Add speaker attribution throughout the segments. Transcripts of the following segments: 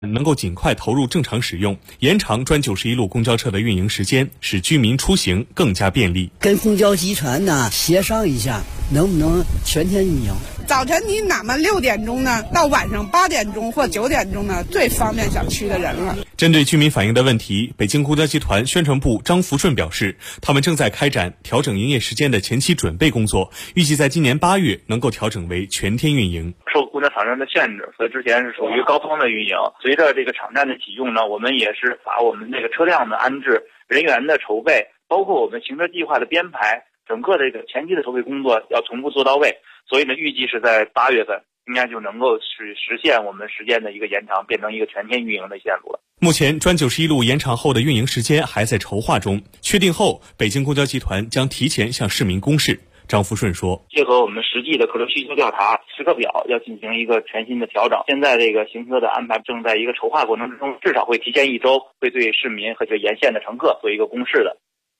Speaker 1: 能够尽快投入正常使用，延长专91路公交车的运营时间，使居民出行更加便利。
Speaker 2: 跟公交集团呢协商一下，能不能全天运营？
Speaker 3: 早晨你哪么6点钟呢，到晚上8点钟或9点钟呢，最方便小区的人了。
Speaker 1: 针对居民反映的问题，北京公交集团宣传部张福顺表示，他们正在开展调整营业时间的前期准备工作，预计在今年8月能够调整为全天运营。
Speaker 4: 受公交场站的限制，所以之前是属于高峰的运营。随着这个场站的启用呢，我们也是把我们这个车辆的安置、人员的筹备，包括我们行车计划的编排，整个这个前期的筹备工作要同步做到位。所以呢，预计是在8月份应该就能够实现我们时间的一个延长，变成一个全天运营的线路了。
Speaker 1: 目前专91路延长后的运营时间还在筹划中，确定后，北京公交集团将提前向市民公示。张福顺说，
Speaker 4: 结合我们实际的客流需求调查，时刻表要进行一个全新的调整。现在这个行车的安排正在一个筹划过程之中，至少会提前1周，会对市民和这沿线的乘客做一个公示的。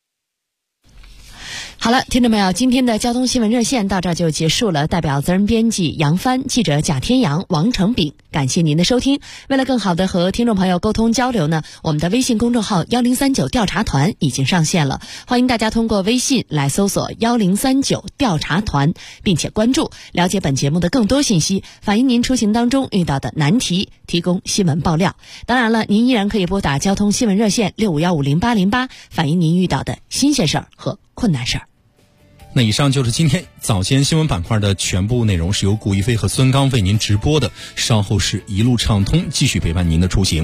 Speaker 5: 好了，听众朋友，今天的交通新闻热线到这儿就结束了。代表责任编辑杨帆、记者贾天阳、王成炳，感谢您的收听。为了更好的和听众朋友沟通交流呢，我们的微信公众号1039调查团已经上线了，欢迎大家通过微信来搜索1039调查团，并且关注，了解本节目的更多信息，反映您出行当中遇到的难题，提供新闻爆料。当然了，您依然可以拨打交通新闻热线65150808，反映您遇到的新鲜事儿和困难事儿。
Speaker 6: 那以上就是今天早间新闻板块的全部内容，是由顾一飞和孙刚为您直播的。稍后是一路畅通，继续陪伴您的出行。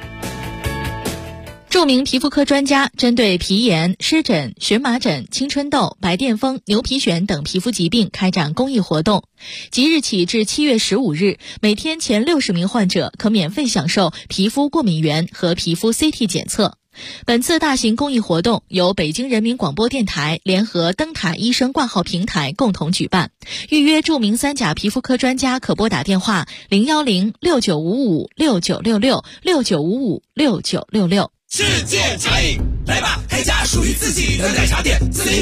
Speaker 7: 著名皮肤科专家针对皮炎、湿疹、荨麻疹、青春痘、白癜风、牛皮癣等皮肤疾病开展公益活动。即日起至7月15日，每天前60名患者可免费享受皮肤过敏原和皮肤 CT 检测。本次大型公益活动由北京人民广播电台联合灯塔医生挂号平台共同举办。预约著名3甲皮肤科专家可拨打电话010-6955-6966
Speaker 8: 世界茶饮，来吧，开家属于自己的奶茶店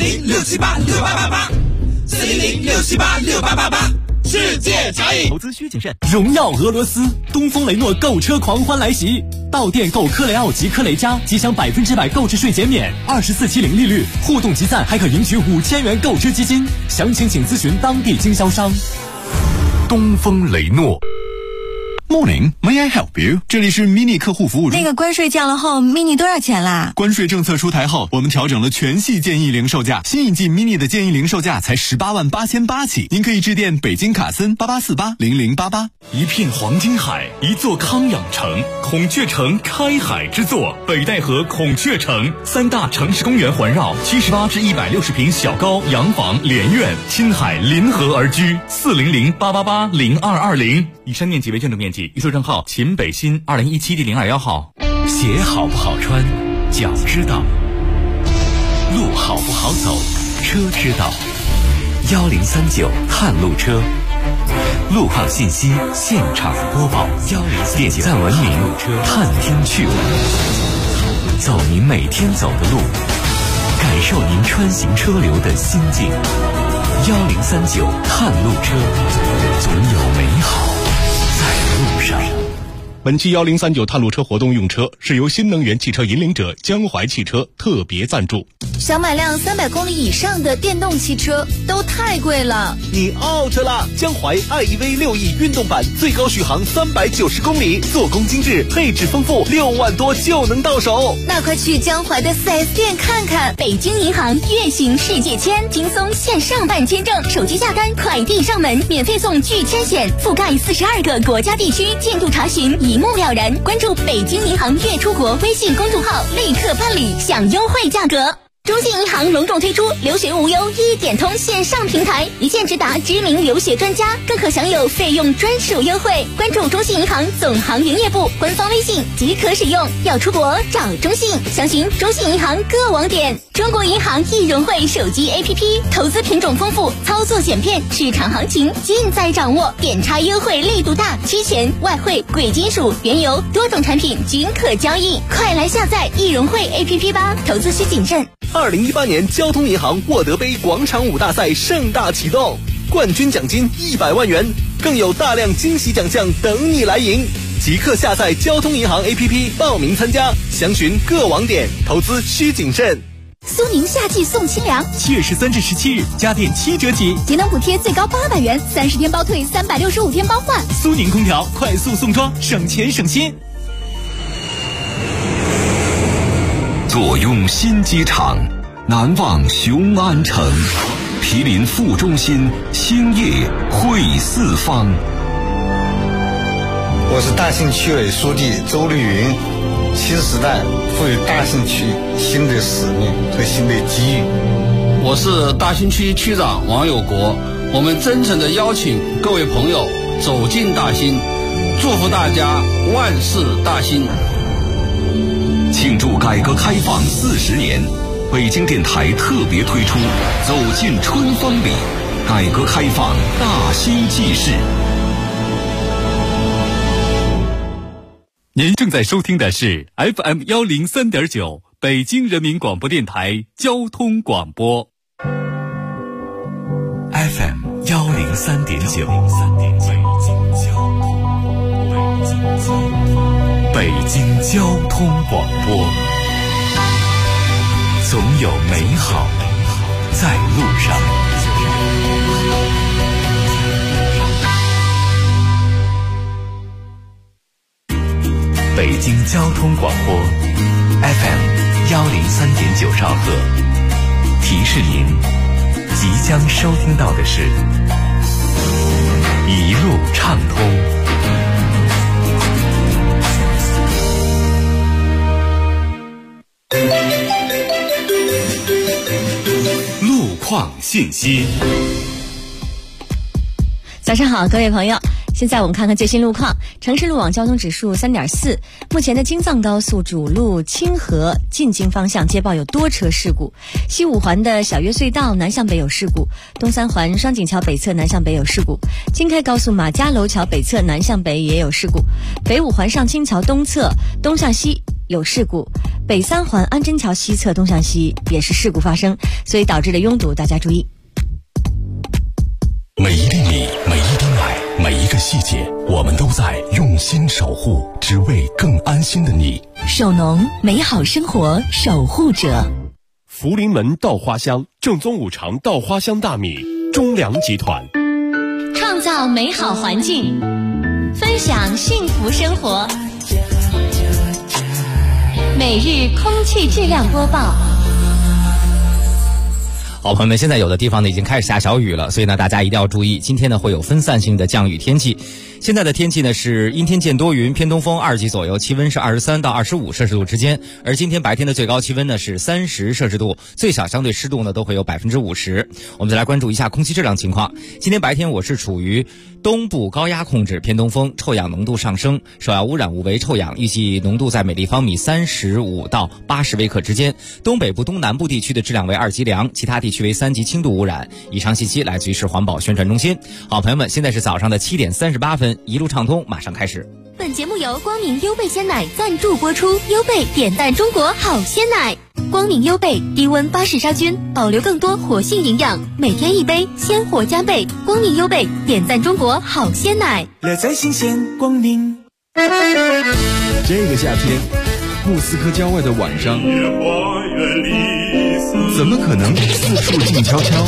Speaker 8: ，400-678-6888，400-678-6888。世界茶饮，
Speaker 9: 投资需谨慎。荣耀俄罗斯，东风雷诺购车狂欢来袭！到店购科雷傲及科雷嘉，即享100%购置税减免，24期零利率，互动集赞还可赢取5000元购车基金。详情请咨询当地经销商。
Speaker 10: 东风雷诺。Morning, may I help you? 这里是 mini 客户服务中。
Speaker 11: 那个关税降了后 mini 多少钱啦？
Speaker 10: 关税政策出台后，我们调整了全系建议零售价，新一季 mini 的建议零售价才188800起，您可以致电北京卡森88480088。
Speaker 9: 一片黄金海，一座康养城，孔雀城开海之作，北戴河孔雀城，3大城市公园环绕，78至160平小高洋房连院，亲海临河而居，40088802220。以上面积为建筑面积，预售证号秦北新2017D021号。
Speaker 12: 鞋好不好穿，脚知道；路好不好走，车知道。1039探路车，路况信息现场播报。点赞文明，探听趣闻，走您每天走的路，感受您穿行车流的心境。1039探路车，总有美好在路上。
Speaker 13: 本期1039探路车活动用车是由新能源汽车引领者江淮汽车特别赞助。
Speaker 14: 想买辆300公里以上的电动汽车都太贵了，
Speaker 15: 你 out 了！江淮 iEV 6E 运动版最高续航390公里，做工精致，配置丰富，6万多就能到手。
Speaker 14: 那快去江淮的4S 店看看。北京银行月行世界签，轻松线上办签证，手机下单，快递上门，免费送拒签险，覆盖42个国家地区，进度查询一目了然。关注北京银行月出国微信公众号，立刻办理，享优惠价格。中信银行隆重推出留学无忧1点通线上平台，一键直达知名留学专家，更可享有费用专属优惠。关注中信银行总行营业部官方微信即可使用。要出国找中信，详询中信银行各网点。中国银行易融汇手机 APP， 投资品种丰富，操作简便，市场行情尽在掌握，点差优惠力度大，期权、外汇、贵金属、原油多种产品均可交易，快来下载易融汇 APP 吧，投资需谨慎。
Speaker 15: 2018年交通银行沃德杯广场舞大赛盛大启动，冠军奖金100万元，更有大量惊喜奖项等你来赢。 即刻下载交通银行 APP 报名参加，详询各网点，投资需谨慎。
Speaker 14: 苏宁夏季送清凉
Speaker 9: 7月13至17日，家电7折起，
Speaker 14: 节能补贴最高800元，30天包退，365天包换。
Speaker 9: 苏宁空调快速送装，省钱省心。
Speaker 12: 坐拥新机场，难忘雄安城，毗邻副中心，兴业汇四方。
Speaker 16: 我是大兴区委书记周绿云。新时代赋予大兴区新的使命和新的机遇。
Speaker 17: 我是大兴区区长王有国，我们真诚地邀请各位朋友走进大兴，祝福大家万事大兴。
Speaker 12: 庆祝改革开放40年，北京电台特别推出走进春风里，改革开放大兴纪事。
Speaker 9: 您正在收听的是 FM 103.9北京人民广播电台交通广播。
Speaker 12: FM 103.9北京交通广播，总有美好在路上。北京交通广播 FM 103.9兆赫，提示您即将收听到的是一路畅通。路况信息。
Speaker 5: 早上好，各位朋友，现在我们看看最新路况。城市路网交通指数3.4，目前的京藏高速主路清河进京方向接报有多车事故，西五环的小约隧道南向北有事故，东三环双井桥北侧南向北有事故，京开高速马家楼桥北侧南向北也有事故，北五环上清桥东侧东向西有事故，北三环安贞桥西侧东向西也是事故发生，所以导致的拥堵，大家注意。
Speaker 12: 每一粒米，每一滴奶，每一个细节，我们都在用心守护，只为更安心的你。
Speaker 14: 首农，美好生活守护者。
Speaker 13: 福临门稻花香，正宗五常稻花香大米，中粮集团。
Speaker 14: 创造美好环境，分享幸福生活。每日空气质量播报。
Speaker 18: 好，朋友们，现在有的地方呢已经开始下小雨了，所以呢大家一定要注意，今天呢会有分散性的降雨天气。现在的天气呢是阴天见多云，偏东风2级左右，气温是23到25摄氏度之间。而今天白天的最高气温呢是30摄氏度，最小相对湿度呢都会有50%。我们再来关注一下空气质量情况。今天白天我市处于东部高压控制，偏东风，臭氧浓度上升，首要污染物为臭氧，预计浓度在每立方米35到80微克之间。东北部、东南部地区的质量为2级良，其他地区为3级轻度污染。以上信息来自于市环保宣传中心。好，朋友们，现在是早上的7点38分，一路畅通马上开始。
Speaker 14: 本节目由光明优贝鲜奶赞助播出，优贝点赞中国好鲜奶。光明优贝低温巴氏杀菌，保留更多活性营养，每天一杯，鲜活加倍。光明优贝点赞中国好鲜奶，
Speaker 19: 乐在新鲜光明。
Speaker 20: 这个夏天，莫斯科郊外的晚上，怎么可能四处静悄悄？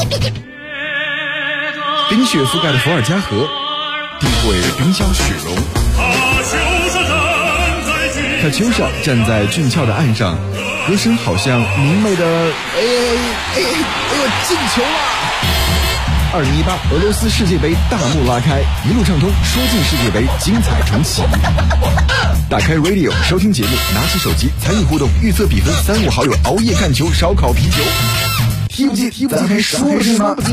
Speaker 20: 冰雪覆盖的伏尔加河，地会冰消雪融。卡秋莎站在俊俏的岸上，歌声好像明媚的进球了！2018俄罗斯世界杯大幕拉开，一路畅通，说进世界杯，精彩重启。打开 Radio 收听节目，拿起手机参与互动，预测比分，3、5好友熬夜看球，烧烤啤酒。踢不进，咱还说不进吗？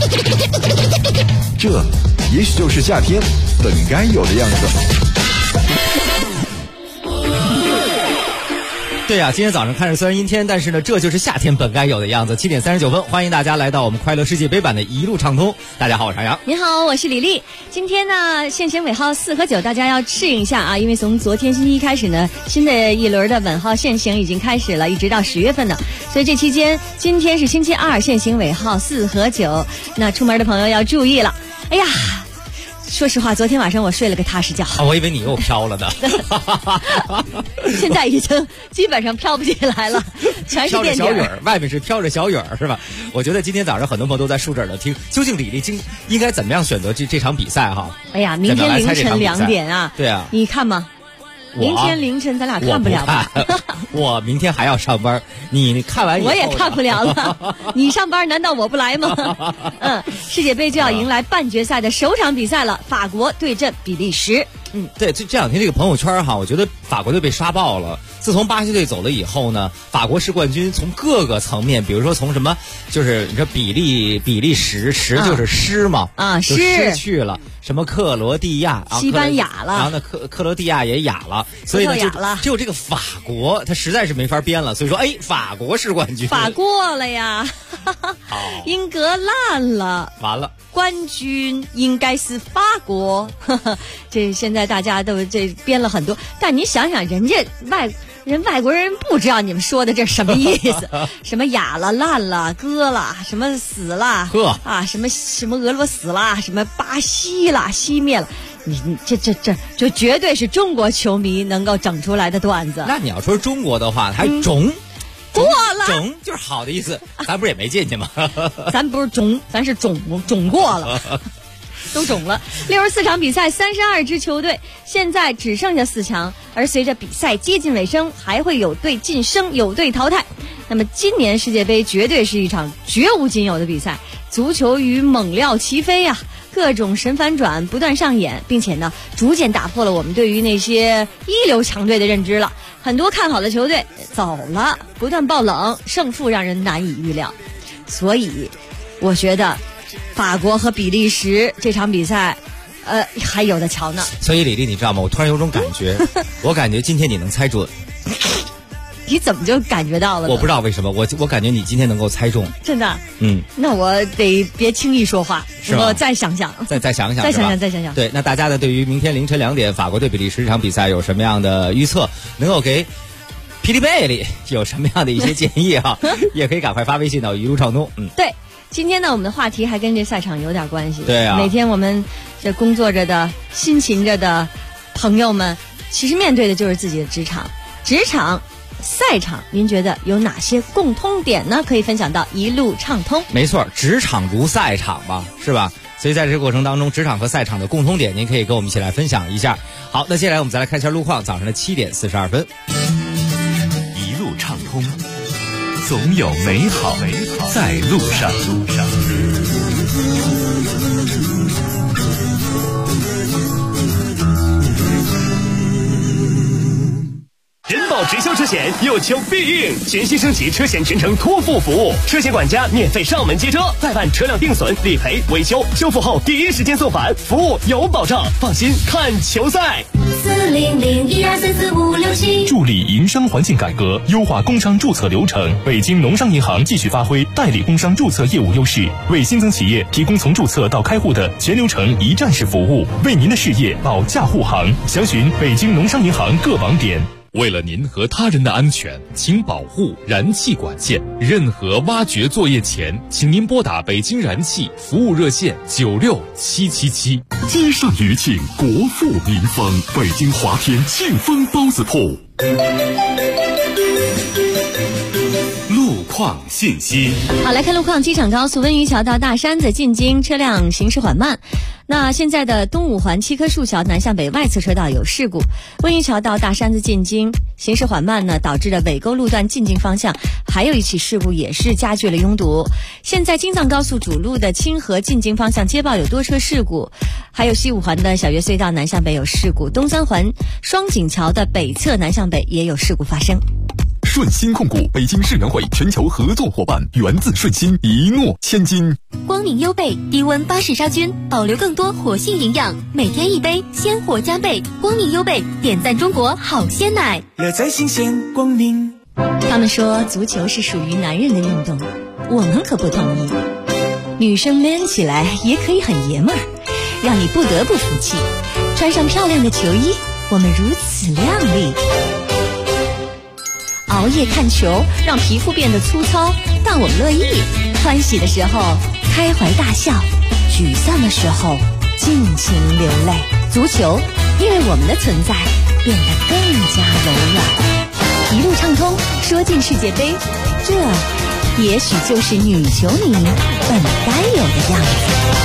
Speaker 20: 这也许就是夏天本该有的样子。
Speaker 18: 对啊，今天早上看着虽然阴天，但是呢，这就是夏天本该有的样子。7点39分，欢迎大家来到我们快乐世界杯版的一路畅通。大家好，我是杨洋。
Speaker 5: 你好，我是李丽。今天呢，限行尾号4和9，大家要适应一下啊，因为从昨天星期一开始呢，新的一轮的尾号限行已经开始了，一直到10月份呢。所以这期间，今天是星期二，限行尾号4和9，那出门的朋友要注意了。哎呀，
Speaker 21: 说实话，昨天晚上我睡了个踏实觉。
Speaker 18: 我以为你又飘了呢。
Speaker 21: 现在已经基本上飘不起来了，全是垫底儿。
Speaker 18: 飘着小雨儿，外面是飘着小雨儿，是吧？我觉得今天早上很多朋友都在竖着耳朵听，究竟李丽应该怎么样选择这场比赛哈？
Speaker 21: 哎呀，明天凌晨2点啊！
Speaker 18: 对啊，
Speaker 21: 你看吗？明天凌晨咱俩看不了吧？
Speaker 18: 我明天还要上班，你看完以后
Speaker 21: 我也看不了了。你上班难道我不来吗？世界杯就要迎来半决赛的首场比赛了，法国对阵比利时。
Speaker 18: 对，这两天这个朋友圈哈，我觉得法国队被刷爆了。自从巴西队走了以后呢，法国是冠军，从各个层面，比如说从什么，就是你说比利时就是失嘛，失去了。什么克罗地亚、
Speaker 21: 西班牙了，
Speaker 18: 然后呢克罗地亚也哑了，所以呢只有这个法国，他实在是没法编了，所以说法国是冠军，
Speaker 21: 法过了呀，英格兰了，
Speaker 18: 完了，
Speaker 21: 冠军应该是法国。这现在大家都这编了很多，但你想想，人家外国人不知道你们说的这什么意思，什么哑了、烂了、割了，什么死了，什么俄罗斯啦，什么巴西啦，熄灭了。你这绝对是中国球迷能够整出来的段子。
Speaker 18: 那你要说中国的话，还中
Speaker 21: 过了，
Speaker 18: 中就是好的意思，咱不是也没进去吗？
Speaker 21: 咱不是中，咱是种过了。都肿了。64场比赛，32支球队，现在只剩下4强。而随着比赛接近尾声，还会有队晋升，有队淘汰。那么今年世界杯绝对是一场绝无仅有的比赛，足球与猛料齐飞啊！各种神反转不断上演，并且呢，逐渐打破了我们对于那些一流强队的认知了。很多看好的球队走了，不断爆冷，胜负让人难以预料。所以，我觉得法国和比利时这场比赛，还有的瞧呢。
Speaker 18: 所以李丽，你知道吗？我突然有种感觉，我感觉今天你能猜准。
Speaker 21: 你怎么就感觉到了呢？
Speaker 18: 我不知道为什么，我感觉你今天能够猜中。
Speaker 21: 真的？那我得别轻易说话，我再想想，
Speaker 18: 再想想，
Speaker 21: 再想想。
Speaker 18: 对，那大家呢，对于明天凌晨2点法国对比利时这场比赛有什么样的预测？能够给霹雳贝里有什么样的一些建议啊？也可以赶快发微信到一路畅通。
Speaker 21: 对。今天呢，我们的话题还跟这赛场有点关系。
Speaker 18: 对啊，
Speaker 21: 每天我们这工作着的、辛勤着的朋友们，其实面对的就是自己的职场、赛场。您觉得有哪些共通点呢？可以分享到一路畅通。
Speaker 18: 没错，职场如赛场吧，是吧？所以在这个过程当中，职场和赛场的共通点，您可以跟我们一起来分享一下。好，那接下来我们再来看一下路况，早上的7点42分。
Speaker 12: 一路畅通。总有美好在路上。
Speaker 9: 人保直销车险有求必应，全新升级车险全程托付服务，车险管家免费上门接车，再办车辆定损、理赔、维修，修复后第一时间送返，服务有保障，放心看球赛。
Speaker 14: 400123456
Speaker 13: 助力营商环境改革，优化工商注册流程。北京农商银行继续发挥代理工商注册业务优势，为新增企业提供从注册到开户的全流程一站式服务，为您的事业保驾护航。详询北京农商银行各网点。
Speaker 22: 为了您和他人的安全，请保护燃气管线。任何挖掘作业前，请您拨打北京燃气服务热线96777。
Speaker 23: 街上余庆，国富民丰，北京华天庆丰包子铺。
Speaker 12: 路况信息。
Speaker 21: 好，来看路况。机场高速温榆桥到大山子进京车辆行驶缓慢。那现在的东五环7棵树桥南向北外侧车道有事故，温榆桥到大山子进京行驶缓慢呢，导致了尾沟路段进京方向还有一起事故，也是加剧了拥堵。现在京藏高速主路的清河进京方向接报有多车事故，还有西五环的小岳隧道南向北有事故，东三环双井桥的北侧南向北也有事故发生。
Speaker 23: 顺鑫控股北京世园会全球合作伙伴，源自顺鑫，一诺千金。
Speaker 14: 光明优贝低温巴氏杀菌，保留更多活性营养，每天一杯，鲜活加倍。光明优贝点赞中国好鲜奶，
Speaker 19: 乐在新鲜光明。
Speaker 21: 他们说足球是属于男人的运动，我们可不同意。女生 man 起来也可以很爷们儿，让你不得不服气。穿上漂亮的球衣，我们如此靓丽。熬夜看球让皮肤变得粗糙，但我们乐意。欢喜的时候开怀大笑，沮丧的时候尽情流泪。足球，因为我们的存在变得更加柔软。一路畅通，说进世界杯，这也许就是女球迷本该有的样子。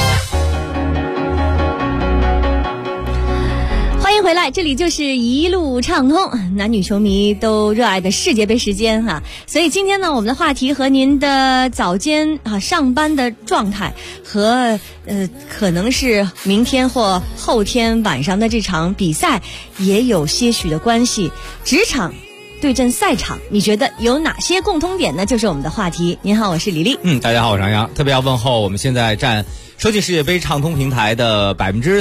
Speaker 21: 欢迎回来，这里就是一路畅通，男女球迷都热爱的世界杯时间哈。所以今天呢，我们的话题和您的早间上班的状态和可能是明天或后天晚上的这场比赛也有些许的关系。职场对阵赛场，你觉得有哪些共通点呢？就是我们的话题。您好，我是李丽。
Speaker 18: 大家好，我是杨洋。特别要问候我们现在占说进世界杯畅通平台的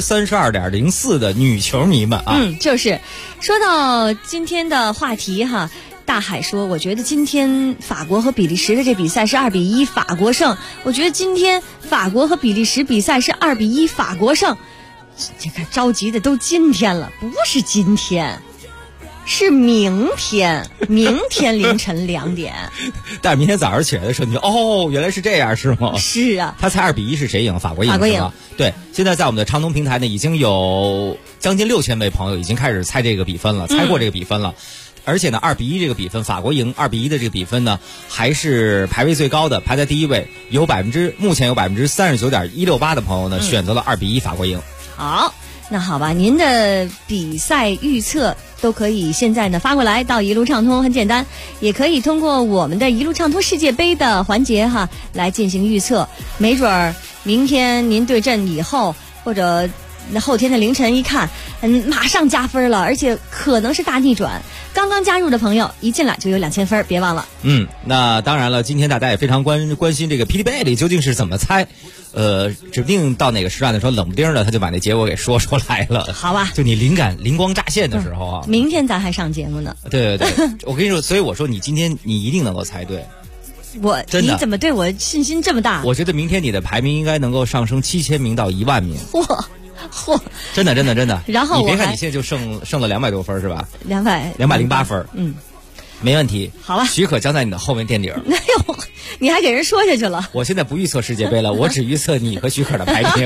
Speaker 18: 32.04%的女球迷们啊。
Speaker 21: 就是说到今天的话题哈，大海说，我觉得今天法国和比利时的这比赛是2-1法国胜。我觉得今天法国和比利时比赛是2-1法国胜。这个着急的都今天了，不是今天。是明天凌晨2点。
Speaker 18: 但是明天早上起来的时候，你就原来是这样，是吗？
Speaker 21: 是啊。
Speaker 18: 他猜2-1是谁赢？法国赢是吗？对，现在在我们的畅通平台呢，已经有将近6000位朋友已经开始猜这个比分了，猜过这个比分了。而且呢，2-1这个比分，法国赢2-1的这个比分呢，还是排位最高的，排在第一位。目前有39.168%的朋友呢选择了2-1法国赢。
Speaker 21: 好。那好吧，您的比赛预测都可以现在呢发过来到一路畅通，很简单，也可以通过我们的一路畅通世界杯的环节哈来进行预测。没准儿明天您对阵以后，或者后天的凌晨一看，马上加分了，而且可能是大逆转。刚刚加入的朋友一进来就有2000分，别忘了。
Speaker 18: 那当然了，今天大家也非常关心这个霹雳贝里究竟是怎么猜。指不定到哪个时段的时候，冷不丁的他就把那结果给说出来了。
Speaker 21: 好吧，
Speaker 18: 就你灵光乍现的时候啊。
Speaker 21: 明天咱还上节目呢。
Speaker 18: 对，我跟你说，所以我说你今天你一定能够猜对。真的，
Speaker 21: 你怎么对我信心这么大？
Speaker 18: 我觉得明天你的排名应该能够上升7000名到1万名。
Speaker 21: 嚯！
Speaker 18: 真的。
Speaker 21: 然后
Speaker 18: 你别看你现在就剩了200多分是吧？208分。没问题。
Speaker 21: 好了，
Speaker 18: 许可将在你的后面垫底。
Speaker 21: 哎呦，你还给人说下去了。
Speaker 18: 我现在不预测世界杯了，我只预测你和许可的排名。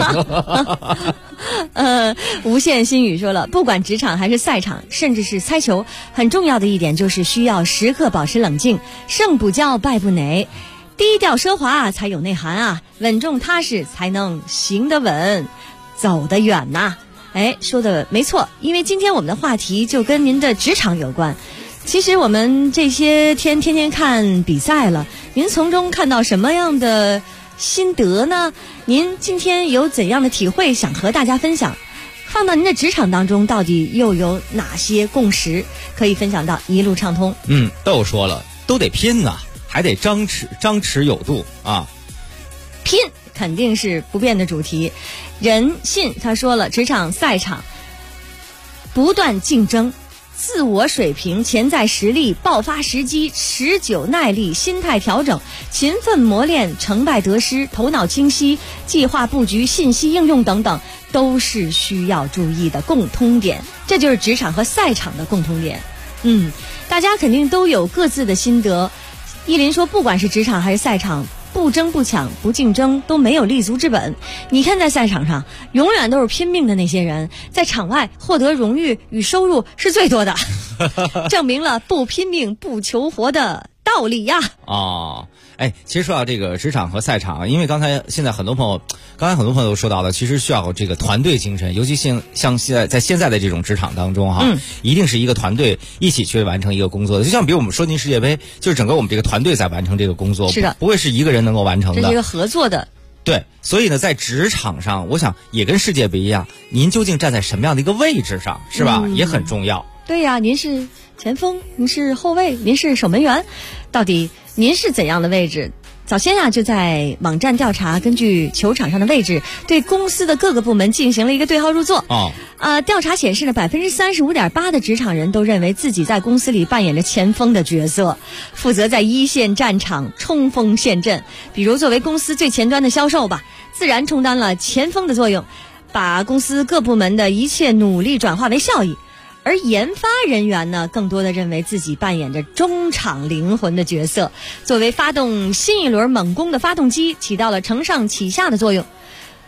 Speaker 21: 无限心语说了，不管职场还是赛场，甚至是猜球，很重要的一点就是需要时刻保持冷静，胜不骄，败不馁，低调奢华才有内涵啊，稳重踏实才能行得稳，走得远呐。说的没错，因为今天我们的话题就跟您的职场有关。其实我们这些天天看比赛了，您从中看到什么样的心得呢？您今天有怎样的体会想和大家分享？放到您的职场当中，到底又有哪些共识可以分享到一路畅通？
Speaker 18: 都说了，都得拼啊，还得张弛有度啊。
Speaker 21: 拼肯定是不变的主题。人信他说了，职场赛场不断竞争，自我水平、潜在实力、爆发时机、持久耐力、心态调整、勤奋磨练、成败得失、头脑清晰、计划布局、信息应用等等，都是需要注意的共通点。这就是职场和赛场的共通点。大家肯定都有各自的心得。依林说，不管是职场还是赛场，不争不抢不竞争都没有立足之本。你看在赛场上永远都是拼命的那些人，在场外获得荣誉与收入是最多的，证明了不拼命不求活的道理呀。
Speaker 18: 其实说到这个职场和赛场，因为刚才很多朋友都说到了，其实需要这个团队精神，尤其像现在的这种职场当中一定是一个团队一起去完成一个工作的。就像比如我们说进世界杯，就是整个我们这个团队在完成这个工作，
Speaker 21: 是的，
Speaker 18: 不会是一个人能够完成的，
Speaker 21: 这是一个合作的。
Speaker 18: 对，所以呢，在职场上，我想也跟世界杯一样，您究竟站在什么样的一个位置上，是吧？也很重要。
Speaker 21: 对呀，您是前锋，您是后卫，您是守门员，到底您是怎样的位置？早先就在网站调查，根据球场上的位置，对公司的各个部门进行了一个对号入座。调查显示呢，35.8%的职场人都认为自己在公司里扮演着前锋的角色，负责在一线战场冲锋陷阵。比如作为公司最前端的销售吧，自然充当了前锋的作用，把公司各部门的一切努力转化为效益。而研发人员呢，更多的认为自己扮演着中场灵魂的角色，作为发动新一轮猛攻的发动机，起到了承上启下的作用。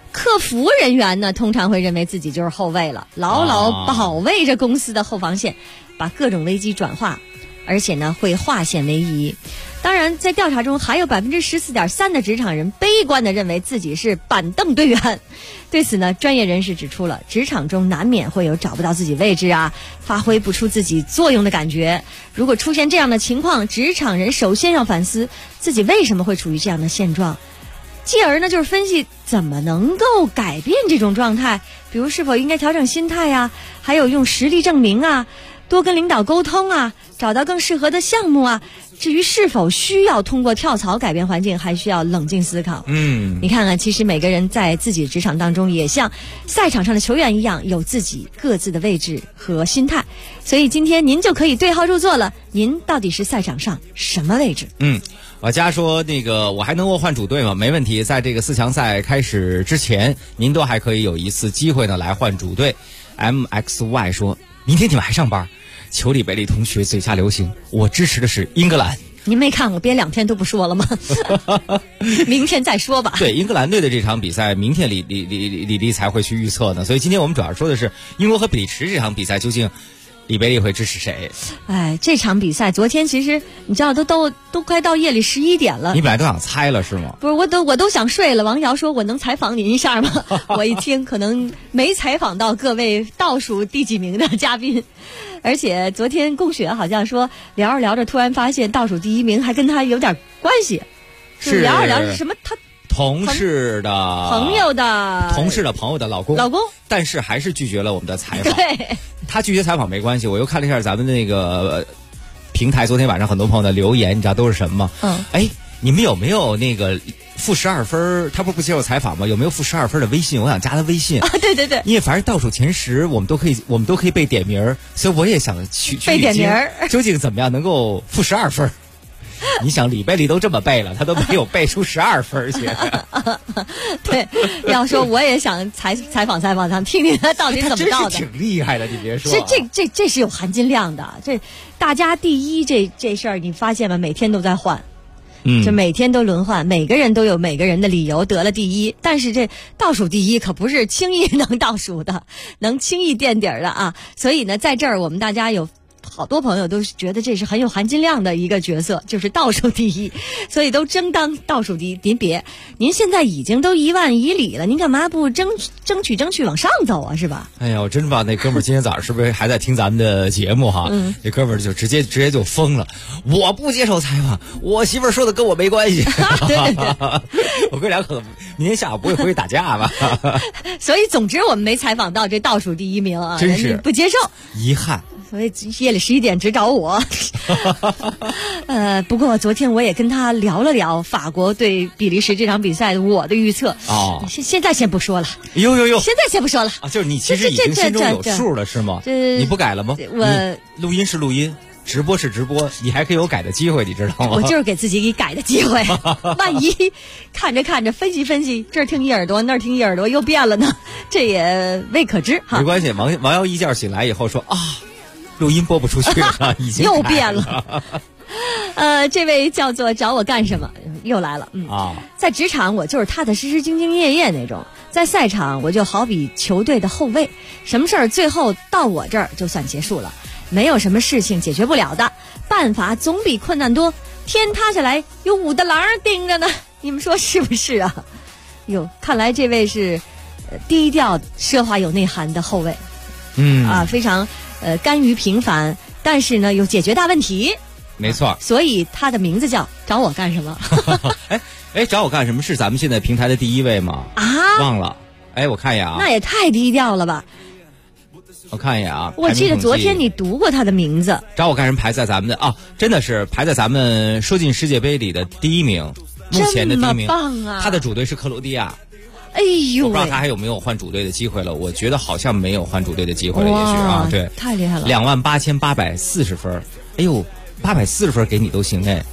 Speaker 21: 客服人员呢，通常会认为自己就是后卫了，牢牢保卫着公司的后防线，把各种危机转化，而且呢会化险为夷。当然，在调查中还有14.3%的职场人悲观地认为自己是板凳队员。对此呢，专业人士指出了，职场中难免会有找不到自己位置啊，发挥不出自己作用的感觉。如果出现这样的情况，职场人首先要反思自己为什么会处于这样的现状，继而呢就是分析怎么能够改变这种状态，比如是否应该调整心态啊，还有用实力证明啊，多跟领导沟通啊，找到更适合的项目啊。至于是否需要通过跳槽改变环境，还需要冷静思考。你看看，其实每个人在自己职场当中也像赛场上的球员一样，有自己各自的位置和心态。所以今天您就可以对号入座了，您到底是赛场上什么位置？
Speaker 18: 我家说我还能够换主队吗？没问题，在这个4强赛开始之前，您都还可以有一次机会呢来换主队。MXY 说，明天你们还上班？求里贝利同学嘴下留情，我支持的是英格兰。
Speaker 21: 您没看我憋2天都不说了吗？明天再说吧。
Speaker 18: 对，英格兰队的这场比赛，明天李丽才会去预测呢。所以今天我们主要说的是英国和比利时这场比赛究竟里贝利会支持谁？
Speaker 21: 这场比赛昨天其实你知道都快到夜里11点了。
Speaker 18: 你本来都想猜了是吗？
Speaker 21: 不是，我都想睡了。王瑶说我能采访你一下吗？我一听可能没采访到各位倒数第几名的嘉宾。而且昨天龚雪好像说聊着聊着突然发现倒数第1名还跟他有点关系，
Speaker 18: 是
Speaker 21: 聊着聊着什么他
Speaker 18: 同事的
Speaker 21: 朋友的
Speaker 18: 同事的朋友的老公，但是还是拒绝了我们的采访。
Speaker 21: 对，
Speaker 18: 他拒绝采访没关系，我又看了一下咱们那个平台昨天晚上很多朋友的留言，你知道都是什么吗？你们有没有那个负12分？他不接受采访吗？有没有负12分的微信？我想加他微信。
Speaker 21: 对对对，
Speaker 18: 因为反正倒数前10，我们都可以被点名，所以我也想去
Speaker 21: 被点名，
Speaker 18: 究竟怎么样能够负12分？你想里贝利都这么背了，他都没有背出12分去。
Speaker 21: 对，要说我也想采访他们，听听他到底怎么到的。
Speaker 18: 他真是挺厉害的，你别说。
Speaker 21: 这是有含金量的。这大家第一这事儿，你发现吗？每天都在换。就每天都轮换，每个人都有每个人的理由得了第1，但是这倒数第1可不是轻易能倒数的，能轻易垫底儿的啊！所以呢，在这儿我们大家有好多朋友都觉得这是很有含金量的一个角色，就是倒数第1，所以都争当倒数第1。您现在已经都1万1里了，您干嘛不争取往上走啊？是吧？
Speaker 18: 哎呀，我真不知道那哥们儿今天早上是不是还在听咱们的节目哈？那哥们儿就直接就疯了，我不接受采访，我媳妇儿说的跟我没关系。
Speaker 21: 对，
Speaker 18: 我哥俩可能明天下午不会回去打架吧？
Speaker 21: 所以总之我们没采访到这倒数第1名啊，
Speaker 18: 真是
Speaker 21: 不接受，
Speaker 18: 遗憾。
Speaker 21: 所以夜里11点只找我。不过昨天我也跟他聊了聊法国对比利时这场比赛我的预测。现在先不说了。
Speaker 18: 呦，
Speaker 21: 现在先不说了。
Speaker 18: 就是你其实已经心中有数了是吗？你不改了吗？
Speaker 21: 我
Speaker 18: 录音是录音，直播是直播，你还可以有改的机会，你知道吗？
Speaker 21: 我就是给自己改的机会，万一看着分析，这儿听一耳朵，那儿听一耳朵，又变了呢，这也未可知哈。
Speaker 18: 没关系，王瑶一觉醒来以后说啊。录音播不出去了，已经
Speaker 21: 又变了。这位叫做找我干什么又来了。在职场我就是踏踏实实、兢兢业业那种，在赛场我就好比球队的后卫，什么事儿最后到我这儿就算结束了，没有什么事情解决不了的，办法总比困难多，天塌下来有武大郎盯着呢，你们说是不是啊？看来这位是低调、奢华、有内涵的后卫。非常甘于平凡，但是呢又解决大问题。
Speaker 18: 没错，
Speaker 21: 所以他的名字叫找我干什么？
Speaker 18: 找我干什么是咱们现在平台的第1位吗？忘了。我看一眼啊。
Speaker 21: 那也太低调了吧。
Speaker 18: 我看一眼啊。
Speaker 21: 我记得昨天你读过他的名字。
Speaker 18: 找我干什么排在咱们的真的是排在咱们说进世界杯里的第1名，目前的第1名。
Speaker 21: 这么棒啊！
Speaker 18: 他的主队是克罗地亚。
Speaker 21: 哎呦，
Speaker 18: 我不知道他还有没有换主队的机会了。我觉得好像没有换主队的机会了，也许啊，对，
Speaker 21: 太厉害了
Speaker 18: ，28840分。哎呦，840分给你都行哎。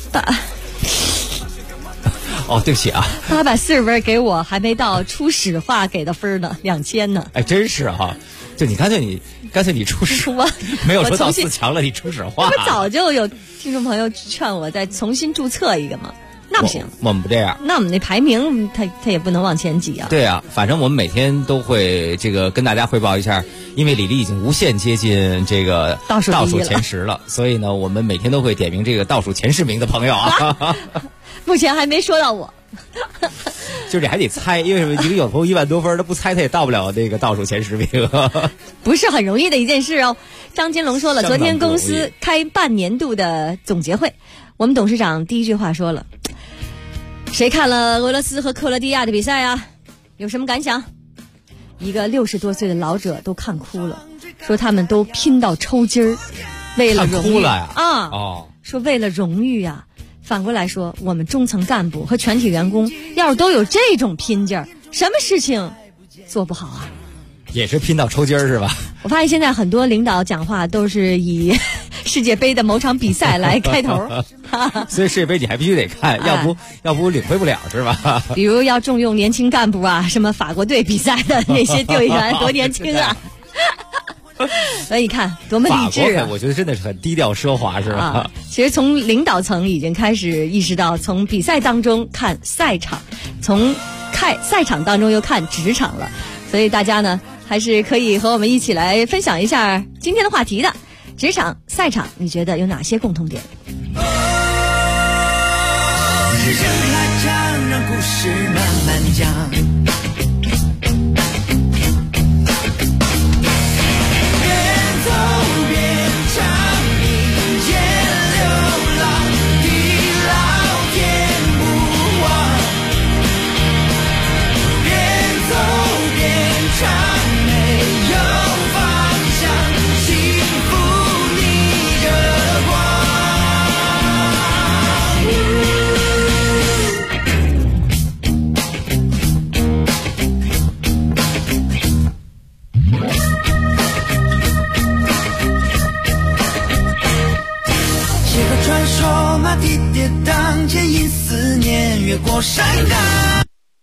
Speaker 18: 对不起啊
Speaker 21: ，840分给我还没到初始化给的分呢，2000呢。
Speaker 18: 真是哈，就你干脆你初始化，没有说到4强了，你初始化。
Speaker 21: 我早就有听众朋友劝我再重新注册一个嘛。 那不行，
Speaker 18: 我们不这样。
Speaker 21: 那我们那排名它也不能往前挤啊。
Speaker 18: 对啊，反正我们每天都会这个跟大家汇报一下，因为李丽已经无限接近这个倒数前10了，所以呢，我们每天都会点名这个倒数前10名的朋友啊。
Speaker 21: 目前还没说到我。
Speaker 18: 就是你还得猜，因为什么？一个有朋友1万多分，他不猜他也到不了那个倒数前10名。
Speaker 21: 不是很容易的一件事哦。张金龙说了，昨天公司开半年度的总结会，我们董事长第一句话说了：“谁看了俄罗斯和克罗地亚的比赛啊？有什么感想？”一个60多岁的老者都看哭了，说他们都拼到抽筋儿，为了荣誉。看哭了呀！说为了荣誉啊。反过来说，我们中层干部和全体员工要是都有这种拼劲儿，什么事情做不好啊？
Speaker 18: 也是拼到抽筋儿是吧？
Speaker 21: 我发现现在很多领导讲话都是以世界杯的某场比赛来开头。
Speaker 18: 所以世界杯你还必须得看，要不领会不了是吧？
Speaker 21: 比如要重用年轻干部啊，什么法国队比赛的那些队员多年轻啊。所以你看多么励志啊！
Speaker 18: 我觉得真的是很低调奢华是吧？
Speaker 21: 其实从领导层已经开始意识到，从比赛当中看赛场，从看赛场当中又看职场了。所以大家呢，还是可以和我们一起来分享一下今天的话题的。职场、赛场，你觉得有哪些共同点？
Speaker 19: 时间拉长，让故事慢慢讲。跌宕，牵引思念，越过山岗。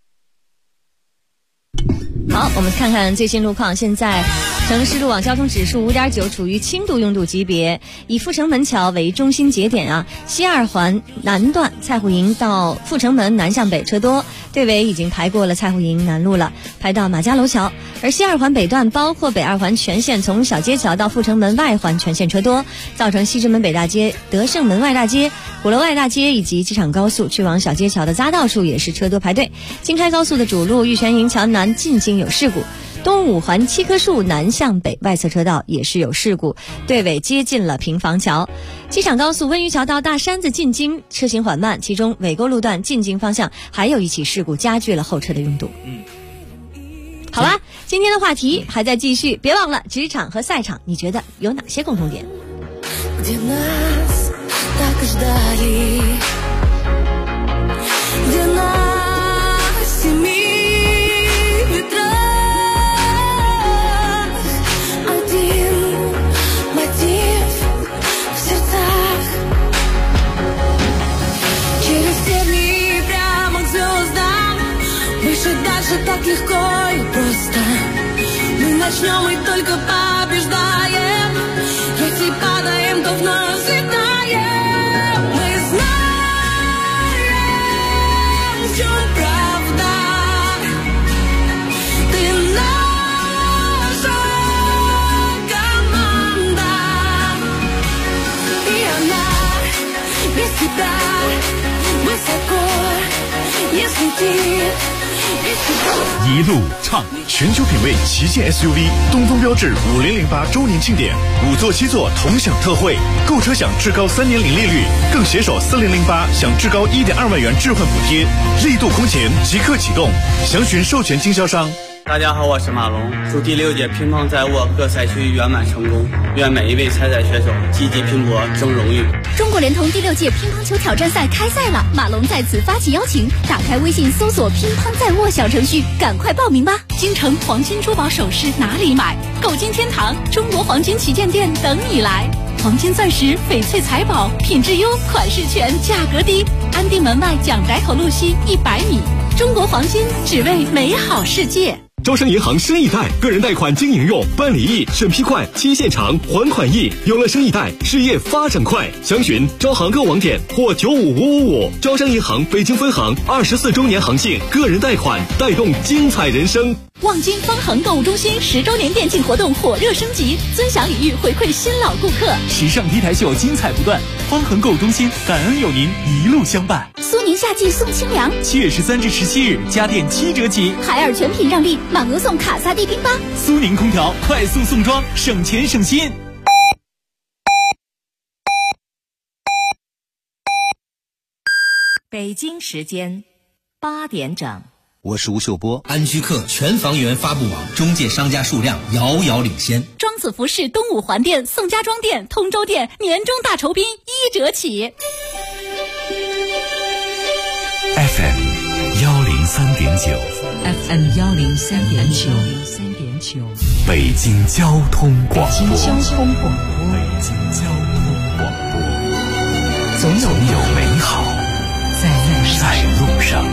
Speaker 21: 好，我们看看最新路况。现在城市路网交通指数5.9，处于轻度拥堵级别。以阜成门桥为中心节点啊，西二环南段蔡户营到阜成门南向北车多，队尾已经排过了蔡户营南路了，排到马家楼桥。而西二环北段包括北二环全线从小街桥到阜成门外环全线车多，造成西直门北大街、德胜门外大街、鼓楼外大街以及机场高速去往小街桥的匝道处也是车多排队。京开高速的主路玉泉营桥南进京有事故，东五环7棵树南向北外侧车道也是有事故，队尾接近了平房桥。机场高速温榆桥到大山子进京车行缓慢，其中尾沟路段进京方向还有一起事故，加剧了后车的拥堵。好吧，今天的话题还在继续，别忘了职场和赛场，你觉得有哪些共同点？
Speaker 1: Так легко и просто мы начнем и только побеждаем. Если падаем, то вновь взлетаем. Мы знаем, в чем правда. Ты наша команда. И она без тебя высоко не слетит.
Speaker 23: 一路畅，全球品味旗舰 SUV 东风标致5008周年庆典，5座7座同享特惠，购车享至高3年零利率，更携手4008享至高1.2万元置换补贴，力度空前即刻启动，详询授权经销商。
Speaker 2: 大家好，我是马龙，祝第6届乒乓在握各赛区圆满成功，愿每一位参赛选手积极拼搏争荣誉。
Speaker 14: 中国联通第6届乒乓球挑战赛开赛了，马龙在此发起邀请，打开微信搜索乒乓在握小程序，赶快报名吧。京城黄金珠宝首饰哪里买？购金天堂中国黄金旗舰店等你来，黄金钻石翡翠财宝，品质优，款式全，价格低。安定门外蒋宅口路西100米，中国黄金只为美好世界。
Speaker 3: 招商银行生意贷，个人贷款经营用，办理易，审批快，期限长，还款易。有了生意贷，事业发展快。详询招行各网点或95555。招商银行北京分行24周年行庆，个人贷款带动精彩人生。
Speaker 14: 望京方恒购物中心10周年店庆活动火热升级，尊享礼遇回馈新老顾客，
Speaker 9: 时尚 T 台秀精彩不断。方恒购物中心感恩有您一路相伴。
Speaker 14: 苏宁夏季送清凉
Speaker 9: ，7月13至17日家电7折起，
Speaker 14: 海尔全品让利，满额送卡萨帝冰吧。
Speaker 9: 苏宁空调快送送装，省钱省心。
Speaker 4: 北京时间8点整。
Speaker 8: 我是吴秀波。安居客全房源发布网中介商家数量遥遥领先。
Speaker 14: 庄子服饰东五环店、宋家庄店、通州店年终大酬宾1折起。
Speaker 12: FM 103.9
Speaker 4: FM 103.9
Speaker 12: 北京交通广播。
Speaker 4: 北京交通广播。总有美好在路上。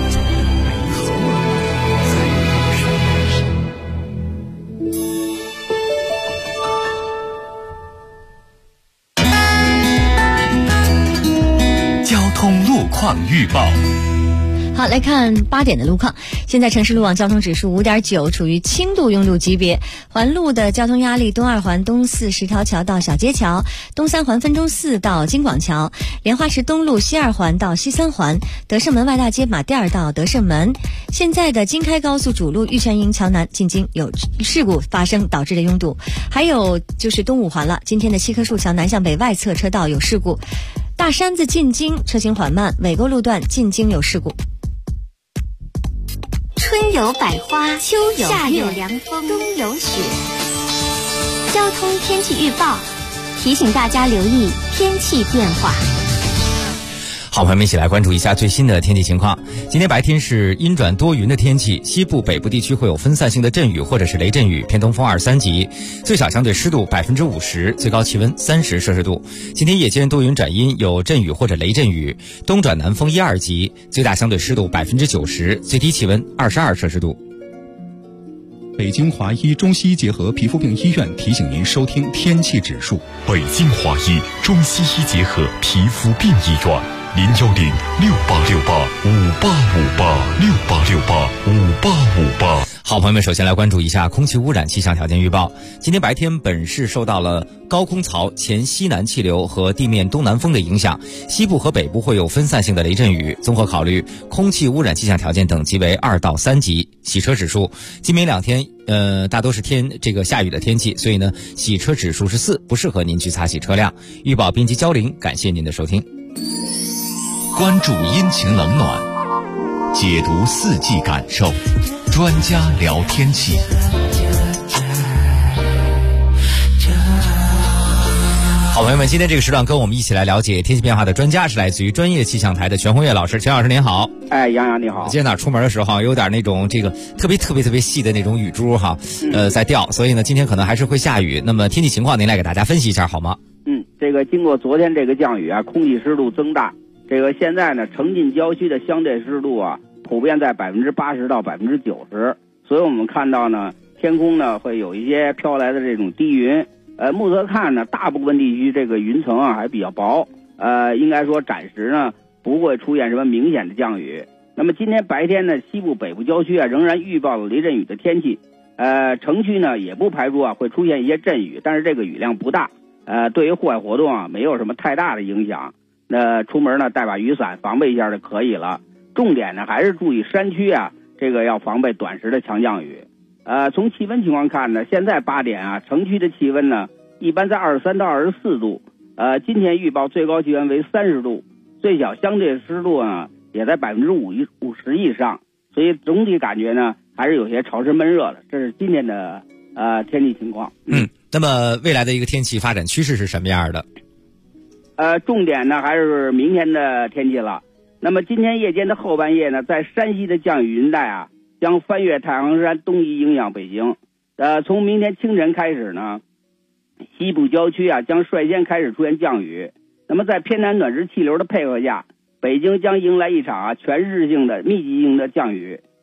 Speaker 12: 交通路况预报。
Speaker 21: 好，来看8点的路况。现在城市路网交通指数5.9，处于轻度拥堵级别。环路的交通压力：东2环东410条桥到小街桥，东3环分钟4到金广桥，莲花池东路西2环到西3环，德胜门外大街马甸到德胜门。现在的京开高速主路玉泉营桥南进京有事故发生导致的拥堵，还有就是东5环了，今天的7棵树桥南向北外侧车道有事故，大山子进京车行缓慢，尾沟路段进京有事故。
Speaker 14: 春有百花，秋有夏有凉风，冬有雪。交通天气预报提醒大家留意天气变化。
Speaker 18: 好，朋友们一起来关注一下最新的天气情况。今天白天是阴转多云的天气，西部北部地区会有分散性的阵雨或者是雷阵雨，偏东风2、3级，最小相对湿度50%，最高气温30摄氏度。今天夜间多云转阴，有阵雨或者雷阵雨，东转南风1、2级，最大相对湿度90%，最低气温22摄氏度。
Speaker 6: 北京华医中西医结合皮肤病医院提醒您收听天气指数。
Speaker 23: 北京华医中西医结合皮肤病医院，0106868585858
Speaker 18: 好，朋友们，首先来关注一下空气污染气象条件预报。今天白天本市受到了高空槽前西南气流和地面东南风的影响，西部和北部会有分散性的雷阵雨。综合考虑，空气污染气象条件等级为2到3级。洗车指数，今明2天大都是下雨的天气，所以呢，洗车指数是4，不适合您去擦洗车辆。预报编辑焦玲，感谢您的收听。
Speaker 12: 关注阴晴冷暖，解读四季感受，专家聊天气。
Speaker 18: 好，朋友们，今天这个时段跟我们一起来了解天气变化的专家是来自于专业气象台的全红月老师。全老师您好。
Speaker 24: 杨洋你好。
Speaker 18: 今天哪出门的时候有点那种特别细的那种雨珠哈，在掉，所以呢今天可能还是会下雨。那么天气情况您来给大家分析一下好吗？
Speaker 24: 经过昨天这个降雨啊，空气湿度增大，现在呢城近郊区的相对湿度啊普遍在80%到90%，所以我们看到呢天空呢会有一些飘来的这种低云。目测看呢，大部分地区这个云层啊还比较薄，应该说暂时呢不会出现什么明显的降雨。那么今天白天呢，西部北部郊区啊仍然预报了雷阵雨的天气，城区呢也不排除啊会出现一些阵雨，但是这个雨量不大，对于户外活动啊没有什么太大的影响。那出门呢带把雨伞防备一下就可以了。重点呢还是注意山区啊要防备短时的强降雨。从气温情况看呢，现在8点啊，城区的气温呢一般在23到24度，今天预报最高气温为30度，最小相对湿度呢也在50%以上，所以总体感觉呢还是有些潮湿闷热的。这是今天的天气情况。
Speaker 18: 那么未来的一个天气发展趋势是什么样的？
Speaker 24: 重点呢还是明天的天气了。那么今天夜间的后半夜呢，在山西的降雨云带啊将翻越太行山东移影响北京。从明天清晨开始呢，西部郊区啊将率先开始出现降雨。那么在偏南暖湿气流的配合下，北京将迎来一场全日性的密集性的降雨。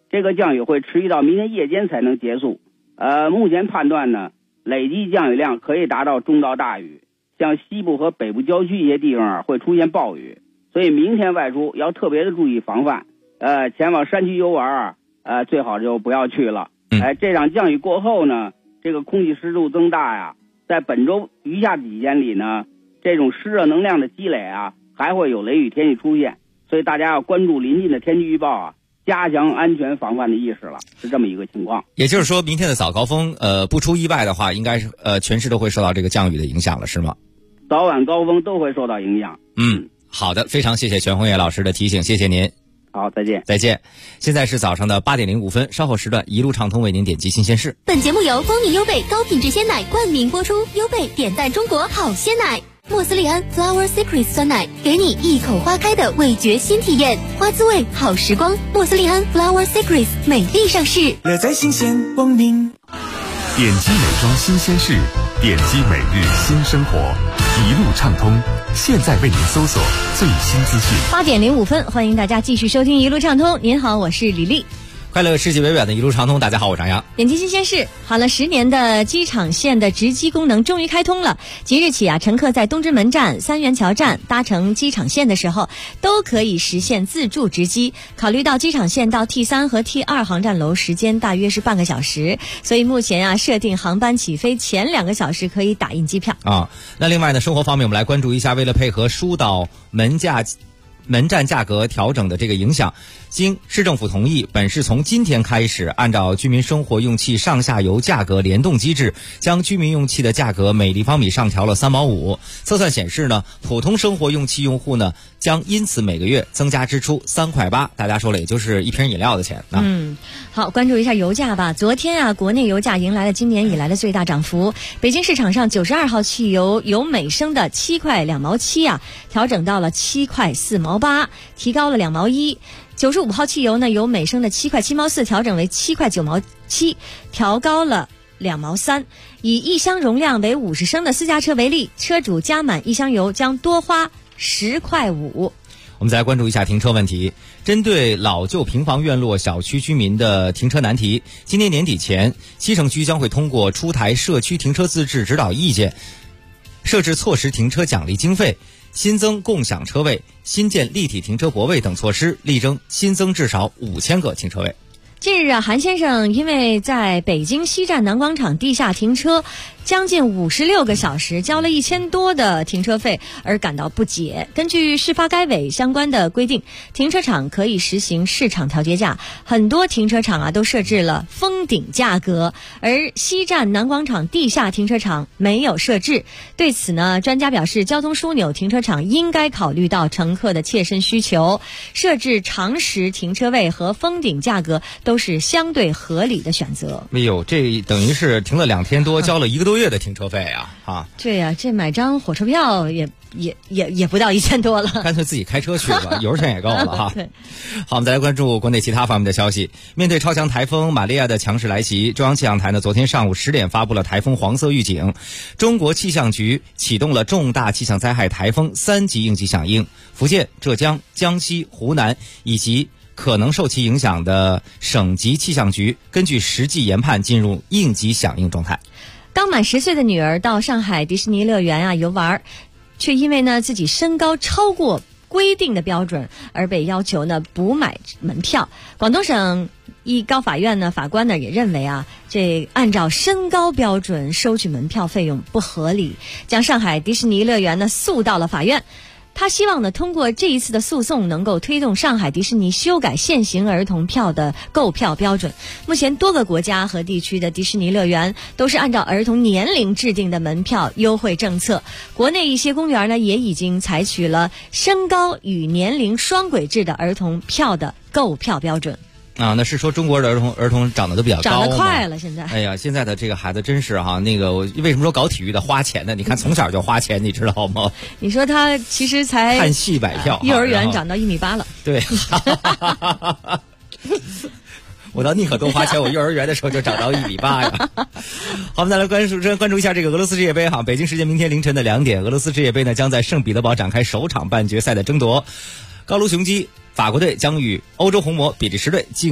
Speaker 24: 这个降雨会持续到明天夜间才能结束。目前判断呢，累计降雨量可以达到中到大雨，像西部和北部郊区一些地方会出现暴雨，所以明天外出要特别的注意防范。前往山区游玩最好就不要去了。这场降雨过后呢，这个空气湿度增大呀，在本周余下几天里呢，这种湿热能量的积累还会有雷雨天气出现，所以大家要关注临近的天气预报加强安全防范的意识了，是这么一个情况。
Speaker 18: 也就是说，明天的早高峰，不出意外的话，应该是全市都会受到这个降雨的影响了，是吗？
Speaker 24: 早晚高峰都会受到影响。
Speaker 18: 好的，非常谢谢全红叶老师的提醒，谢谢您。
Speaker 24: 好，再见。
Speaker 18: 再见。现在是早上的8点05分，稍后时段一路畅通为您点击新鲜事。
Speaker 14: 本节目由蜂蜜优贝高品质鲜奶冠名播出，优贝点赞中国好鲜奶。莫斯利安 Flower Secrets 酸奶，给你一口花开的味觉新体验，花滋味好时光。莫斯利安 Flower Secrets 美丽上市，
Speaker 19: 乐在新鲜光明。
Speaker 23: 点击美妆新鲜事，点击每日新生活，一路畅通。现在为您搜索最新资讯。
Speaker 21: 8点05分，欢迎大家继续收听一路畅通。您好，我是李丽。
Speaker 18: 快乐世纪委婉的一路畅通，大家好，我是张扬。
Speaker 21: 点击新鲜事，好了，10年的机场线的直机功能终于开通了。即日起乘客在东直门站、三元桥站搭乘机场线的时候，都可以实现自助直机。考虑到机场线到 T3 和 T2 航站楼时间大约是半个小时，所以目前设定航班起飞前2个小时可以打印机票。
Speaker 18: 那另外呢，生活方面我们来关注一下，为了配合疏导门站价格调整的这个影响，经市政府同意，本市从今天开始，按照居民生活用气上下游价格联动机制，将居民用气的价格每立方米上调了3毛5。测算显示呢，普通生活用气用户呢，将因此每个月增加支出3块8，大家说了，也就是一瓶饮料的钱。
Speaker 21: 好，关注一下油价吧。昨天国内油价迎来了今年以来的最大涨幅。北京市场上92号汽油由每升的7块2毛7调整到了7块4毛8，提高了2毛1。95号汽油呢，由每升的7块7毛4调整为7块9毛7，调高了2毛3。以一箱容量为50升的私家车为例，车主加满一箱油将多花10块5。
Speaker 18: 我们再来关注一下停车问题。针对老旧平房院落小区居民的停车难题，今年年底前，西城区将会通过出台社区停车自治指导意见，设置错时停车奖励经费，新增共享车位，新建立体停车泊位等措施，力争新增至少5000个停车位。
Speaker 21: 近日韩先生因为在北京西站南广场地下停车将近56个小时，交了1000多的停车费而感到不解。根据事发该委相关的规定，停车场可以实行市场调节价，很多停车场都设置了封顶价格，而西站南广场地下停车场没有设置。对此呢，专家表示，交通枢纽停车场应该考虑到乘客的切身需求，设置常识停车位和封顶价格都是相对合理的选择。
Speaker 18: 哎呦，这等于是停了2天多，交了1个多月的停车费
Speaker 21: 对呀，这买张火车票也不到1000多了，
Speaker 18: 干脆自己开车去吧，油钱也够了
Speaker 21: 对。
Speaker 18: 好，我们再来关注国内其他方面的消息。面对超强台风玛利亚的强势来袭，中央气象台呢昨天上午10点发布了台风黄色预警。中国气象局启动了重大气象灾害台风3级应急响应，福建、浙江、江西、湖南以及可能受其影响的省级气象局根据实际研判进入应急响应状态。
Speaker 21: 刚满10岁的女儿到上海迪士尼乐园游玩，却因为自己身高超过规定的标准而被要求补买门票。广东省一高法院法官也认为这按照身高标准收取门票费用不合理，将上海迪士尼乐园诉到了法院。他希望通过这一次的诉讼能够推动上海迪士尼修改现行儿童票的购票标准。目前多个国家和地区的迪士尼乐园都是按照儿童年龄制定的门票优惠政策，国内一些公园也已经采取了身高与年龄双轨制的儿童票的购票标准。
Speaker 18: 那是说中国的儿童长得都比较高，
Speaker 21: 长得快了现在。
Speaker 18: 哎呀，现在的这个孩子真是为什么说搞体育的花钱呢？你看从小就花钱，你知道吗？
Speaker 21: 你说他其实才
Speaker 18: 看戏买票，
Speaker 21: 幼儿园长到1.8米了。
Speaker 18: 对。我倒宁可多花钱，我幼儿园的时候就长到1.8米呀。好，我们再来关注一下这个俄罗斯世界杯北京时间明天凌晨的2点，俄罗斯世界杯呢将在圣彼得堡展开首场半决赛的争夺。高卢雄鸡法国队将与欧洲红魔比利时队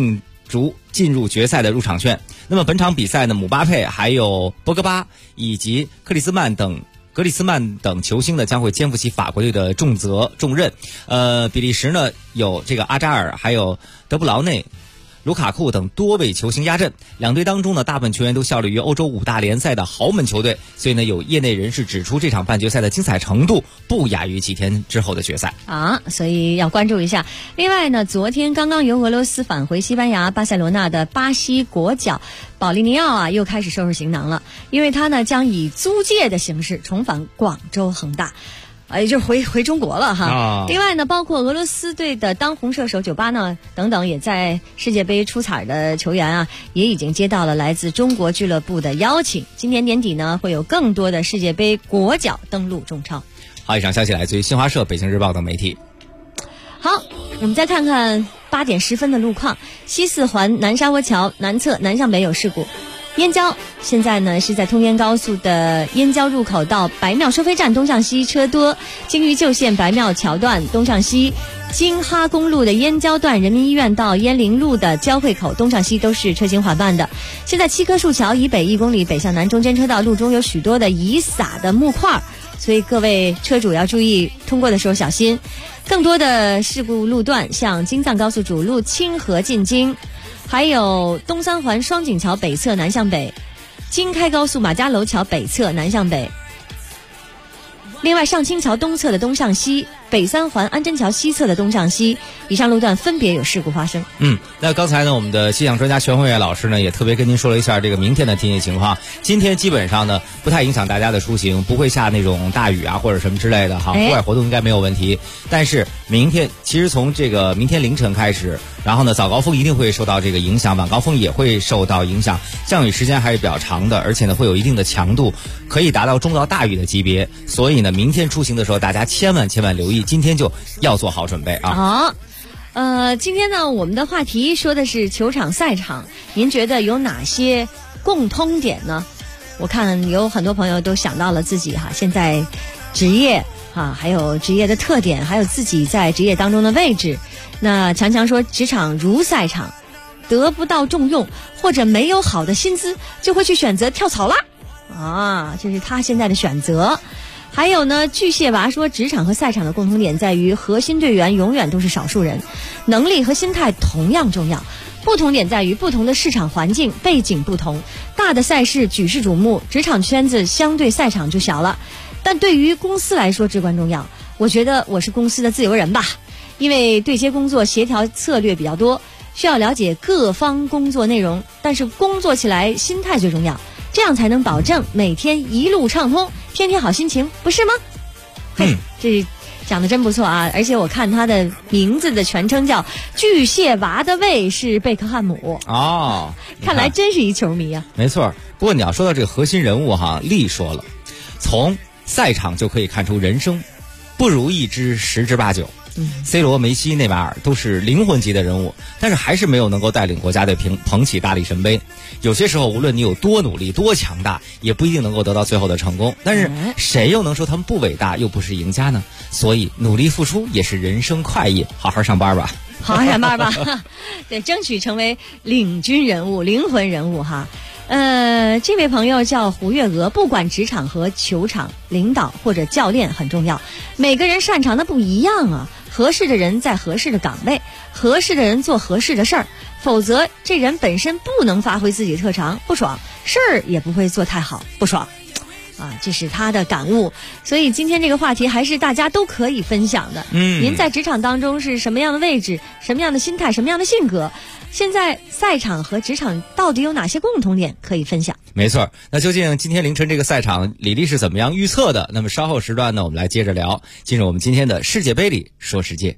Speaker 18: 逐进入决赛的入场券。那么本场比赛呢，姆巴佩还有博格巴以及格里斯曼等球星呢将会肩负起法国队的重任。比利时呢有这个阿扎尔还有德布劳内、卢卡库等多位球星压阵，两队当中呢，大部分球员都效力于欧洲5大联赛的豪门球队，所以呢，有业内人士指出，这场半决赛的精彩程度不亚于几天之后的决赛
Speaker 21: 啊，所以要关注一下。另外呢，昨天刚刚由俄罗斯返回西班牙巴塞罗那的巴西国脚保利尼奥又开始收拾行囊了，因为他呢将以租借的形式重返广州恒大。也就是回中国了哈。另外呢，包括俄罗斯队的当红射手酒吧呢等等，也在世界杯出彩的球员也已经接到了来自中国俱乐部的邀请。今年年底呢，会有更多的世界杯国脚登陆中超。
Speaker 18: 好，以上消息来自于新华社、北京日报等媒体。
Speaker 21: 好，我们再看看8点10分的路况。西四环南沙窝桥南侧南向北有事故。燕郊现在呢是在通燕高速的燕郊入口到白庙收费站东向西车多，京渝旧线白庙桥段东向西，京哈公路的燕郊段人民医院到燕陵路的交汇口东向西都是车行缓慢的。现在七棵树桥以北1公里北向南中间车道路中有许多的遗撒的木块，所以各位车主要注意通过的时候小心。更多的事故路段像京藏高速主路清河进京，还有东三环双井桥北侧南向北，京开高速马家楼桥北侧南向北。另外上清桥东侧的东向西，北三环安贞桥西侧的东向西，以上路段分别有事故发生。
Speaker 18: 那刚才呢，我们的气象专家全慧月老师呢也特别跟您说了一下这个明天的天气情况。今天基本上呢不太影响大家的出行，不会下那种大雨或者什么之类的哈，户外活动应该没有问题。但是明天其实从这个明天凌晨开始，然后呢早高峰一定会受到这个影响，晚高峰也会受到影响，降雨时间还是比较长的，而且呢会有一定的强度，可以达到中到大雨的级别。所以呢明天出行的时候大家千万留意，今天就要做好准备啊。
Speaker 21: 今天呢我们的话题说的是球场赛场，您觉得有哪些共通点呢？我看有很多朋友都想到了自己现在职业还有职业的特点，还有自己在职业当中的位置。那强强说职场如赛场，得不到重用或者没有好的薪资就会去选择跳槽啦这是他现在的选择。还有呢，巨蟹娃说职场和赛场的共同点在于核心队员永远都是少数人，能力和心态同样重要，不同点在于不同的市场环境背景不同，大的赛事举世瞩目，职场圈子相对赛场就小了，但对于公司来说至关重要。我觉得我是公司的自由人吧，因为对接工作协调策略比较多，需要了解各方工作内容，但是工作起来心态最重要，这样才能保证每天一路畅通，天天好心情，不是吗？这讲得真不错而且我看他的名字的全称叫巨蟹娃的胃是贝克汉姆看来真是一球迷
Speaker 18: 没错。不过你要说到这个核心人物丽说了，从赛场就可以看出人生不如意之10之8九。C 罗、梅西、内马尔都是灵魂级的人物，但是还是没有能够带领国家队捧起大力神杯。有些时候无论你有多努力多强大，也不一定能够得到最后的成功，但是谁又能说他们不伟大又不是赢家呢？所以努力付出也是人生快意，好好上班吧，
Speaker 21: 好好上班吧对，争取成为领军人物灵魂人物这位朋友叫胡月娥，不管职场和球场，领导或者教练很重要，每个人擅长的不一样合适的人在合适的岗位，合适的人做合适的事儿，否则这人本身不能发挥自己的特长，不爽，事儿也不会做太好，不爽这是他的感悟。所以今天这个话题还是大家都可以分享的。您在职场当中是什么样的位置，什么样的心态，什么样的性格？现在赛场和职场到底有哪些共同点可以分享？
Speaker 18: 没错，那究竟今天凌晨这个赛场李丽是怎么样预测的？那么稍后时段呢，我们来接着聊。进入我们今天的世界杯里说世界。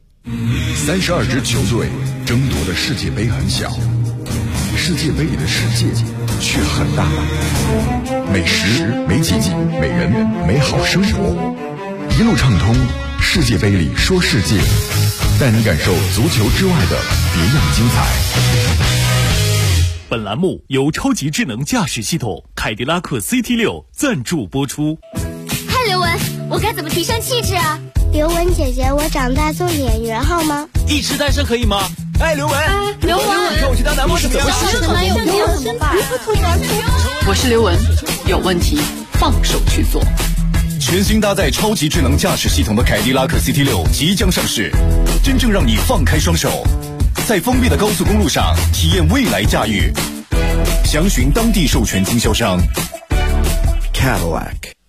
Speaker 20: 32支球队争夺的世界杯很小，世界杯里的世界却很大。美食、美景、美人、美好生活，一路畅通。世界杯里说世界，带你感受足球之外的别样精彩。
Speaker 23: 本栏目由超级智能驾驶系统凯迪拉克 CT6 赞助播出。
Speaker 7: 嗨，刘雯，我该怎么提升气质啊？
Speaker 10: 刘雯姐姐，我长大做演员好吗？
Speaker 23: 一痴单身可以吗？
Speaker 10: 哎，刘雯，
Speaker 7: 刘雯，
Speaker 10: 跟我去当男模怎么样？
Speaker 7: 前男友不要怎么办？
Speaker 11: 我是刘雯，有问题放手去做。
Speaker 23: 全新搭载超级智能驾驶系统的凯迪拉克 CT6 即将上市，真正让你放开双手，在封闭的高速公路上体验未来驾驭。详询当地授权经销商 Cadillac。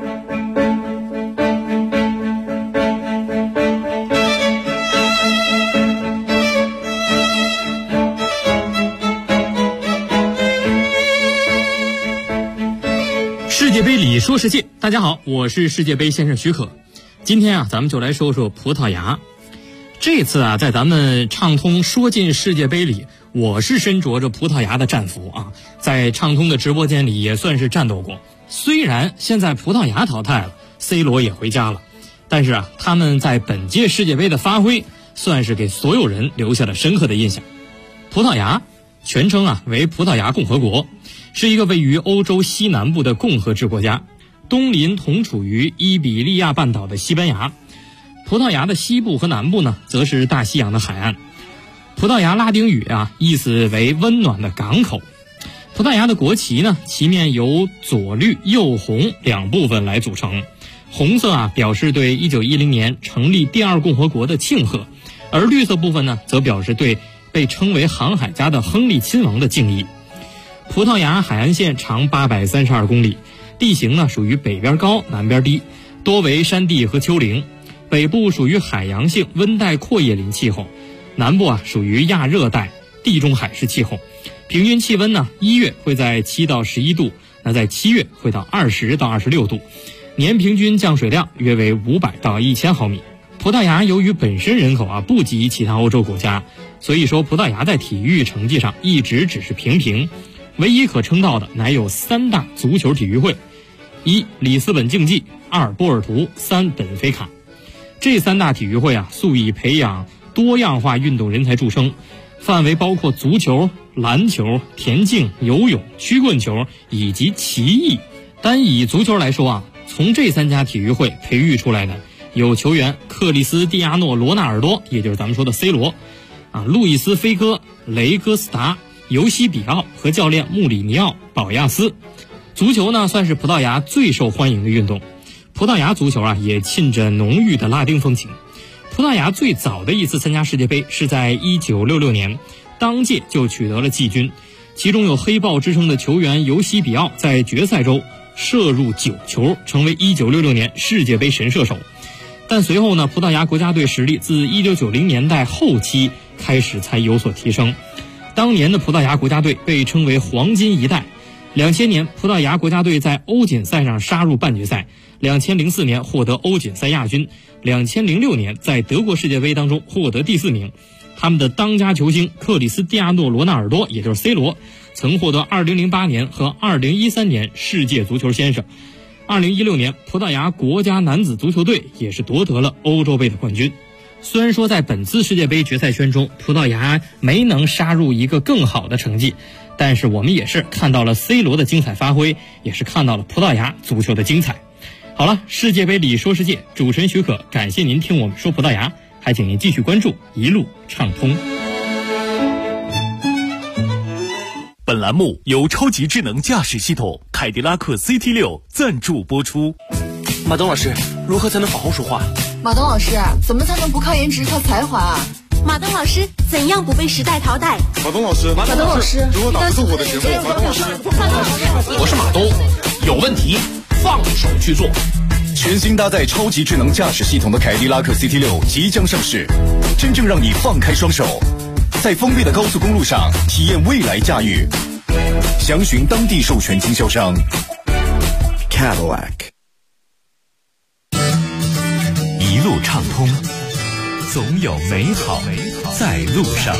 Speaker 15: 世界杯里说世界，大家好，我是世界杯先生许可。今天啊，咱们就来说说葡萄牙。这次啊，在咱们畅通说进世界杯里，我是身着着葡萄牙的战服啊，在畅通的直播间里也算是战斗过。虽然现在葡萄牙淘汰了 ，C 罗也回家了，但是啊，他们在本届世界杯的发挥，算是给所有人留下了深刻的印象。葡萄牙全称啊为葡萄牙共和国，是一个位于欧洲西南部的共和制国家，东邻同处于伊比利亚半岛的西班牙。葡萄牙的西部和南部呢，则是大西洋的海岸。葡萄牙拉丁语啊，意思为温暖的港口。葡萄牙的国旗呢，旗面由左绿右红两部分来组成。红色啊，表示对1910年成立第二共和国的庆贺，而绿色部分呢，则表示对被称为航海家的亨利亲王的敬意。葡萄牙海岸线长832公里，地形呢属于北边高南边低，多为山地和丘陵。北部属于海洋性温带阔叶林气候，南部啊属于亚热带地中海式气候。平均气温呢，1月会在7到11度，那在7月会到20到26度，年平均降水量约为500到1000毫米。葡萄牙由于本身人口啊不及其他欧洲国家，所以说葡萄牙在体育成绩上一直只是平平。唯一可称道的乃有3大足球体育会：1里斯本竞技，2波尔图，3本菲卡。这3大体育会啊，素以培养多样化运动人才著称，范围包括足球、篮球、田径、游泳、曲棍球以及棋艺。单以足球来说啊，从这3家体育会培育出来的有球员克里斯蒂亚诺·罗纳尔多，也就是咱们说的 C 罗啊，路易斯·菲戈、雷戈斯达、尤西比奥和教练穆里尼奥·保亚斯。足球呢，算是葡萄牙最受欢迎的运动。葡萄牙足球啊，也沁着浓郁的拉丁风情。葡萄牙最早的一次参加世界杯是在1966年，当届就取得了季军，其中有黑豹之称的球员尤西比奥在决赛周射入9球，成为1966年世界杯神射手。但随后呢，葡萄牙国家队实力自1990年代后期开始才有所提升。当年的葡萄牙国家队被称为黄金一代。2000年葡萄牙国家队在欧锦赛上杀入半决赛，2004年获得欧锦赛亚军，2006年在德国世界杯当中获得第4名。他们的当家球星克里斯蒂亚诺·罗纳尔多，也就是 C 罗，曾获得2008年和2013年世界足球先生。2016年葡萄牙国家男子足球队也是夺得了欧洲杯的冠军。虽然说在本次世界杯决赛圈中，葡萄牙没能杀入一个更好的成绩，但是我们也是看到了 C 罗的精彩发挥，也是看到了葡萄牙足球的精彩。好了，世界杯里说世界，主持人许可，感谢您听我们说葡萄牙，还请您继续关注一路畅通。
Speaker 23: 本栏目由超级智能驾驶系统凯迪拉克 CT6 赞助播出。
Speaker 10: 马东老师，如何才能好好说话？
Speaker 11: 马东老师，怎么才能不靠颜值靠才华啊？
Speaker 7: 马东老师，怎样不被时代淘汰？
Speaker 23: 马东老师，如何打不动我的节目？马东老师，
Speaker 10: 我是马东，有问题放手去做。
Speaker 23: 全新搭载超级智能驾驶系统的凯迪拉克 CT6 即将上市，真正让你放开双手，在封闭的高速公路上体验未来驾驭。详询当地授权经销商 Cadillac。
Speaker 12: 一路畅通，总有美好在路上。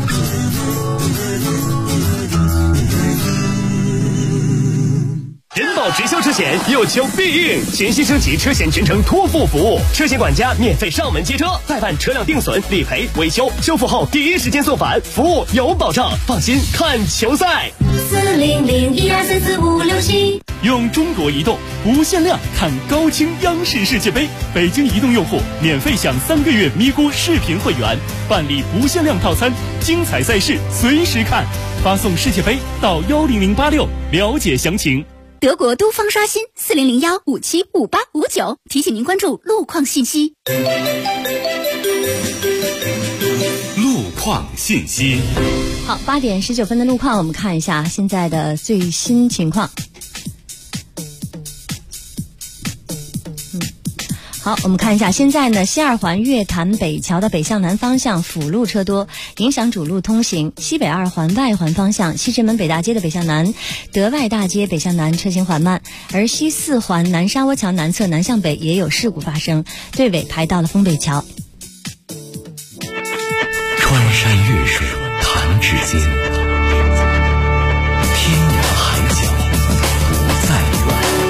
Speaker 23: 人
Speaker 5: 保直销车险，有求必应，全新升级车险全程托付服务，车险管家免费上门接车，代办车辆定损、理赔、维修，修复后第一时间送返，服务有保障，放心看球赛。
Speaker 1: 400123456
Speaker 9: 用中国移动无限量看高清央视世界杯，北京移动用户免费享3个月咪咕视频会员，办理无限量套餐，精彩赛事随时看，发送世界杯到10086了解详情。
Speaker 14: 德国都方刷新4001575859，提醒您关注路况信息。
Speaker 12: 路况信息。
Speaker 21: 好，8点19分的路况，我们看一下现在的最新情况。好，我们看一下，现在呢，西二环月坛北桥的北向南方向辅路车多，影响主路通行；西北二环外环方向西直门北大街的北向南、德外大街北向南车行缓慢，而西四环南沙窝桥南侧南向北也有事故发生，队尾排到了丰北桥。
Speaker 12: 穿山越水弹指间，天涯海角不再远。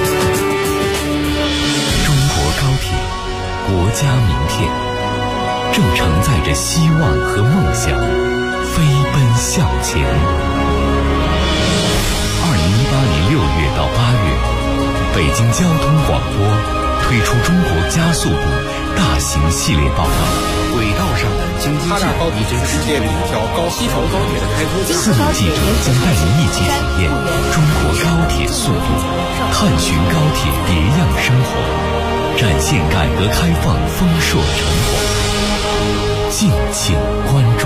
Speaker 12: 中国高铁，国家名片，正承载着希望和梦想，飞奔向前。2018年6月到8月，北京交通广播推出中国加速度大型系列报道。
Speaker 13: 轨道上的经济性，高铁是世界里一条西条高铁的开通。
Speaker 12: 4路记者将带您一起体验中国高铁速度，探寻高铁别样生活，展现改革开放丰硕成果。敬请关注。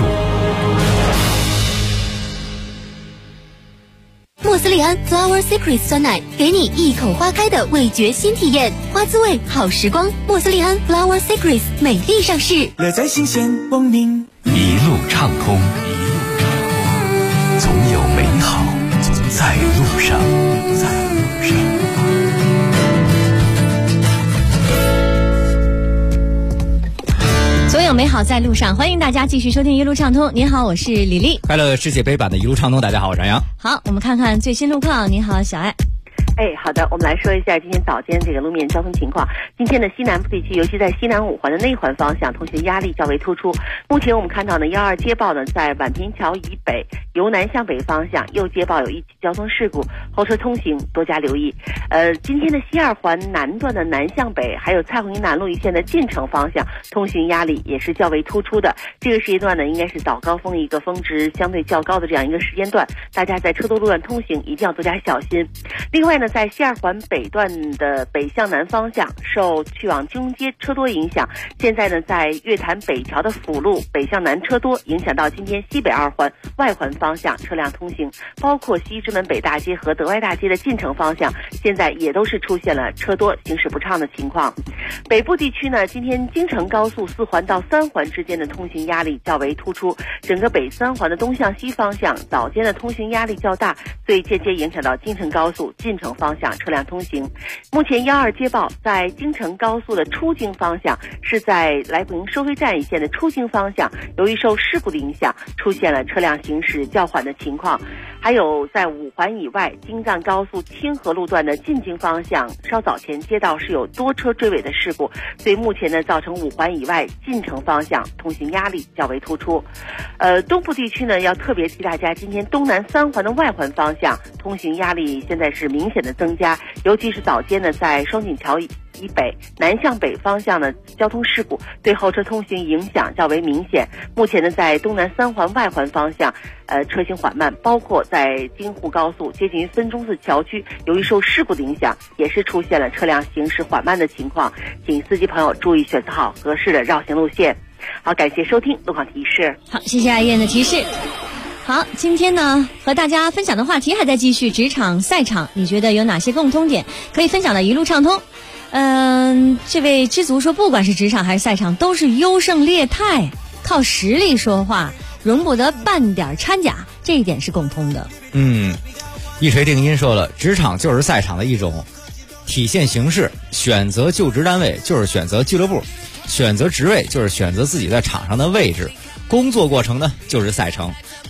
Speaker 14: 莫斯利安 Flower Secret 酸奶，给你一口花开的味觉新体验，花滋味好时光。莫斯利安 Flower Secret 美丽上市，
Speaker 19: 乐在新鲜光明，
Speaker 12: 一路畅通，总有美好在路上，
Speaker 21: 总有美好在路上，欢迎大家继续收听一路畅通。您好，我是李丽。
Speaker 18: 快乐世界杯版的一路畅通，大家好，我是杨洋。
Speaker 21: 好，我们看看最新路况。你好，小爱。
Speaker 16: 好的，我们来说一下今天早间这个路面交通情况。今天的西南部地区，尤其在西南五环的内环方向，通行压力较为突出。目前我们看到呢，12街报呢在宛平桥以北由南向北方向，右街报有一起交通事故，后车通行多加留意。今天的西二环南段的南向北，还有蔡闳南路一线的进城方向，通行压力也是较为突出的。这个时间段呢，应该是早高峰一个峰值相对较高的这样一个时间段，大家在车多路段通行一定要多加小心。另外呢，在西二环北段的北向南方向，受去往金融街车多影响，现在呢在月坛北桥的辅路北向南车多，影响到今天西北二环外环方向车辆通行，包括西直门北大街和德外大街的进城方向，现在也都是出现了车多行驶不畅的情况。北部地区呢，今天京承高速4环到3环之间的通行压力较为突出，整个北3环的东向西方向早间的通行压力较大，所以间接影响到京承高速进城方向车辆通行。目前12街报在京承高速的出京方向，是在来福营收费站一线的出京方向，由于受事故的影响，出现了车辆行驶较缓的情况。还有在5环以外，京藏高速清河路段的进京方向，稍早前街道是有多车追尾的事故，所以目前呢，造成5环以外进城方向通行压力较为突出。东部地区呢，要特别提大家，今天东南3环的外环方向通行压力现在是明显的增加，尤其是早间呢，在双井桥以北南向北方向的交通事故对后车通行影响较为明显。目前呢，在东南3环外环方向车行缓慢，包括在京沪高速接近于分钟寺桥区，由于受事故的影响，也是出现了车辆行驶缓慢的情况，请司机朋友注意选择好合适的绕行路线。好，感谢收听路况提示。
Speaker 21: 好，谢谢爱燕的提示。好，今天呢和大家分享的话题还在继续，职场赛场，你觉得有哪些共通点可以分享的一路畅通？这位知足说，不管是职场还是赛场，都是优胜劣汰，靠实力说话，容不得半点掺假，这一点是共通的。
Speaker 18: 一锤定音说了，职场就是赛场的一种体现形式，选择就职单位就是选择俱乐部，选择职位就是选择自己在场上的位置，工作过程呢就是赛程。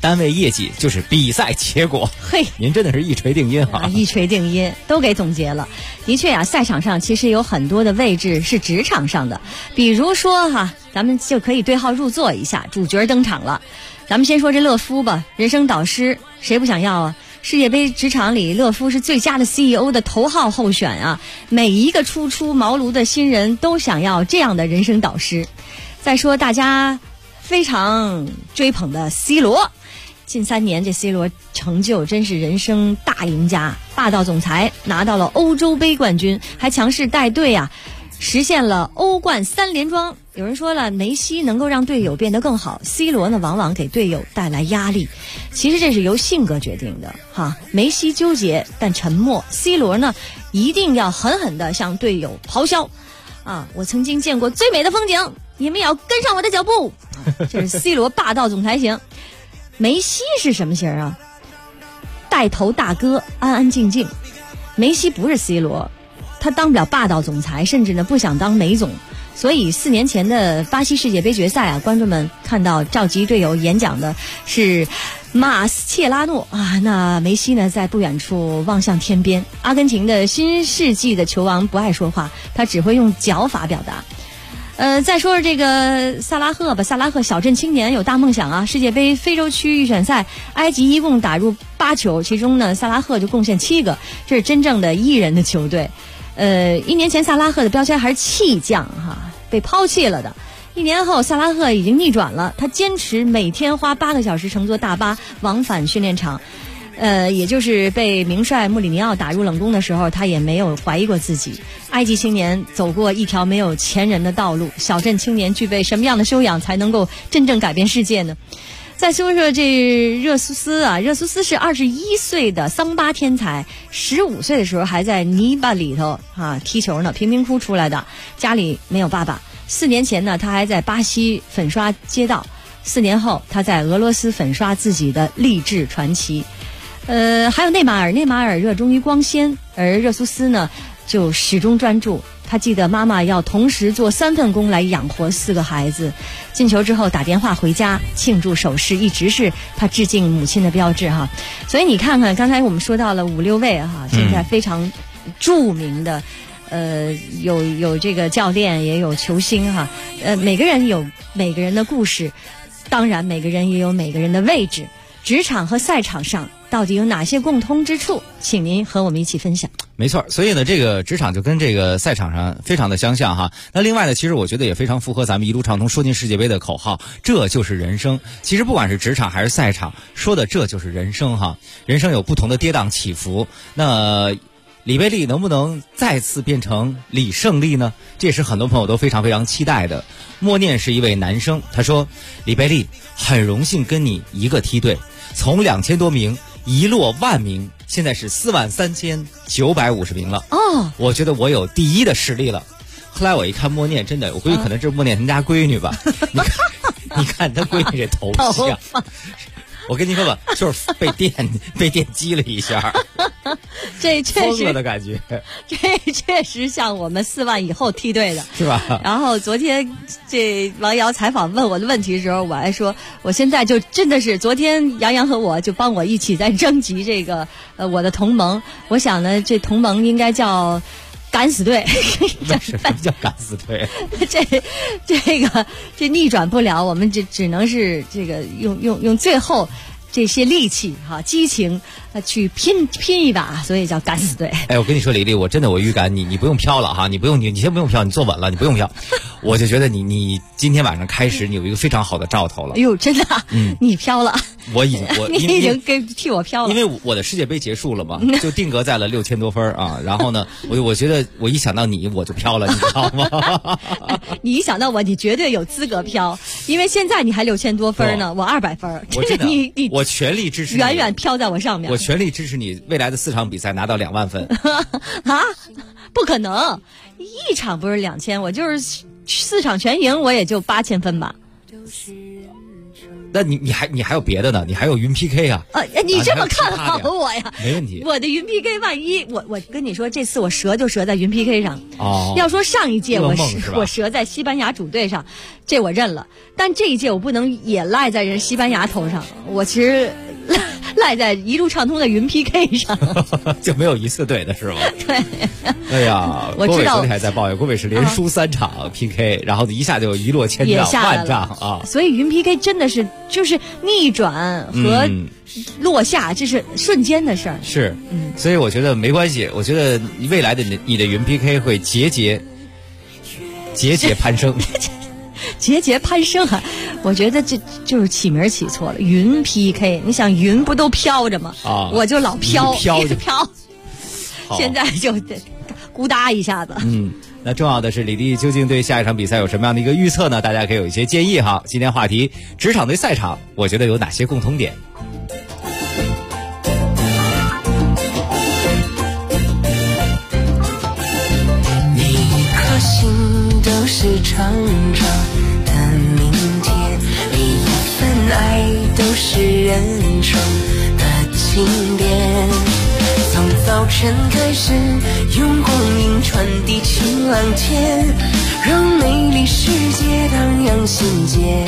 Speaker 18: 单位业绩就是比赛结果。
Speaker 21: 嘿，
Speaker 18: 您真的是一锤定音啊！
Speaker 21: 一锤定音，都给总结了。的确啊，赛场上其实有很多的位置是职场上的，比如说咱们就可以对号入座一下，主角登场了。咱们先说这勒夫吧，人生导师谁不想要啊？世界杯职场里，勒夫是最佳的 CEO 的头号候选啊！每一个初出茅庐的新人都想要这样的人生导师。再说大家非常追捧的 C 罗，近3年这 C 罗成就真是人生大赢家，霸道总裁，拿到了欧洲杯冠军，还强势带队实现了欧冠3连庄。有人说了，梅西能够让队友变得更好， C 罗呢往往给队友带来压力。其实这是由性格决定的梅西纠结但沉默， C 罗呢一定要狠狠地向队友咆哮我曾经见过最美的风景，你们也要跟上我的脚步这是 C 罗霸道总裁型。梅西是什么型啊？带头大哥，安安静静。梅西不是 C 罗，他当不了霸道总裁，甚至呢不想当梅总。所以4年前的巴西世界杯决赛观众们看到召集队友演讲的是马斯切拉诺那梅西呢在不远处望向天边。阿根廷的新世纪的球王不爱说话，他只会用脚法表达。再说这个萨拉赫吧，萨拉赫小镇青年有大梦想世界杯非洲区预选赛，埃及一共打入8球，其中呢萨拉赫就贡献7个，这是真正的艺人的球队。1年前萨拉赫的标签还是弃将被抛弃了的。1年后萨拉赫已经逆转了，他坚持每天花8个小时乘坐大巴往返训练场。也就是被名帅穆里尼奥打入冷宫的时候，他也没有怀疑过自己。埃及青年走过一条没有前人的道路，小镇青年具备什么样的修养才能够真正改变世界呢？再说说这热苏斯热苏斯是21岁的桑巴天才，15岁的时候还在泥巴里头踢球呢，贫民窟出来的，家里没有爸爸。4年前呢，他还在巴西粉刷街道，4年后他在俄罗斯粉刷自己的励志传奇。还有内马尔热衷于光鲜，而热苏斯呢就始终专注。他记得妈妈要同时做3份工来养活4个孩子。进球之后打电话回家庆祝手势，一直是他致敬母亲的标志所以你看看，刚才我们说到了5、6位现在非常著名的有这个教练，也有球星每个人有每个人的故事，当然每个人也有每个人的位置。职场和赛场上到底有哪些共通之处？请您和我们一起分享。
Speaker 18: 没错，所以呢，这个职场就跟这个赛场上非常的相像那另外呢，其实我觉得也非常符合咱们一路畅通说进世界杯的口号，这就是人生。其实不管是职场还是赛场，说的这就是人生人生有不同的跌宕起伏。那李贝利能不能再次变成李胜利呢？这也是很多朋友都非常非常期待的。默念是一位男生，他说：“李贝利，很荣幸跟你一个梯队，从2000多名一落万名，现在是43950名了。我觉得我有第1的实力了。”后来我一看默念，真的，我估计可能是默念他们家闺女吧。你看他闺女这头像。我跟你说吧，就是被电击了一下，
Speaker 21: 这确实
Speaker 18: 疯了的感觉。
Speaker 21: 这确实像我们4万以后梯队的，
Speaker 18: 是吧？
Speaker 21: 然后昨天这王瑶采访问我的问题的时候，我还说，我现在就真的是昨天杨洋和我就帮我一起在征集这个我的同盟。我想呢，这同盟应该叫敢死队。
Speaker 18: 什么叫敢死队？
Speaker 21: 这逆转不了，我们只能是这个用最后这些力气激情去拼一把，所以叫敢死队。
Speaker 18: 我跟你说，李丽，我预感你不用飘了你先不用飘，你坐稳了，你不用飘。我就觉得你今天晚上开始，你有一个非常好的兆头了。
Speaker 21: 哎呦，真的你飘了。你已经替我飘了，
Speaker 18: 因为我的世界杯结束了嘛，就定格在了6000多分然后呢，我觉得我一想到你，我就飘了，你知道吗？
Speaker 21: 你一想到我，你绝对有资格飘，因为现在你还6000多分呢，我200分，
Speaker 18: 真的，
Speaker 21: 你
Speaker 18: 我全力支持你，
Speaker 21: 远远飘在我上面。
Speaker 18: 我全力支持你未来的4场比赛拿到2万分。
Speaker 21: 不可能，一场不是2000，我就是4场全赢，我也就8000分吧。
Speaker 18: 那你还有别的呢？你还有云 PK 啊？
Speaker 21: 你这么看好我呀？
Speaker 18: 没问题。
Speaker 21: 我的云 PK 万一我跟你说，这次我折就折在云 PK 上。要说上一届我折在西班牙主队上，这我认了。但这一届我不能也赖在人西班牙头上，我其实赖在一路畅通的云 PK 上。
Speaker 18: 就没有一次对的是吗？
Speaker 21: 对。
Speaker 18: 哎呀，
Speaker 21: 我知道
Speaker 18: 郭伟还在抱怨，郭伟是连输3场 PK，然后一下就一落千丈万丈啊！
Speaker 21: 所以云 PK 真的是就是逆转和落下，这是瞬间的事儿。
Speaker 18: 是，所以我觉得没关系，我觉得未来的你的云 PK 会节节攀升。
Speaker 21: 节节攀升啊！我觉得这就是起名起错了。云 PK， 你想云不都飘着吗？我就老飘，一直飘，现在就咕哒一下子。
Speaker 18: 那重要的是李丽究竟对下一场比赛有什么样的一个预测呢？大家可以有一些建议哈。今天话题职场对赛场，我觉得有哪些共同点？
Speaker 19: 每一颗心都是长长的明天，每一份爱都是人生的经典。从早晨开始，用光阴传递晴朗天，让美丽世界荡漾心间。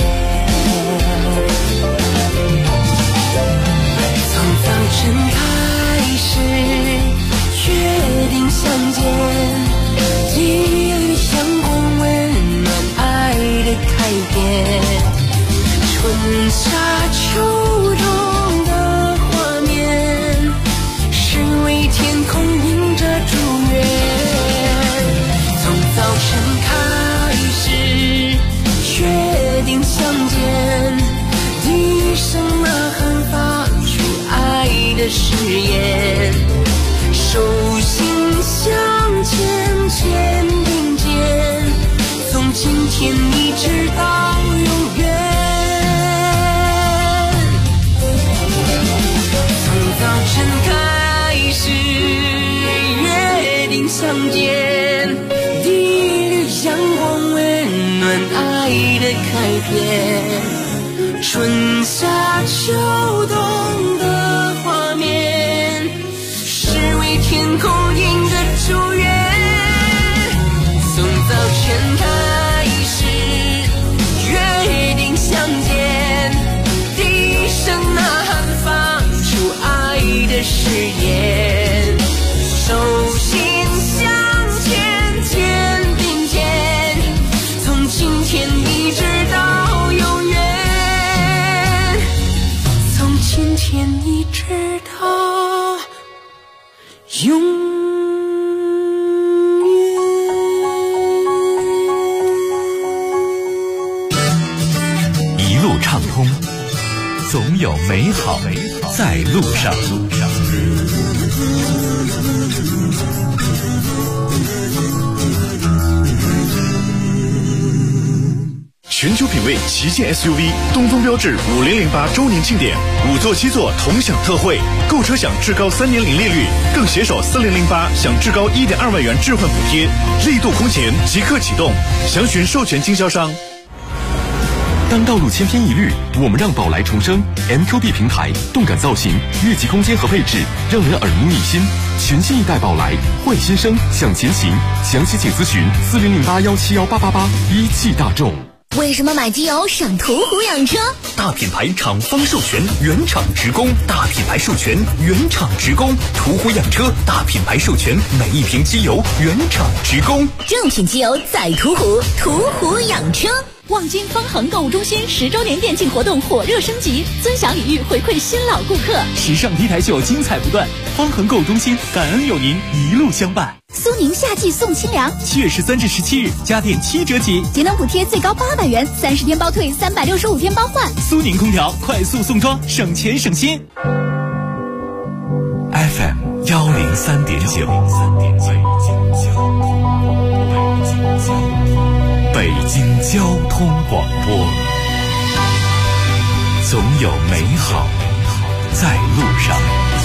Speaker 19: 从早晨开始，约定相见，给予阳光温暖爱的开篇。春夏秋冬的画面，是为天空迎着祝愿。从早晨开始，约定相见，低声呐喊发出爱的誓言，手心向前肩并肩，从今天一直到永远。从早晨开始，约定相见，砥砺阳光温暖爱的开篇。春夏秋冬的画面，是为天空迎着祝愿。从早晨开始，约定相见，低声呐喊发出爱的誓言，手心向前肩并肩，从今天一直到永远，从今天一直到永远。
Speaker 12: 一路畅通，总有美好在路上。
Speaker 23: 全球品味旗舰 SUV 东风标致5008周年庆典，5座7座同享特惠，购车享至高3年零利率，更携手4008享至高1.2万元置换补贴，力度空前即刻启动，详询授权经销商。
Speaker 2: 当道路千篇一律，我们让宝来重生。MQB 平台动感造型，越级空间和配置让人耳目一新。全新一代宝来，换新生向前行。详细请咨询4008171888。一汽大众。
Speaker 14: 为什么买机油上途虎养车？
Speaker 10: 大品牌厂方授权，原厂直供；大品牌授权，原厂直供。途虎养车大品牌授权，每一瓶机油原厂直供。
Speaker 14: 正品机油在途虎，途虎养车。
Speaker 7: 望京方恒购物中心10周年店庆活动火热升级，尊享礼遇回馈新老顾客，
Speaker 9: 时尚 T 台秀精彩不断。方恒购物中心感恩有您一路相伴。
Speaker 14: 苏宁夏季送清凉
Speaker 9: ，7月13至17日家电7折起，
Speaker 14: 节能补贴最高800元，30天包退，365天包换。
Speaker 9: 苏宁空调快速送装，省钱省心。
Speaker 12: FM 103.9，北京交通广播，总有美好在路上。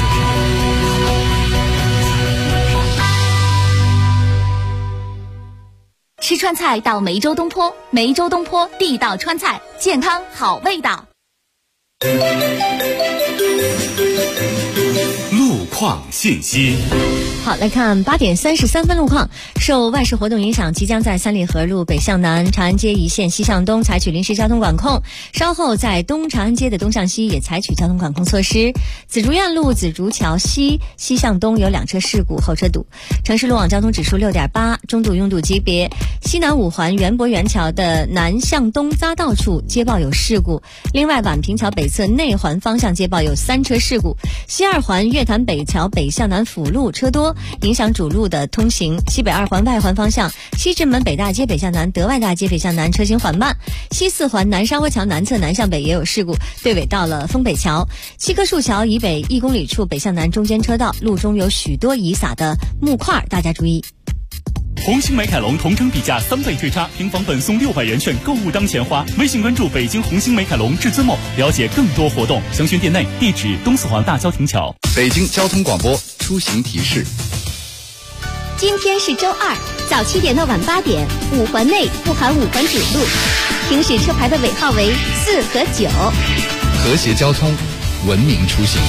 Speaker 14: 吃川菜到梅州东坡，梅州东坡地道川菜，健康好味道。
Speaker 12: 路况信息。
Speaker 21: 好，来看8点33分路况。受外事活动影响，即将在三里河路北向南、长安街一线西向东采取临时交通管控。稍后在东长安街的东向西也采取交通管控措施。紫竹院路紫竹桥西向东有2车事故，后车堵。城市路网交通指数6.8，中度拥堵级别。西南五环园博园桥的南向东匝道处接报有事故。另外，宛平桥北侧内环方向接报有3车事故。西二环月坛北桥北向南辅路车多，影响主路的通行。西北二环外环方向，西直门北大街北向南、德外大街北向南车行缓慢。西四环南沙窝桥南侧南向北也有事故，队尾到了丰北桥。七棵树桥以北1公里处北向南中间车道，路中有许多遗撒的木块，大家注意。
Speaker 3: 红星美凯龙同城比价3倍退差，平房本送600元券，购物当钱花。微信关注北京红星美凯龙至尊某，了解更多活动。详询店内，地址东四环大交亭桥。
Speaker 8: 北京交通广播出行提示：
Speaker 14: 今天是周二，早7点到晚8点，5环内不含5环主路，行驶车牌的尾号为4和9。
Speaker 8: 和谐交通，文明出行。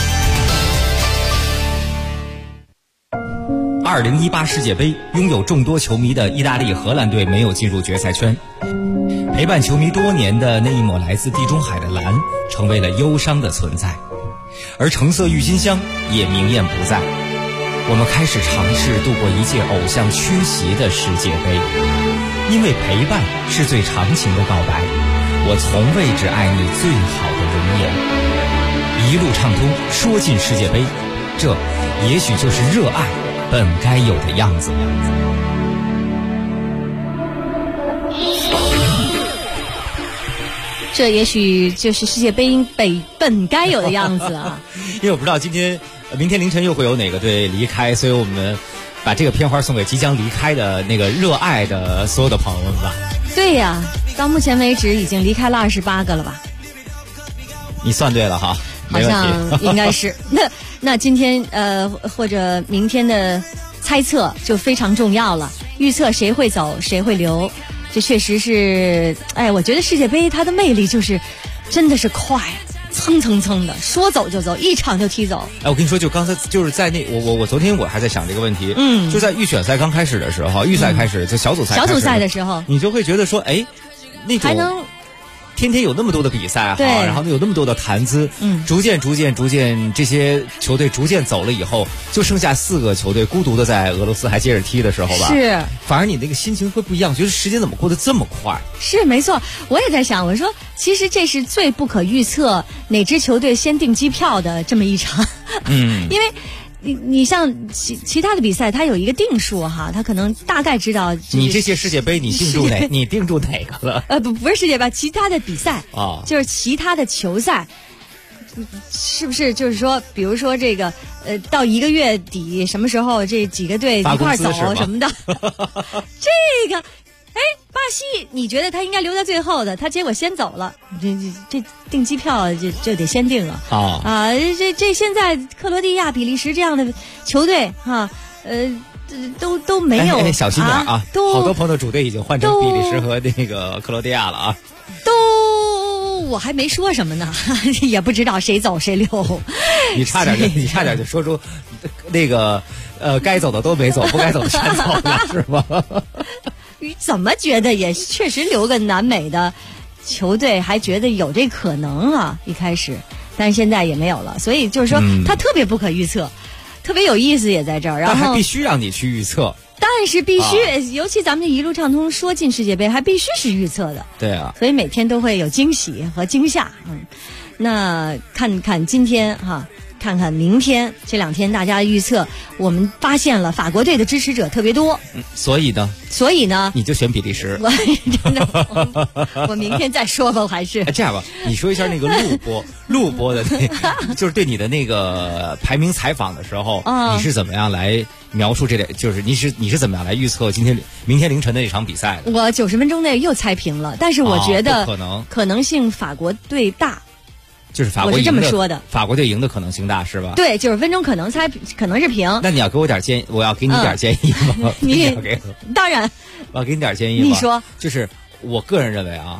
Speaker 18: 2018世界杯，拥有众多球迷的意大利、荷兰队没有进入决赛圈。陪伴球迷多年的那一抹来自地中海的蓝，成为了忧伤的存在，而橙色郁金香也明艳不在。我们开始尝试度过一届偶像缺席的世界杯，因为陪伴是最长情的告白。我从未只爱你最好的容颜，一路畅通，说尽世界杯，这也许就是热爱本该有的样子。
Speaker 21: 这也许就是世界杯本该有的样子啊！
Speaker 18: 因为我不知道明天凌晨又会有哪个队离开，所以我们把这个片花送给即将离开的那个热爱的所有的朋友们吧。
Speaker 21: 对呀，到目前为止已经离开了28个了吧？
Speaker 18: 你算对了哈，
Speaker 21: 好像应该是。那今天或者明天的猜测就非常重要了，预测谁会走谁会留，这确实是，我觉得世界杯它的魅力就是真的是快，蹭蹭蹭的，说走就走，一场就踢走。
Speaker 18: 我跟你说，就刚才就是在我昨天我还在想这个问题，就在预选赛刚开始的时候，预赛开始就小组赛
Speaker 21: 的时候，
Speaker 18: 你就会觉得说，那种
Speaker 21: 还能
Speaker 18: 天天有那么多的比赛哈，然后有那么多的谈资，逐渐这些球队逐渐走了以后，就剩下4个球队孤独的在俄罗斯还接着踢的时候吧，
Speaker 21: 是，
Speaker 18: 反而你那个心情会不一样，觉得时间怎么过得这么快？
Speaker 21: 是没错，我也在想，我说其实这是最不可预测哪支球队先订机票的这么一场，因为。你像其他的比赛，它有一个定数哈，它可能大概知道。
Speaker 18: 你这届世界杯你定住哪个了？
Speaker 21: 不是世界杯，其他的比赛
Speaker 18: 啊，
Speaker 21: 就是其他的球赛，是不是就是说，比如说这个到1个月底什么时候这几个队一块走什么的，这个。巴西，你觉得他应该留在最后的，他结果先走了，这订机票就得先定了这现在克罗地亚、比利时这样的球队都没有，
Speaker 18: 小心点啊！好多朋友主队已经换成比利时和那个克罗地亚了啊！
Speaker 21: 我还没说什么呢，也不知道谁走谁留。
Speaker 18: 你差点就说出那个该走的都没走，不该走的全走了，是吗？
Speaker 21: 怎么觉得也确实留个南美的球队，还觉得有这可能啊，一开始，但是现在也没有了，所以就是说它特别不可预测，特别有意思也在这儿，然后
Speaker 18: 但还必须让你去预测，
Speaker 21: 但是必须，尤其咱们这一路畅通说进世界杯，还必须是预测的，
Speaker 18: 对啊，
Speaker 21: 所以每天都会有惊喜和惊吓，那看看今天哈。看看明天这2天大家预测，我们发现了法国队的支持者特别多，
Speaker 18: 所以呢你就选比利时。我
Speaker 21: 明天再说吧，还是
Speaker 18: 这样吧，你说一下那个录播的就是对你的那个排名采访的时候，你是怎么样来描述这点？就是你是怎么样来预测明天凌晨的这场比赛的？
Speaker 21: 我90分钟内又猜平了，但是我觉得可能性法国队大。
Speaker 18: 就是法国，
Speaker 21: 我是这么说的，
Speaker 18: 法国队赢的可能性大是吧？
Speaker 21: 对，90分钟可能是平。
Speaker 18: 那你要给我点建议，我要给你点建议吗？
Speaker 21: 当然，
Speaker 18: 我要给你点建议吗？
Speaker 21: 你说，
Speaker 18: 就是我个人认为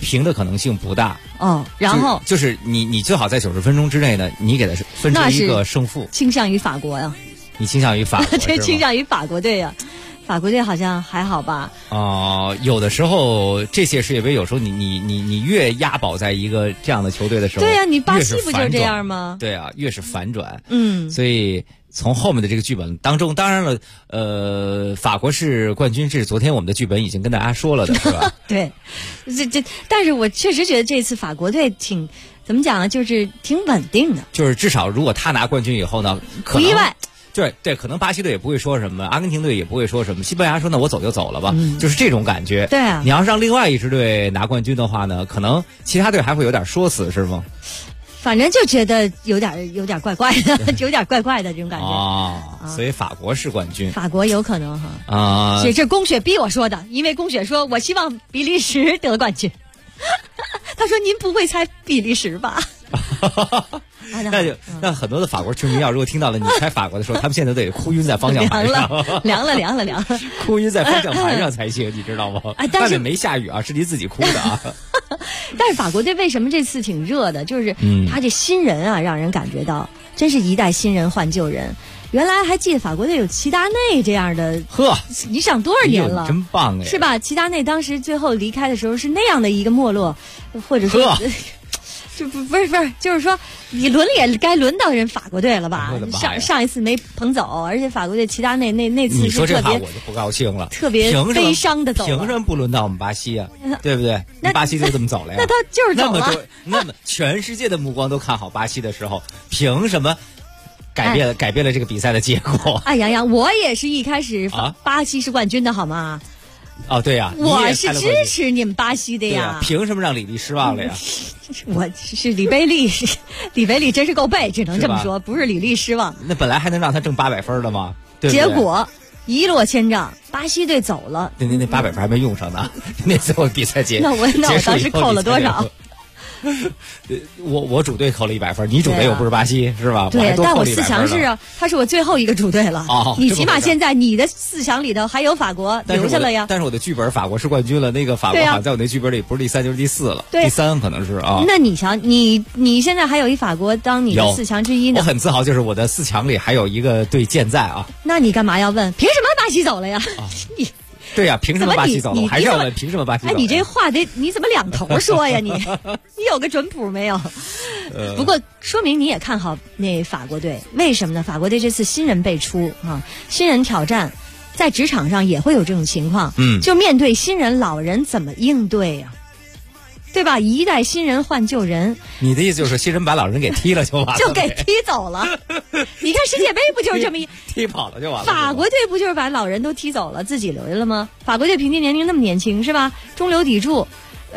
Speaker 18: 平的可能性不大。
Speaker 21: 哦，然后
Speaker 18: 就是你最好在90分钟之内呢，你给它分出一个胜负。
Speaker 21: 倾向于法国呀？
Speaker 18: 你倾向于法国？
Speaker 21: 对，倾向于法国队呀。法国队好像还好吧？
Speaker 18: 有的时候这届世界杯，有时候你越押宝在一个这样的球队的时候，
Speaker 21: 对呀，你巴西不就是这样吗？
Speaker 18: 对啊，越是反转。
Speaker 21: 所
Speaker 18: 以从后面的这个剧本当中，当然了，法国是冠军，这是昨天我们的剧本已经跟大家说了的，是吧？
Speaker 21: 对，但是我确实觉得这次法国队怎么讲呢？就是挺稳定的。
Speaker 18: 就是至少如果他拿冠军以后呢，
Speaker 21: 不意外。
Speaker 18: 对，可能巴西队也不会说什么，阿根廷队也不会说什么，西班牙说那我走就走了吧，就是这种感觉。
Speaker 21: 对啊，
Speaker 18: 你要是让另外一支队拿冠军的话呢，可能其他队还会有点说死，是吗？
Speaker 21: 反正就觉得有点怪怪的，有点怪怪的这种感觉。
Speaker 18: 所以法国是冠军，
Speaker 21: 法国有可能哈。这龚雪逼我说的，因为龚雪说我希望比利时得冠军。他说您不会猜比利时吧？
Speaker 18: 那很多的法国球迷要如果听到了你猜法国的时候，他们现在都得哭晕在方向盘上，
Speaker 21: 凉了，
Speaker 18: 哭晕在方向盘上才行，你知道吗？外面没下雨啊，是你自己哭的啊。
Speaker 21: 但是法国队为什么这次挺热的？就是他这新人啊，让人感觉到真是一代新人换旧人。原来还记得法国队有齐达内这样的，你想多少年了？
Speaker 18: 真棒哎，
Speaker 21: 是吧？齐达内当时最后离开的时候是那样的一个没落，或者说。就不是，就是说，你也该轮到人法国队了吧？上一次没捧走，而且法国队齐达内那次
Speaker 18: 你说这话我就不高兴了，
Speaker 21: 特别悲伤的走了。
Speaker 18: 凭什么不轮到我们巴西啊？对不对？巴西就这么走了呀？
Speaker 21: 那他就是走了。
Speaker 18: 那么全世界的目光都看好巴西的时候，凭什么改变了这个比赛的结果？
Speaker 21: 哎，杨洋，我也是一开始巴西是冠军的好吗？
Speaker 18: 哦，对呀，
Speaker 21: 我是支持你们巴西的呀。
Speaker 18: 凭什么让里利失望了呀？
Speaker 21: 我是里贝利真是够背，只能这么说，不是里利失望。
Speaker 18: 那本来还能让他挣800分的吗？对不
Speaker 21: 对？结果一落千丈，巴西队走了。
Speaker 18: 那800分还没用上呢，那最后比赛结束。
Speaker 21: 那我当时扣了多少？
Speaker 18: 我主队扣了100分，你主队又不是巴西，是吧？
Speaker 21: 对，但我四强是他是我最后一个主队了。你起码现在你的4强里头还有法国留下了呀。
Speaker 18: 但是我的剧本法国是冠军了，那个法国好像在我那剧本里不是第3就是第4了，第3可能是啊。
Speaker 21: 那你瞧，你现在还有一法国当你的4强之一呢。
Speaker 18: 我很自豪，就是我的4强里还有一个队健在啊。
Speaker 21: 那你干嘛要问？凭什么巴西走了呀？你。
Speaker 18: 对呀，凭什么巴西走了？我还是要问凭什么巴西走了？
Speaker 21: 哎，你这话你怎么两头说呀？你有个准谱没有？不过说明你也看好那法国队，为什么呢？法国队这次新人辈出啊，新人挑战，在职场上也会有这种情况。就面对新人，老人怎么应对呀？对吧？一代新人换旧人。
Speaker 18: 你的意思就是新人把老人给踢了就完了？
Speaker 21: 就给踢走了。你看世界杯不就是这么
Speaker 18: 踢跑了就完了？
Speaker 21: 法国队不就是把老人都踢走了，自己留下了吗？法国队平均年龄那么年轻是吧？中流砥柱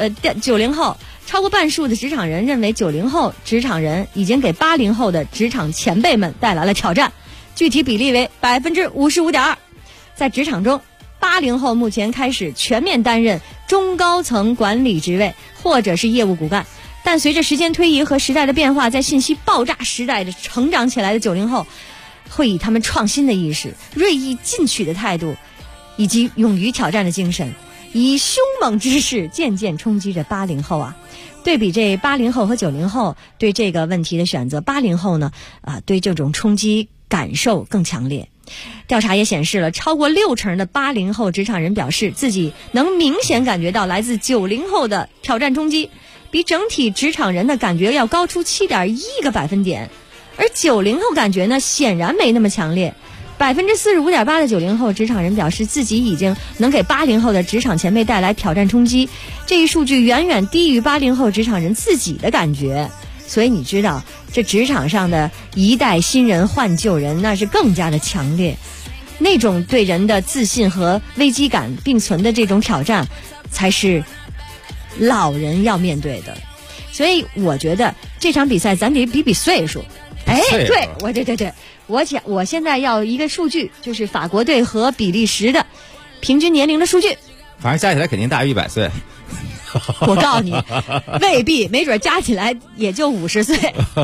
Speaker 21: ，90后超过半数的职场人认为90后职场人已经给80后的职场前辈们带来了挑战，具体比例为55.2%。在职场中，80后目前开始全面担任中高层管理职位或者是业务骨干，但随着时间推移和时代的变化，在信息爆炸时代的成长起来的90后，会以他们创新的意识、锐意进取的态度，以及勇于挑战的精神，以凶猛之势渐渐冲击着80后啊。对比这80后和90后对这个问题的选择，80后呢对这种冲击感受更强烈。调查也显示了，超过60%的80后职场人表示自己能明显感觉到来自90后的挑战冲击，比整体职场人的感觉要高出7.1个百分点。而90后感觉呢，显然没那么强烈。45.8%的90后职场人表示自己已经能给80后的职场前辈带来挑战冲击，这一数据远远低于80后职场人自己的感觉。所以你知道，这职场上的一代新人换旧人，那是更加的强烈。那种对人的自信和危机感并存的这种挑战，才是老人要面对的。所以我觉得这场比赛咱得比岁数。哎，对，我现在要一个数据，就是法国队和比利时的平均年龄的数据。
Speaker 18: 反正加起来肯定大于100岁。
Speaker 21: 我告诉你，未必，没准加起来也就50岁。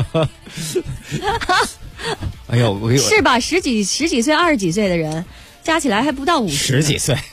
Speaker 18: 哎呦，
Speaker 21: 是吧？十几岁、20几岁的人，加起来还不到50。
Speaker 18: 10几岁，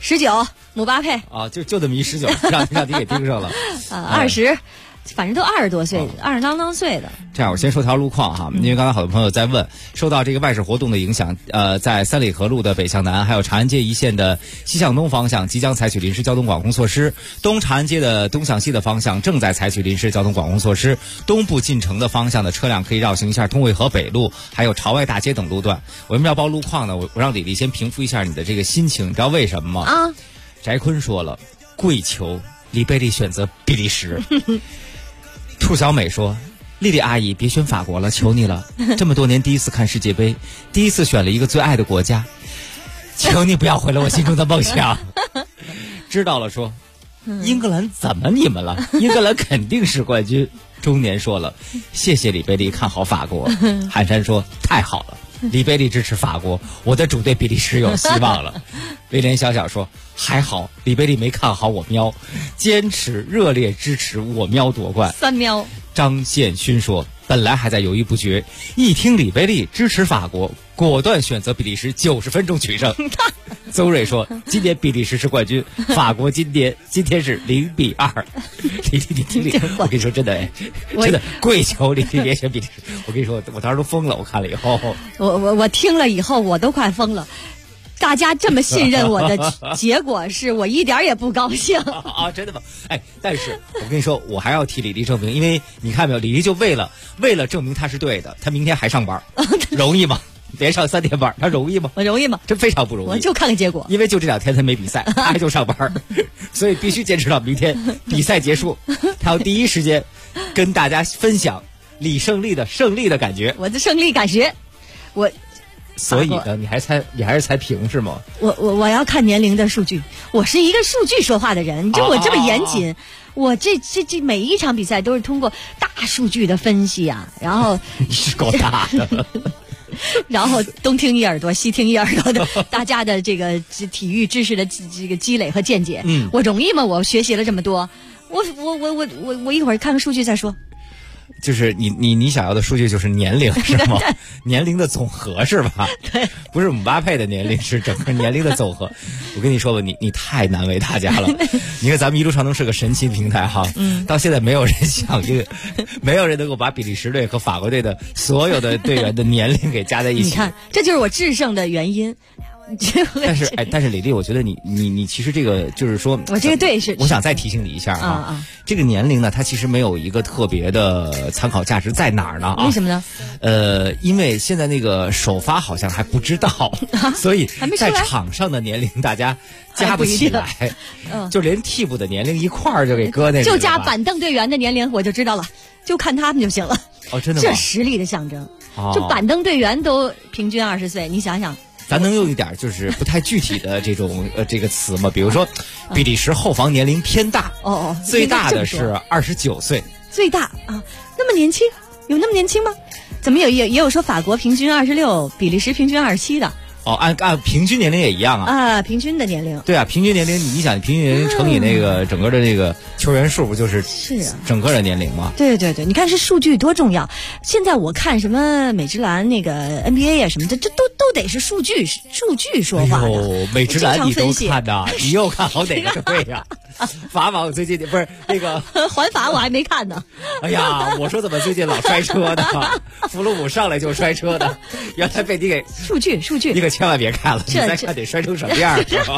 Speaker 21: 19，姆巴佩
Speaker 18: 啊，就这么一19，让你给盯上了
Speaker 21: 20。反正都20多岁，20啷当岁的。
Speaker 18: 这样，我先说条路况哈，因为刚才好多朋友在问，受到这个外事活动的影响，在三里河路的北向南，还有长安街一线的西向东方向，即将采取临时交通管控措施。东长安街的东向西的方向正在采取临时交通管控措施。东部进城的方向的车辆可以绕行一下通惠河北路，还有朝外大街等路段。为什么要报路况呢？我让李丽先平复一下你的这个心情，你知道为什么吗？
Speaker 21: 啊，
Speaker 18: 翟坤说了，跪求李贝利选择比利时。兔小美说：“丽丽阿姨，别选法国了，求你了！这么多年第一次看世界杯，第一次选了一个最爱的国家，求你不要毁了我心中的梦想。”知道了说，英格兰怎么你们了？英格兰肯定是冠军。中年说了，谢谢李贝利看好法国。寒山说太好了，李贝利支持法国，我的主队比利时有希望了。威廉小小说还好，李贝利没看好我喵，坚持热烈支持我喵夺冠。
Speaker 21: 3喵。
Speaker 18: 张宪勋说，本来还在犹豫不决，一听李贝利支持法国，果断选择比利时，90分钟取胜。邹瑞说，今年比利时是冠军，法国今天是0-2。李，我跟你说真的，真的跪求李别选比利时。我跟你说，我当时都疯了，我看了以后，
Speaker 21: 我听了以后我都快疯了。大家这么信任我的结果是我一点也不高兴
Speaker 18: 啊！真的吗？哎，但是我跟你说，我还要替李丽证明，因为你看没有，李丽就为了证明他是对的，他明天还上班，容易吗？连上3天班，他容易吗？
Speaker 21: 我容易吗？
Speaker 18: 这非常不容易。
Speaker 21: 我就看看结果，
Speaker 18: 因为就这2天他没比赛，他还就上班，所以必须坚持到明天比赛结束，他要第一时间跟大家分享李胜利的胜利的感觉。
Speaker 21: 我的胜利感觉，
Speaker 18: 所以呢，你还是猜平是吗？
Speaker 21: 我要看年龄的数据，我是一个数据说话的人，就我这么严谨，我这每一场比赛都是通过大数据的分析啊，然后
Speaker 18: 你是够大的。
Speaker 21: 然后东听一耳朵西听一耳朵的，大家的这个体育知识的这个积累和见解，我容易吗？我学习了这么多，我一会儿看看数据再说。
Speaker 18: 就是你想要的数据就是年龄是吗？年龄的总和是吧？
Speaker 21: 对，
Speaker 18: 不是姆巴佩的年龄，是整个年龄的总和。我跟你说吧，你太难为大家了。你看咱们一路畅通是个神奇平台哈，到现在没有人没有人能够把比利时队和法国队的所有的队员的年龄给加在一起。
Speaker 21: 你看，这就是我制胜的原因。
Speaker 18: 但是李丽，我觉得你其实这个就是说，
Speaker 21: 我这个对是，
Speaker 18: 我想再提醒你一下啊，这个年龄呢，它其实没有一个特别的参考价值在哪儿呢？
Speaker 21: 为什么呢？
Speaker 18: 因为现在那个首发好像还不知道，所以在场上的年龄大家加不起来，就连替补的年龄一块儿就给搁那个，
Speaker 21: 就加板凳队员的年龄我就知道了，就看他们就行了。
Speaker 18: 哦，真的吗？
Speaker 21: 这实力的象征，就板凳队员都平均20岁，你想想。
Speaker 18: 咱能用一点就是不太具体的这种这个词吗？比如说，比利时后防年龄偏大，最大的是29岁，
Speaker 21: 最大啊，那么年轻，有那么年轻吗？怎么也有说法国平均26，比利时平均27的？
Speaker 18: 哦，按平均年龄也一样啊！
Speaker 21: 平均的年龄。
Speaker 18: 对啊，平均年龄，你想，平均年龄乘以那个整个的这个球员数，不就是整个的年龄吗？
Speaker 21: 对，你看是数据多重要。现在我看什么美职篮那个 NBA 啊什么的，这都得是数据说话的。
Speaker 18: 美职篮你都看的，你又看好哪个队呀？法网最近不是那个
Speaker 21: 环法我还没看呢。
Speaker 18: 哎呀，我说怎么最近老摔车的？弗鲁姆上来就摔车的，原来被你给
Speaker 21: 数据。
Speaker 18: 你可千万别看了，你再看得摔成什么样是吧？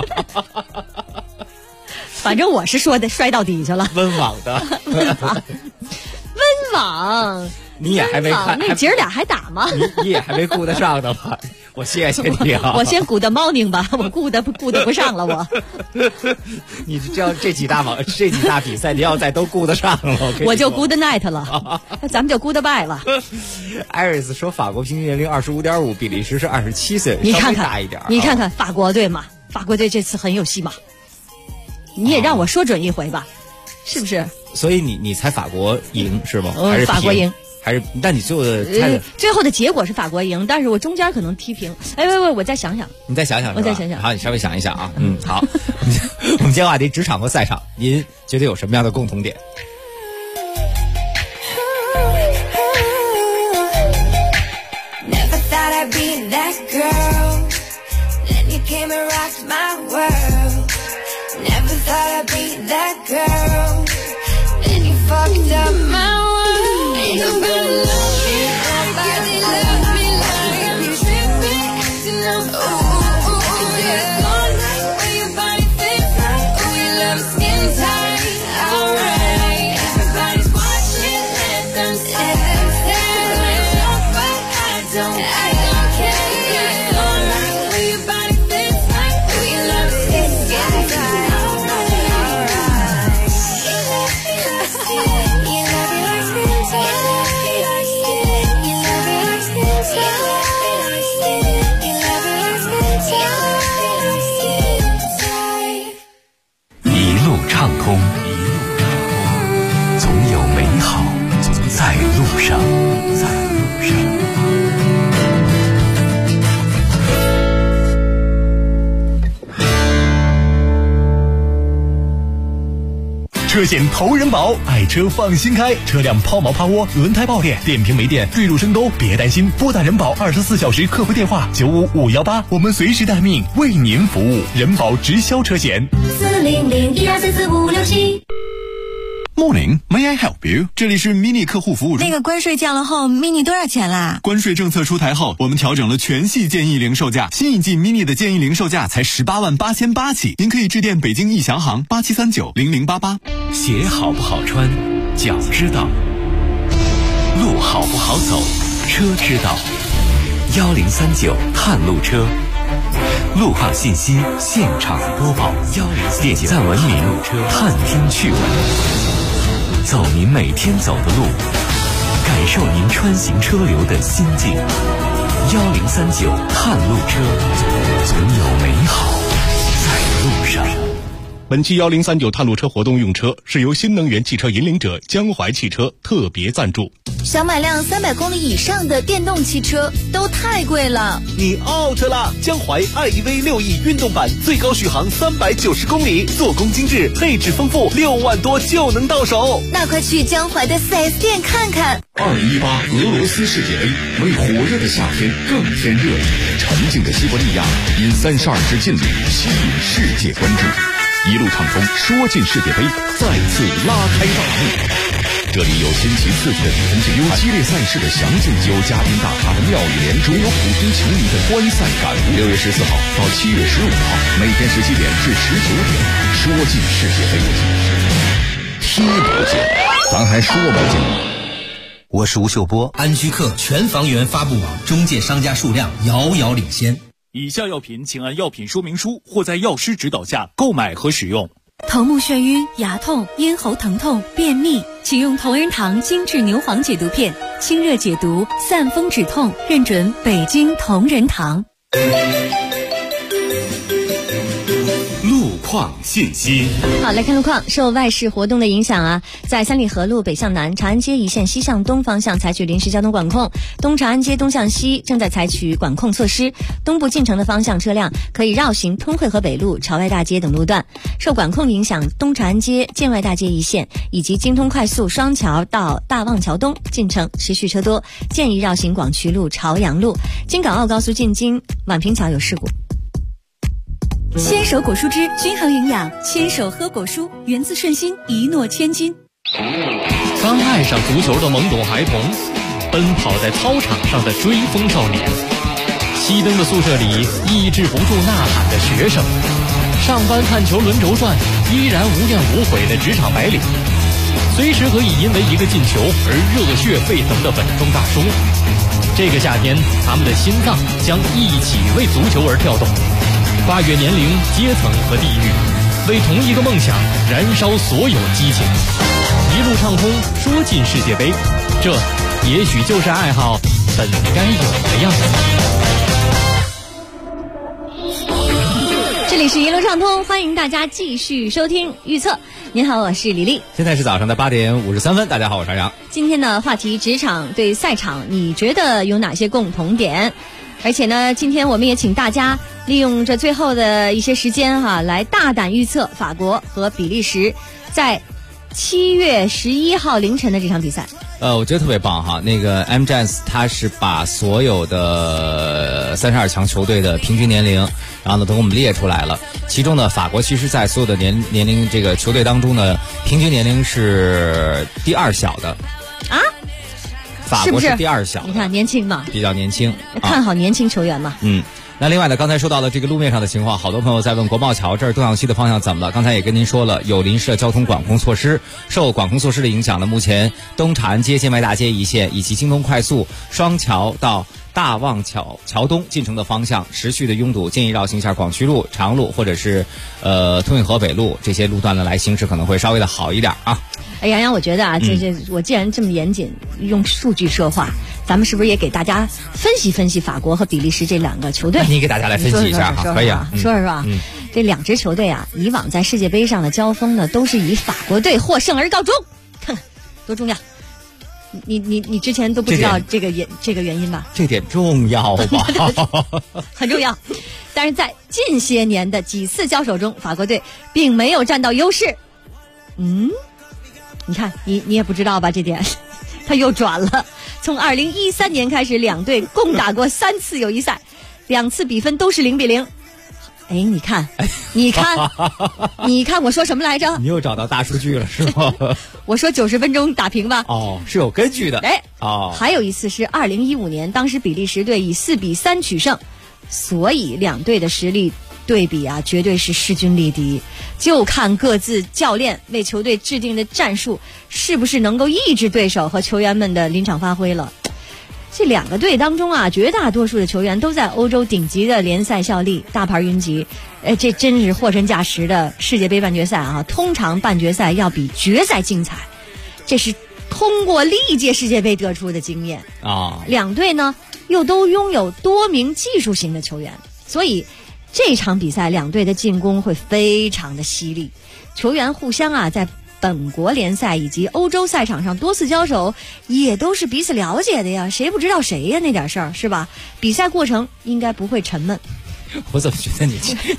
Speaker 21: 反正我是说的摔到底去了。
Speaker 18: 温网的
Speaker 21: 温网，
Speaker 18: 你也还没看，
Speaker 21: 那姐儿俩还打吗？
Speaker 18: 你也还没顾得上呢吧？我谢谢你啊！
Speaker 21: 我先顾的 morning 吧，我顾得不上了我。
Speaker 18: 你这样这几大比赛，你要再都顾得上了，
Speaker 21: 我就 good night 了，咱们就 goodbye 了。
Speaker 18: 艾瑞斯说法国平均年龄25.5，比利时是27岁，
Speaker 21: 你看看
Speaker 18: 大一点。
Speaker 21: 你看看法国队嘛，法国队这次很有戏嘛。你也让我说准一回吧，是不是？
Speaker 18: 所以你猜法国赢是吗？还是
Speaker 21: 法国赢？
Speaker 18: 还是？但你最后的猜的
Speaker 21: 最后的结果是法国赢，但是我中间可能踢平。哎，我再想想。
Speaker 18: 你再想想，
Speaker 21: 我再想想。
Speaker 18: 好，你稍微想一想啊。好。我们今天话题职场和赛场，您觉得有什么样的共同点
Speaker 1: ？Never thought I'd be that girl. Then you came and rocked my world. that girl, and you fucked up my world. Ain't nobody love me, nobody love me like you tripping, acting up. Ooh, yeah. All night when your body fits right. Ooh, you love skin tight. Alright, everybody's watching, let them stare. But I don't care. Yeah, all night when your body fits right. Ooh, you love skin tight. Alright, you love me like skin. You love me like skin tight. You love me like skin. You love me like skin tight. You love me like skin. You love me like skin tight.
Speaker 12: 一路畅通，总有美好在路上，在路上。
Speaker 23: 车险头人保，爱车放心开，车辆抛锚趴窝、轮胎爆裂、电瓶没电、坠入深沟，别担心，拨打人保24小时客服电话95518，我们随时待命，为您服务。人保直销车险。
Speaker 14: 400-1244-567。
Speaker 23: Morning, may I help you？ 这里是 mini 客户服务中。
Speaker 4: 那个关税降了后 ，mini 多少钱啦？
Speaker 23: 关税政策出台后，我们调整了全系建议零售价，新一季 mini 的建议零售价才18.888起，您可以致电北京易翔行87390088。
Speaker 12: 鞋好不好穿，脚知道；路好不好走，车知道。1039探路车，路况信息现场播报，点赞文明，探听趣闻，走您每天走的路，感受您穿行车流的心境。1039探路车，总有美好在路上。
Speaker 23: 本期1039探路车活动用车是由新能源汽车引领者江淮汽车特别赞助。
Speaker 14: 想买辆300公里以上的电动汽车都太贵了，
Speaker 5: 你 out 了！江淮 iEV 6E 运动版最高续航390公里，做工精致，配置丰富，6万多就能到手。
Speaker 14: 那快去江淮的 4S 店看看。
Speaker 20: 2018俄罗斯世界杯为火热的夏天更添热力，沉静的西伯利亚因32支劲旅吸引世界关注，一路畅通，说进世界杯再次拉开大幕。这里有新奇刺激的比分竞有激烈赛事的详尽，有嘉宾大咖的妙语连珠，有普通球迷的观赛感悟。6月14号到7月15号，每天17点至19点，说进世界杯，踢不进，咱还说不进。
Speaker 6: 我是吴秀波，安居客全房源发布网中介商家数量遥遥领先。
Speaker 3: 以下药品请按药品说明书或在药师指导下购买和使用。
Speaker 7: 头目眩晕、牙痛、咽喉疼痛、便秘，请用同仁堂精致牛黄解毒片，清热解毒，散风止痛，认准北京同仁堂。
Speaker 12: 路况信息。
Speaker 21: 好，来看路况。受外事活动的影响啊，在三里河路北向南、长安街一线西向东方向采取临时交通管控，东长安街东向西正在采取管控措施，东部进城的方向车辆可以绕行通惠河北路、朝外大街等路段。受管控影响，东长安街、建外大街一线以及京通快速双桥到大望桥东进城持续车多，建议绕行广渠路、朝阳路。京港澳高速进京宛平桥有事故。
Speaker 7: 牵手果蔬汁均衡营养，牵手喝果蔬，源自顺心，一诺千金。
Speaker 15: 刚爱上足球的懵懂孩童，奔跑在操场上的追风少年，熄灯的宿舍里抑制不住呐喊的学生，上班看球轮轴转，依然无怨无悔的职场白领，随时可以因为一个进球而热血沸腾的稳重大叔。这个夏天，他们的心脏将一起为足球而跳动，跨越年龄、阶层和地域，为同一个梦想燃烧所有激情。一路畅通，说进世界杯，这也许就是爱好本该有的样子。
Speaker 21: 这里是一路畅通，欢迎大家继续收听预测。您好，我是李丽。
Speaker 18: 现在是早上的8点53分，大家好，我是张扬。
Speaker 21: 今天的话题，职场对赛场，你觉得有哪些共同点？而且呢，今天我们也请大家利用这最后的一些时间来大胆预测法国和比利时在7月11号凌晨的这场比赛。
Speaker 18: 我觉得特别棒哈。那个 M Jazz 他是把所有的32强球队的平均年龄然后呢都给我们列出来了。其中呢，法国其实在所有的年龄这个球队当中呢，平均年龄是第2小的
Speaker 21: 啊。
Speaker 18: 法国是第2小，
Speaker 21: 你看年轻嘛，
Speaker 18: 比较年轻，
Speaker 21: 看好年轻球员嘛。
Speaker 18: 那另外呢，刚才说到了这个路面上的情况，好多朋友在问国贸桥这儿东向西的方向怎么了？刚才也跟您说了，有临时的交通管控措施。受管控措施的影响呢，目前东长安街、建外大街一线以及京东快速双桥到大望桥东进城的方向持续的拥堵，建议绕行一下广渠路、长路或者是通运河北路这些路段呢来行驶可能会稍微的好一点啊。
Speaker 21: 哎，杨洋，我觉得啊，我既然这么严谨，用数据说话，咱们是不是也给大家分析分析法国和比利时这2个球队？
Speaker 18: 你给大家来分析一下哈，可以啊，
Speaker 21: 说说这2支球队啊，以往在世界杯上的交锋呢，都是以法国队获胜而告终，看看多重要。你之前都不知道这个原因吧？这
Speaker 18: 点重要吧？
Speaker 21: 很重要。但是在近些年的几次交手中，法国队并没有占到优势。你看，你也不知道吧？这点，他又转了。从2013年开始，2队共打过3次友谊赛，2次比分都是0-0。哎，你看，我说什么来着？
Speaker 18: 你又找到大数据了是吗？
Speaker 21: 我说90分钟打平吧。
Speaker 18: 是有根据的。
Speaker 21: 还有一次是2015年，当时比利时队以4-3取胜，所以2队的实力对比啊，绝对是势均力敌。就看各自教练为球队制定的战术是不是能够抑制对手和球员们的临场发挥了。这2个队当中啊，绝大多数的球员都在欧洲顶级的联赛效力，大牌云集。这真是货真价实的世界杯半决赛啊！通常半决赛要比决赛精彩，这是通过历届世界杯得出的经验啊。2队呢又都拥有多名技术型的球员，所以这场比赛2队的进攻会非常的犀利，球员互相啊在本国联赛以及欧洲赛场上多次交手，也都是彼此了解的呀，谁不知道谁呀？那点事儿是吧？比赛过程应该不会沉闷。
Speaker 18: 我怎么觉得你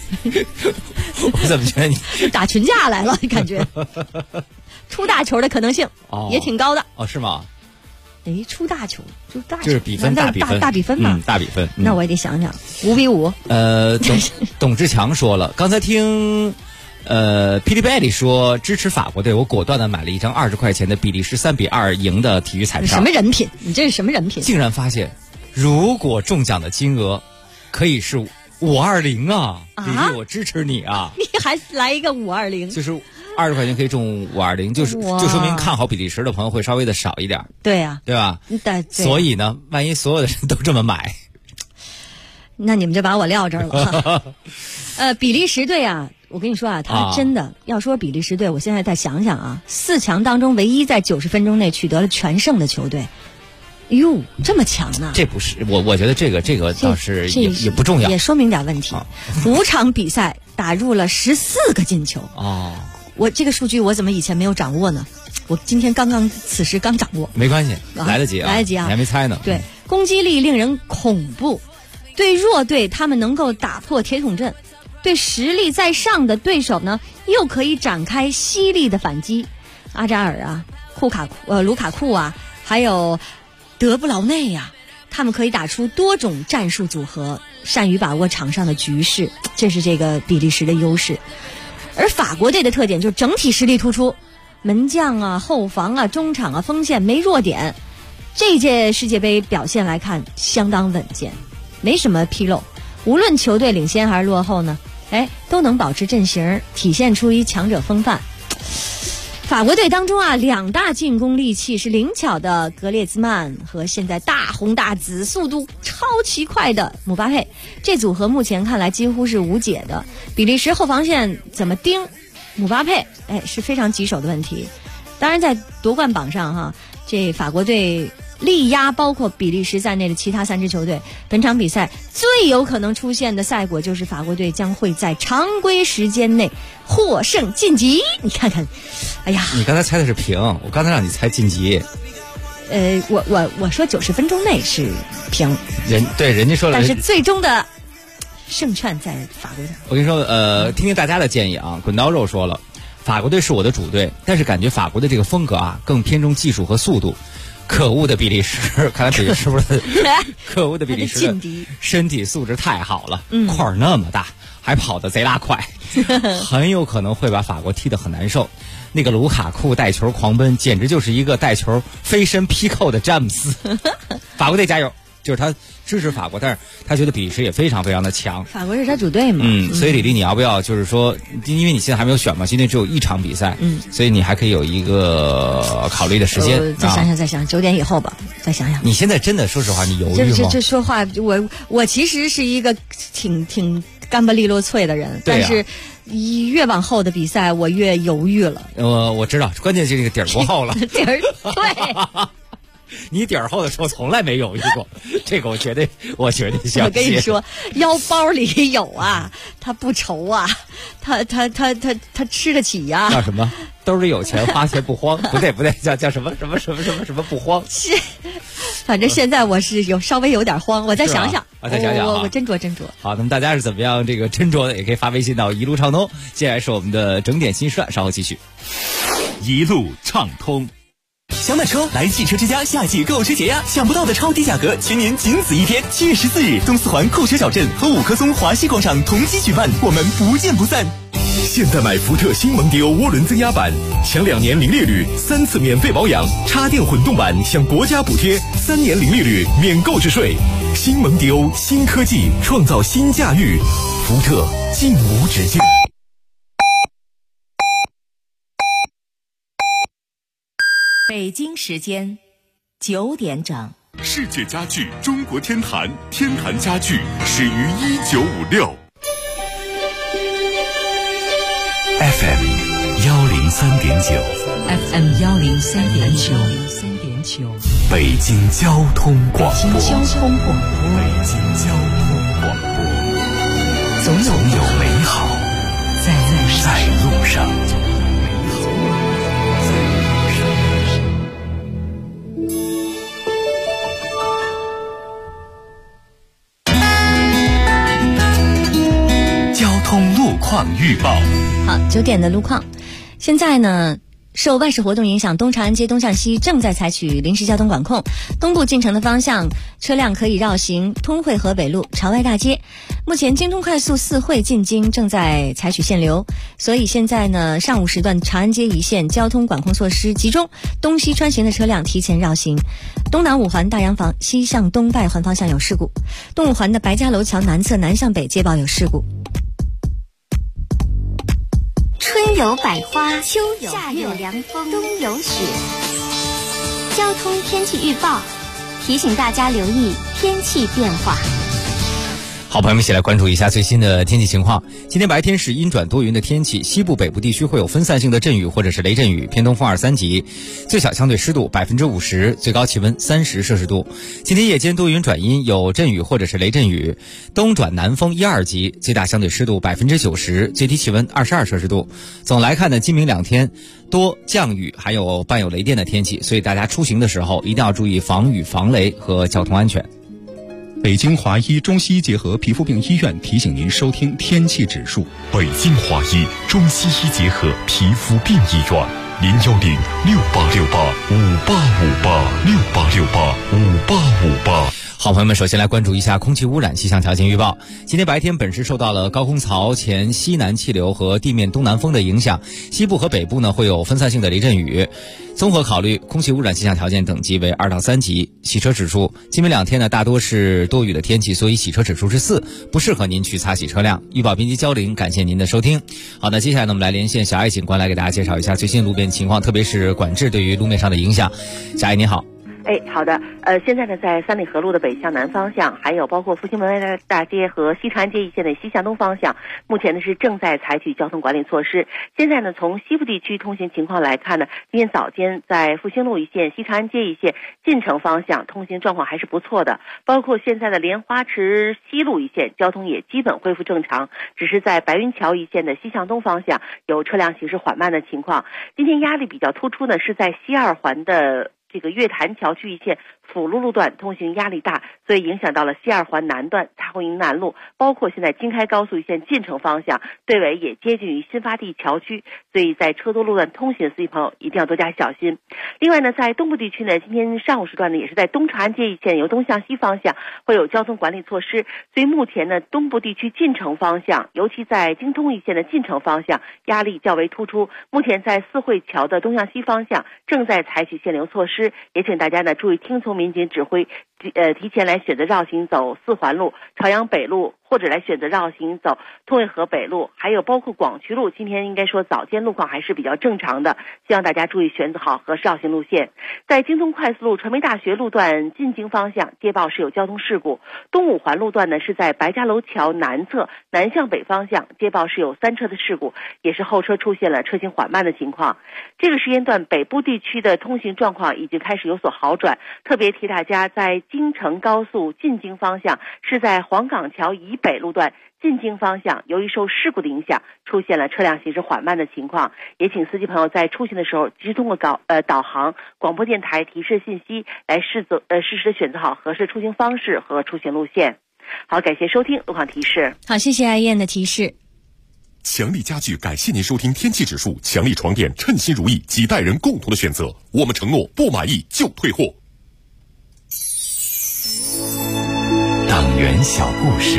Speaker 21: 打群架来了？感觉出大球的可能性也挺高的
Speaker 18: 是吗？
Speaker 21: 出大球
Speaker 18: 就是比分大比分嘛，大比分。
Speaker 21: 那我也得想想5-5。
Speaker 18: 董志强说了，刚才听霹雳贝里说支持法国队，我果断的买了一张20块钱的比利时3-2赢的体育彩票。
Speaker 21: 什么人品？你这是什么人品？
Speaker 18: 竟然发现，如果中奖的金额可以是520啊！比利，我支持你啊！
Speaker 21: 你还来一个520？
Speaker 18: 就是20块钱可以中520，就说明看好比利时的朋友会稍微的少一点。
Speaker 21: 对呀，
Speaker 18: 对吧？所以呢，万一所有的人都这么买，
Speaker 21: 那你们就把我撂这儿了。比利时队啊，我跟你说啊，他真的要说比利时队，我现在再想想啊，4强当中唯一在90分钟内取得了全胜的球队。哟，这么强呢？
Speaker 18: 这不是我觉得这个倒是也不重要，
Speaker 21: 也说明点问题。5场比赛打入了14个进球。我这个数据我怎么以前没有掌握呢？我今天此时刚掌握。
Speaker 18: 没关系，来得及啊！你还没猜呢。
Speaker 21: 对，攻击力令人恐怖，对弱队他们能够打破铁桶阵，对实力在上的对手呢，又可以展开犀利的反击。阿扎尔啊，卢卡库啊，还有德布劳内呀，他们可以打出多种战术组合，善于把握场上的局势，这是这个比利时的优势。而法国队的特点就是整体实力突出，门将啊、后防啊、中场啊、锋线没弱点。这届世界杯表现来看相当稳健，没什么纰漏。无论球队领先还是落后呢，都能保持阵型，体现出一强者风范。法国队当中啊，2大进攻利器是灵巧的格列兹曼和现在大红大紫、速度超级快的姆巴佩，这组合目前看来几乎是无解的。比利时后防线怎么盯姆巴佩，是非常棘手的问题。当然，在夺冠榜上哈，这法国队力压包括比利时在内的其他3支球队。本场比赛最有可能出现的赛果就是法国队将会在常规时间内获胜晋级。你看看，哎呀，
Speaker 18: 你刚才猜的是平，我刚才让你猜晋级。
Speaker 21: 我说90分钟内是平，
Speaker 18: 人家说了，
Speaker 21: 但是最终的胜券在法国队。
Speaker 18: 我跟你说，听听大家的建议啊。滚刀肉说了，法国队是我的主队，但是感觉法国的这个风格啊更偏重技术和速度。 可恶的比利时，看来比利时不是可恶的比利时的身体素质太好了，块儿那么大，还跑得贼拉快，很有可能会把法国踢得很难受。那个卢卡库带球狂奔，简直就是一个带球飞身劈扣的詹姆斯。法国队加油！就是他支持法国，但是他觉得比利时也非常非常的强。
Speaker 21: 法国是他主队嘛？
Speaker 18: 所以李丽，你要不要就是说，因为你现在还没有选嘛，今天只有一场比赛，所以你还可以有一个考虑的时间。
Speaker 21: 再想想，9点以后吧，再想想。
Speaker 18: 你现在真的说实话，你犹豫吗？
Speaker 21: 这说话，我其实是一个挺干巴利落脆的人，但是越往后的比赛，我越犹豫了。
Speaker 18: 我知道，关键是这个底儿不厚了。
Speaker 21: 底儿对。
Speaker 18: 你底儿厚的时候从来没犹豫过，这个我绝对相信。
Speaker 21: 我跟你说，腰包里有啊，他不愁啊，他吃得起呀。
Speaker 18: 叫什么？兜里有钱，花钱不慌。不对，叫什么不慌。
Speaker 21: 是，反正现在我是稍微有点慌，我再想想。
Speaker 18: 再想想，
Speaker 21: 我斟酌。
Speaker 18: 好，那么大家是怎么样这个斟酌的？也可以发微信到一路畅通。接下来是我们的整点新时段，稍后继续。
Speaker 3: 一路畅通。
Speaker 10: 想买车来汽车之家夏季购车节呀！想不到的超低价格，全年仅此一天。7月14日，东四环购车小镇和5棵松华西广场同期举办，我们不见不散。
Speaker 2: 现在买福特新蒙迪欧涡轮增压版，享2年零利率，3次免费保养；插电混动版享国家补贴，3年零利率免购置税。新蒙迪欧，新科技创造新驾驭，福特尽无止境。
Speaker 11: 北京时间9点整。
Speaker 2: 世界家具中国天坛，天坛家具始于1956。
Speaker 12: FM 103.9
Speaker 11: FM 103.9
Speaker 12: 北京交通广播。
Speaker 11: 北京交通
Speaker 12: 广播。
Speaker 11: 总有
Speaker 12: 美好在路上。路况预报。
Speaker 21: 好，9点的路况。现在呢，受外事活动影响，东长安街东向西正在采取临时交通管控，东部进城的方向车辆可以绕行通惠河北路、朝外大街。目前京通快速4惠进京正在采取限流，所以现在呢，上午时段长安街一线交通管控措施集中，东西穿行的车辆提前绕行。东南5环大洋房西向东外环方向有事故，东5环的白家楼桥南侧南向北街报有事故。
Speaker 14: 春有百花，秋有夏有凉风，冬有雪。交通天气预报提醒大家留意天气变化。
Speaker 18: 好，朋友们一起来关注一下最新的天气情况。今天白天是阴转多云的天气，西部北部地区会有分散性的阵雨或者是雷阵雨，偏东风2、3级，最小相对湿度50%，最高气温30摄氏度。今天夜间多云转阴，有阵雨或者是雷阵雨，东转南风1、2级，最大相对湿度90%，最低气温22摄氏度。总来看呢，今明2天多降雨，还有伴有雷电的天气，所以大家出行的时候一定要注意防雨防雷和交通安全。
Speaker 23: 北京华医中西医结合皮肤病医院提醒您收听天气指数。
Speaker 2: 北京华医中西医结合皮肤病医院，0106868585858685858。
Speaker 18: 好，朋友们，首先来关注一下空气污染气象条件预报。今天白天本市受到了高空槽前西南气流和地面东南风的影响，西部和北部呢会有分散性的雷阵雨。综合考虑，空气污染气象条件等级为2到3级。洗车指数，今明2天呢大多是多雨的天气，所以洗车指数是4，不适合您去擦洗车辆。预报编辑焦玲，感谢您的收听。好，那接下来呢，我们来连线小艾警官来给大家介绍一下最新路面情况，特别是管制对于路面上的影响。小艾你好。
Speaker 16: 好的，现在呢，在三里河路的北向南方向，还有包括复兴门外大街和西长安街一线的西向东方向，目前呢是正在采取交通管理措施。现在呢，从西部地区通行情况来看呢，今天早间在复兴路一线、西长安街一线进城方向通行状况还是不错的，包括现在的莲花池西路一线交通也基本恢复正常，只是在白云桥一线的西向东方向有车辆行驶缓慢的情况。今天压力比较突出呢，是在西2环的这个月坛桥区一线辅路路段通行压力大，所以影响到了西二环南段、蔡红营南路，包括现在京开高速一线进城方向，队尾也接近于新发地桥区，所以在车多路段通行的司机朋友一定要多加小心。另外呢，在东部地区呢，今天上午时段呢，也是在东长安街一线由东向西方向会有交通管理措施，所以目前呢，东部地区进城方向，尤其在京通一线的进城方向压力较为突出。目前在四惠桥的东向西方向正在采取限流措施，也请大家呢注意听从民警指挥，提前来选择绕行走四环路、朝阳北路，或者来选择绕行走通渭河北路，还有包括广渠路，今天应该说早间路况还是比较正常的，希望大家注意选择好合适绕行路线。在京通快速路传媒大学路段进京方向接报是有交通事故，东五环路段呢是在白家楼桥南侧南向北方向接报是有3车的事故，也是后车出现了车行缓慢的情况。这个时间段北部地区的通行状况已经开始有所好转，特别提大家在京承高速进京方向是在黄岗桥以北路段进京方向，由于受事故的影响，出现了车辆行驶缓慢的情况，也请司机朋友在出行的时候及时通过导航、广播电台提示信息来适时的选择好合适出行方式和出行路线。好，感谢收听路况提示。
Speaker 21: 好，谢谢爱燕的提示。
Speaker 2: 强力家具感谢您收听天气指数，强力床垫称心如意，几代人共同的选择，我们承诺不满意就退货。
Speaker 12: 党员小故事。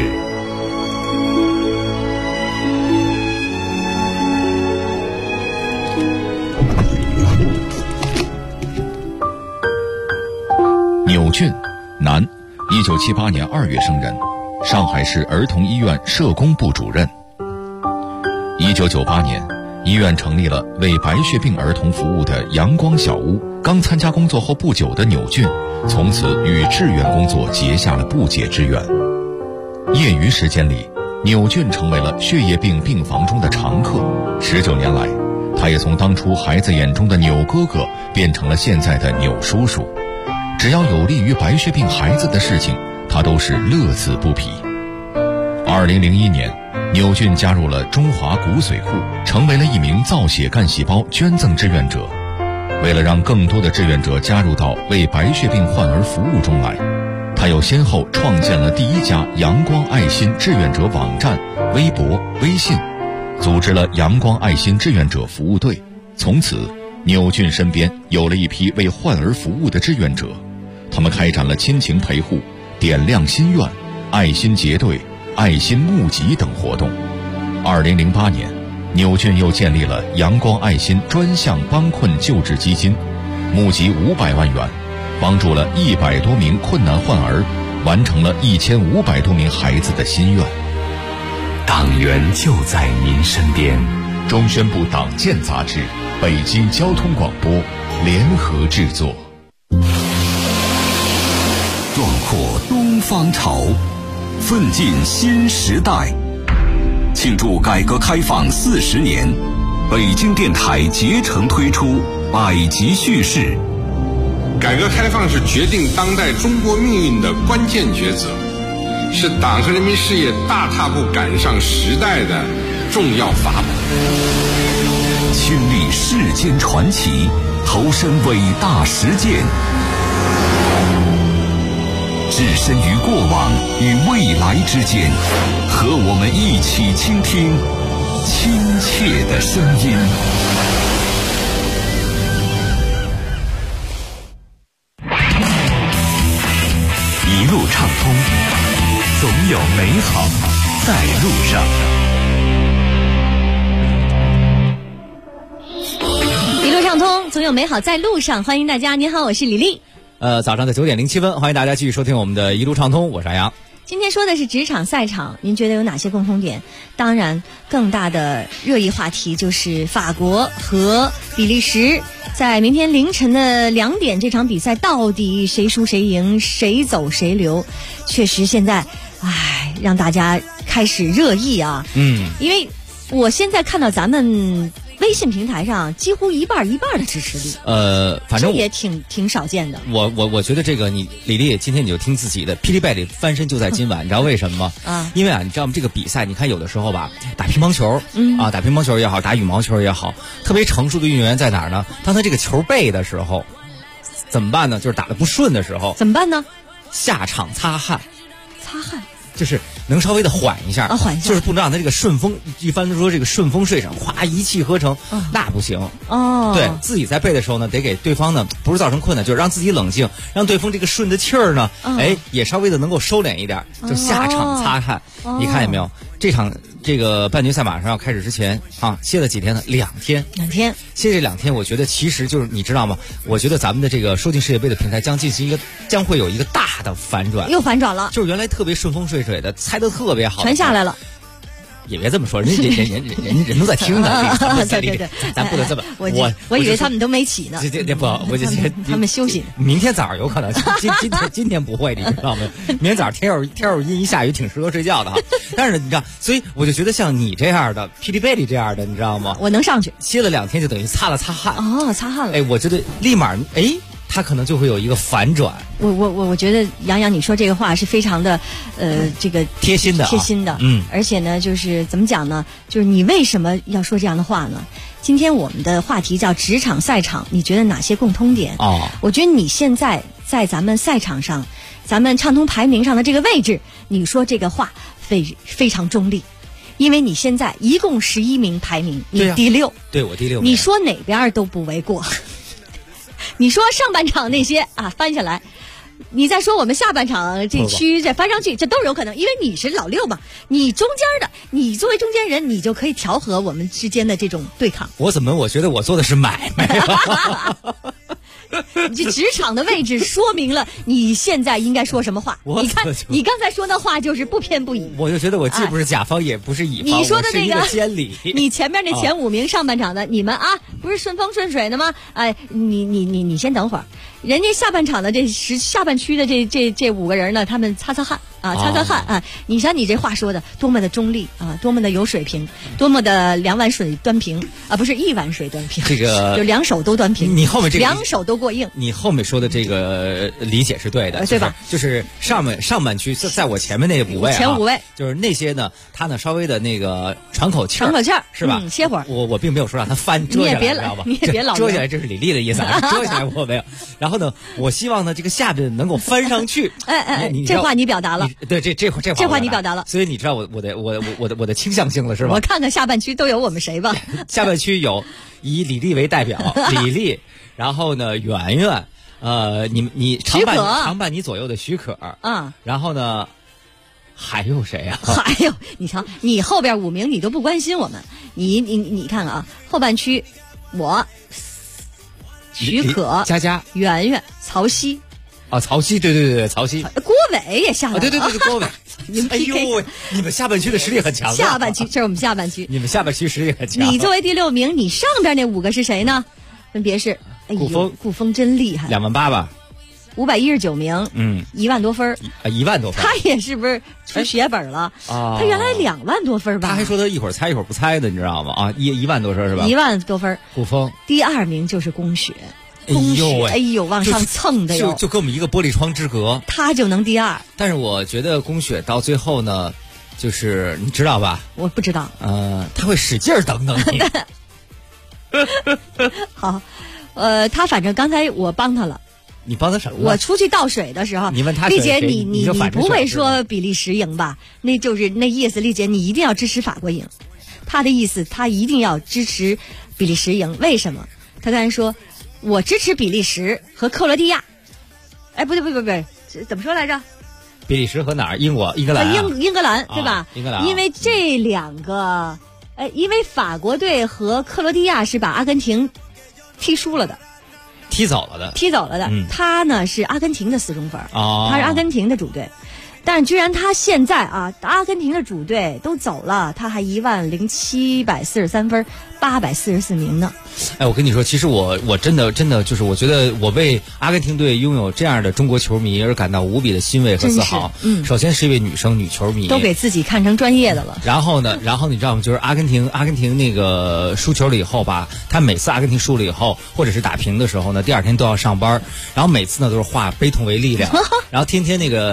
Speaker 8: 钮俊，男，1978年2月生人，上海市儿童医院社工部主任。1998年，医院成立了为白血病儿童服务的阳光小屋。刚参加工作后不久的钮俊，从此与志愿工作结下了不解之缘。业余时间里，钮俊成为了血液病病房中的常客。19年来，他也从当初孩子眼中的钮哥哥变成了现在的钮叔叔。只要有利于白血病孩子的事情，他都是乐此不疲。2001年，钮俊加入了中华骨髓库，成为了一名造血干细胞捐赠志愿者。为了让更多的志愿者加入到为白血病患儿服务中来，他又先后创建了第一家阳光爱心志愿者网站、微博、微信，组织了阳光爱心志愿者服务队。从此，钮俊身边有了一批为患儿服务的志愿者，他们开展了亲情陪护、点亮心愿、爱心结对、爱心募集等活动。2008年，钮俊又建立了阳光爱心专项帮困救治基金，募集500万元，帮助了100多名困难患儿，完成了1500多名孩子的心愿。
Speaker 12: 党员就在您身边。
Speaker 8: 中宣部党建杂志、北京交通广播联合制作。
Speaker 13: 壮阔东方潮，奋进新时代。庆祝改革开放40年，北京电台竭诚推出百集叙事。
Speaker 17: 改革开放是决定当代中国命运的关键抉择，是党和人民事业大踏步赶上时代的重要法宝。
Speaker 13: 亲历世间传奇，投身伟大实践，置身于过往与未来之间，和我们一起倾听亲切的声音。
Speaker 12: 一路畅通，总有美好在路上。
Speaker 21: 一路畅通，总有美好在路上。欢迎大家，您好，我是李丽。
Speaker 18: 早上的9点07分，欢迎大家继续收听我们的一路畅通，我是安阳。
Speaker 21: 今天说的是职场赛场，您觉得有哪些共同点？当然，更大的热议话题就是法国和比利时在明天凌晨的2点这场比赛，到底谁输谁赢，谁走谁留？确实，现在，让大家开始热议啊。因为我现在看到咱们微信平台上几乎一半的支持率，
Speaker 18: 反正
Speaker 21: 这也挺少见的。
Speaker 18: 我觉得这个李丽今天你就听自己的，霹雳贝里翻身就在今晚，你知道为什么吗？因为你知道吗？这个比赛，你看有的时候吧，打乒乓球，打乒乓球也好，打羽毛球也好，特别成熟的运动员在哪儿呢？当他这个球背的时候， 怎么办呢？就是打得不顺的时候，
Speaker 21: 怎么办呢？
Speaker 18: 下场擦汗。
Speaker 21: 擦汗。
Speaker 18: 就是能稍微的缓一下，
Speaker 21: 缓一下，
Speaker 18: 就是不能让它这个顺风，一般说这个顺风顺水，哗一气呵成，那不行。
Speaker 21: 哦，
Speaker 18: 对自己在背的时候呢，得给对方呢不是造成困难，就是让自己冷静，让对方这个顺的气儿呢，也稍微的能够收敛一点，就下场擦汗。你看见没有？这场这个半决赛马上要开始之前啊，歇了几天呢？2天。
Speaker 21: 2天。
Speaker 18: 歇这2天，我觉得其实就是你知道吗？我觉得咱们的这个说进世界杯的平台将会有一个大的反转。
Speaker 21: 又反转了。
Speaker 18: 就是原来特别顺风顺水的，猜得特别好，
Speaker 21: 全下来了。
Speaker 18: 也别这么说，人都在听呢。
Speaker 21: 对，
Speaker 18: 咱不能这么。
Speaker 21: 我以为他们都没起呢。
Speaker 18: 这不，我就
Speaker 21: 他们休息。
Speaker 18: 明天早上有可能，今天不会，你知道吗？明天早上天要阴一下雨，挺适合睡觉的哈。但是你知道，所以我就觉得像你这样的霹雳贝利这样的，你知道吗？
Speaker 21: 我能上去。
Speaker 18: 歇了2天就等于擦了擦汗。
Speaker 21: 哦，擦汗了。
Speaker 18: 哎，我觉得立马他可能就会有一个反转。
Speaker 21: 我觉得杨洋你说这个话是非常的，这个
Speaker 18: 贴心的，
Speaker 21: 而且呢，就是怎么讲呢？就是你为什么要说这样的话呢？今天我们的话题叫职场赛场，你觉得哪些共通点？我觉得你现在在咱们赛场上，咱们畅通排名上的这个位置，你说这个话非常中立。因为你现在一共11名排名，你第6，
Speaker 18: 对我第6名，
Speaker 21: 你说哪边都不为过。你说上半场那些翻下来，你再说我们下半场这区再翻上去，这都是有可能，因为你是老6嘛，你中间的，你作为中间人，你就可以调和我们之间的这种对抗。
Speaker 18: 我觉得我做的是买卖。
Speaker 21: 你这职场的位置说明了你现在应该说什么话。你看，你刚才说的话就是不偏不倚。
Speaker 18: 我就觉得我既不是甲方，也不是乙方。
Speaker 21: 你说的那个
Speaker 18: 监理，
Speaker 21: 你前面那前5名上半场的，你们不是顺风顺水的吗？你先等会儿，人家下半场的下半区的这5个人呢，他们擦擦汗。擦擦汗啊！你瞧你这话说的多么的中立啊，多么的有水平，多么的2碗水端平啊，不是1碗水端平，
Speaker 18: 这个
Speaker 21: 就2手都端平。
Speaker 18: 你后面这个
Speaker 21: 2手都过硬。
Speaker 18: 你后面说的这个理解是对的，
Speaker 21: 对吧？
Speaker 18: 就是上半区在我前面那5位，
Speaker 21: 前5位
Speaker 18: 就是那些呢，他呢稍微的那个喘口气是吧？
Speaker 21: 歇会儿。
Speaker 18: 我并没有说让他遮下来，知道吧？
Speaker 21: 你也别老
Speaker 18: 遮下来，这是李丽的意思，遮下来我没有。然后呢，我希望呢这个下边能够翻上去。
Speaker 21: 这话你表达了。
Speaker 18: 对，这
Speaker 21: 话你表达了，
Speaker 18: 所以你知道我的倾向性了是吧？
Speaker 21: 我看看下半区都有我们谁吧。
Speaker 18: 下半区有以李丽为代表，李丽，然后呢圆圆，你常伴你左右的许可，然后呢还有谁啊？
Speaker 21: 还有你瞧，你后边5名你都不关心我们，你看啊，后半区我许可、
Speaker 18: 佳佳、
Speaker 21: 圆圆、曹曦。
Speaker 18: 曹曦，对，曹曦，
Speaker 21: 郭伟也下来了。
Speaker 18: 对，郭伟。哎呦，你们下半区的实力很强。
Speaker 21: 下半区，这是我们下半区。
Speaker 18: 你们下半区实力很强。
Speaker 21: 你作为第6名，你上边那5个是谁呢？分别是顾峰真厉害
Speaker 18: ，28000吧。
Speaker 21: 519名，1万多分
Speaker 18: ，1万多分。
Speaker 21: 他也是不是出血本了？他原来2万多分吧？
Speaker 18: 他还说他一会儿猜一会儿不猜的，你知道吗？1万多分是吧
Speaker 21: ？1万多分。
Speaker 18: 顾峰
Speaker 21: 第2名就是龚雪。哎呦，往上蹭的哟，
Speaker 18: 就跟我们一个玻璃窗之隔，
Speaker 21: 他就能第2。
Speaker 18: 但是我觉得龚雪到最后呢，就是你知道吧？
Speaker 21: 我不知道。
Speaker 18: 他会使劲等你。
Speaker 21: 好，他反正刚才我帮他了。
Speaker 18: 你帮他什么？
Speaker 21: 我出去倒水的时候，
Speaker 18: 你问他，
Speaker 21: 丽姐，你不会说比利时赢吧？那就是那意思，丽姐，你一定要支持法国赢。他的意思，他一定要支持比利时赢。为什么？他刚才说。我支持比利时和克罗地亚，不对，怎么说来着？
Speaker 18: 比利时和哪儿？英格兰、
Speaker 21: 英格兰对吧？
Speaker 18: 英格兰，
Speaker 21: 因为这2个，因为法国队和克罗地亚是把阿根廷踢输了的，
Speaker 18: 踢走了的。
Speaker 21: 他呢是阿根廷的4中分，他是阿根廷的主队。但是居然他现在阿根廷的主队都走了，他还10743分，844名呢。
Speaker 18: 我跟你说，其实我真的就是我觉得我为阿根廷队拥有这样的中国球迷而感到无比的欣慰和自豪。首先是一位女球迷，
Speaker 21: 都给自己看成专业的了。
Speaker 18: 然后你知道吗？就是阿根廷那个输球了以后吧，他每次阿根廷输了以后，或者是打平的时候呢，第2天都要上班，然后每次呢都是化悲痛为力量，然后天天那个。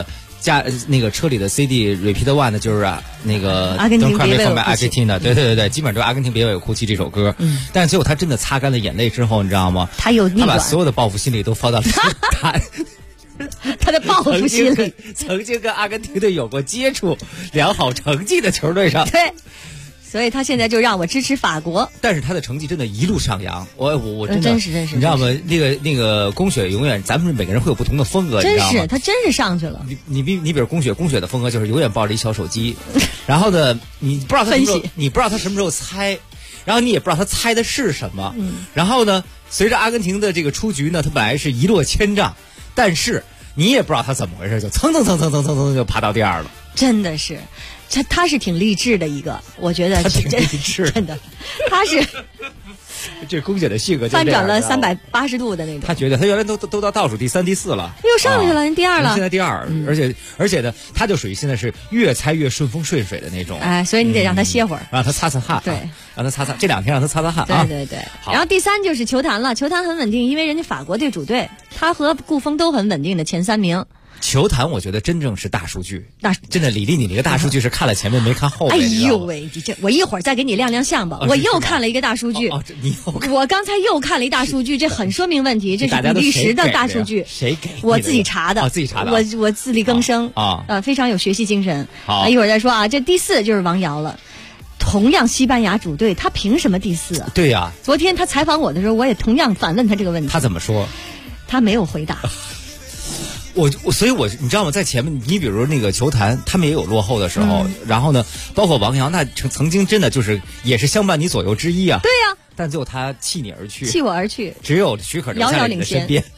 Speaker 18: 那个车里的 CD Repeat One 呢，就是那个
Speaker 21: 阿根廷别为我哭泣
Speaker 18: 的，对，基本上就是阿根廷别为我哭泣这首歌。但最后他真的擦干了眼泪之后，你知道吗？他把所有的报复心理都放到了
Speaker 21: 他的报复心理，
Speaker 18: 曾经跟阿根廷队有过接触、良好成绩的球队上。
Speaker 21: 对。所以他现在就让我支持法国，
Speaker 18: 但是他的成绩真的一路上扬，我真的
Speaker 21: 真是，
Speaker 18: 你知道吗？那个宫雪永远，咱们每个人会有不同的风格，
Speaker 21: 真
Speaker 18: 你知道吗？
Speaker 21: 是他真是上去了。
Speaker 18: 你比如宫雪的风格就是永远抱着一小手机，然后呢，你不知道他什么时候，你不知道他什么时候猜，然后你也不知道他猜的是什么，然后呢，随着阿根廷的这个出局呢，他本来是一落千丈，但是你也不知道他怎么回事，就蹭就爬到第二了。
Speaker 21: 真的是，他是挺励志的一个，我觉得
Speaker 18: 他挺励志，
Speaker 21: 真的，他是
Speaker 18: 这宫姐的性格
Speaker 21: 翻转了380度的那种。
Speaker 18: 他觉得他原来都到倒数第3、第4了，
Speaker 21: 又上去了，人第二了，
Speaker 18: 现在第二，而且呢，他就属于现在是越猜越顺风顺水的那种。
Speaker 21: 哎，所以你得让他歇会儿，
Speaker 18: 让他擦擦汗，
Speaker 21: 对，
Speaker 18: 让他擦擦，这2天让他擦擦汗啊。
Speaker 21: 对。然后第3就是球坛了，球坛很稳定，因为人家法国队主队，他和顾锋都很稳定的前3名。
Speaker 18: 球坛我觉得真正是大数据，真的李丽，你那个大数据是看了前面没看后面。
Speaker 21: 哎呦喂，我一会儿再给你亮相吧。我又看了一个大数据，我刚才又看了一大数据，这很说明问题。这是比利时的大数据，
Speaker 18: 谁给？
Speaker 21: 我自己查的，
Speaker 18: 自己查的。
Speaker 21: 我自力更生非常有学习精神。
Speaker 18: 好，
Speaker 21: 一会儿再说啊。这第4就是王瑶了。同样西班牙主队，他凭什么第4啊？
Speaker 18: 对呀，
Speaker 21: 昨天他采访我的时候，我也同样反问他这个问题。
Speaker 18: 他怎么说？
Speaker 21: 他没有回答。
Speaker 18: 所以你知道吗？在前面，你比如那个球坛，他们也有落后的时候，然后呢，包括王瑶，那曾经真的就是也是相伴你左右之一啊。
Speaker 21: 对呀，
Speaker 18: 但最后他弃你而去，
Speaker 21: 弃我而去，
Speaker 18: 只有许可留在你的身边。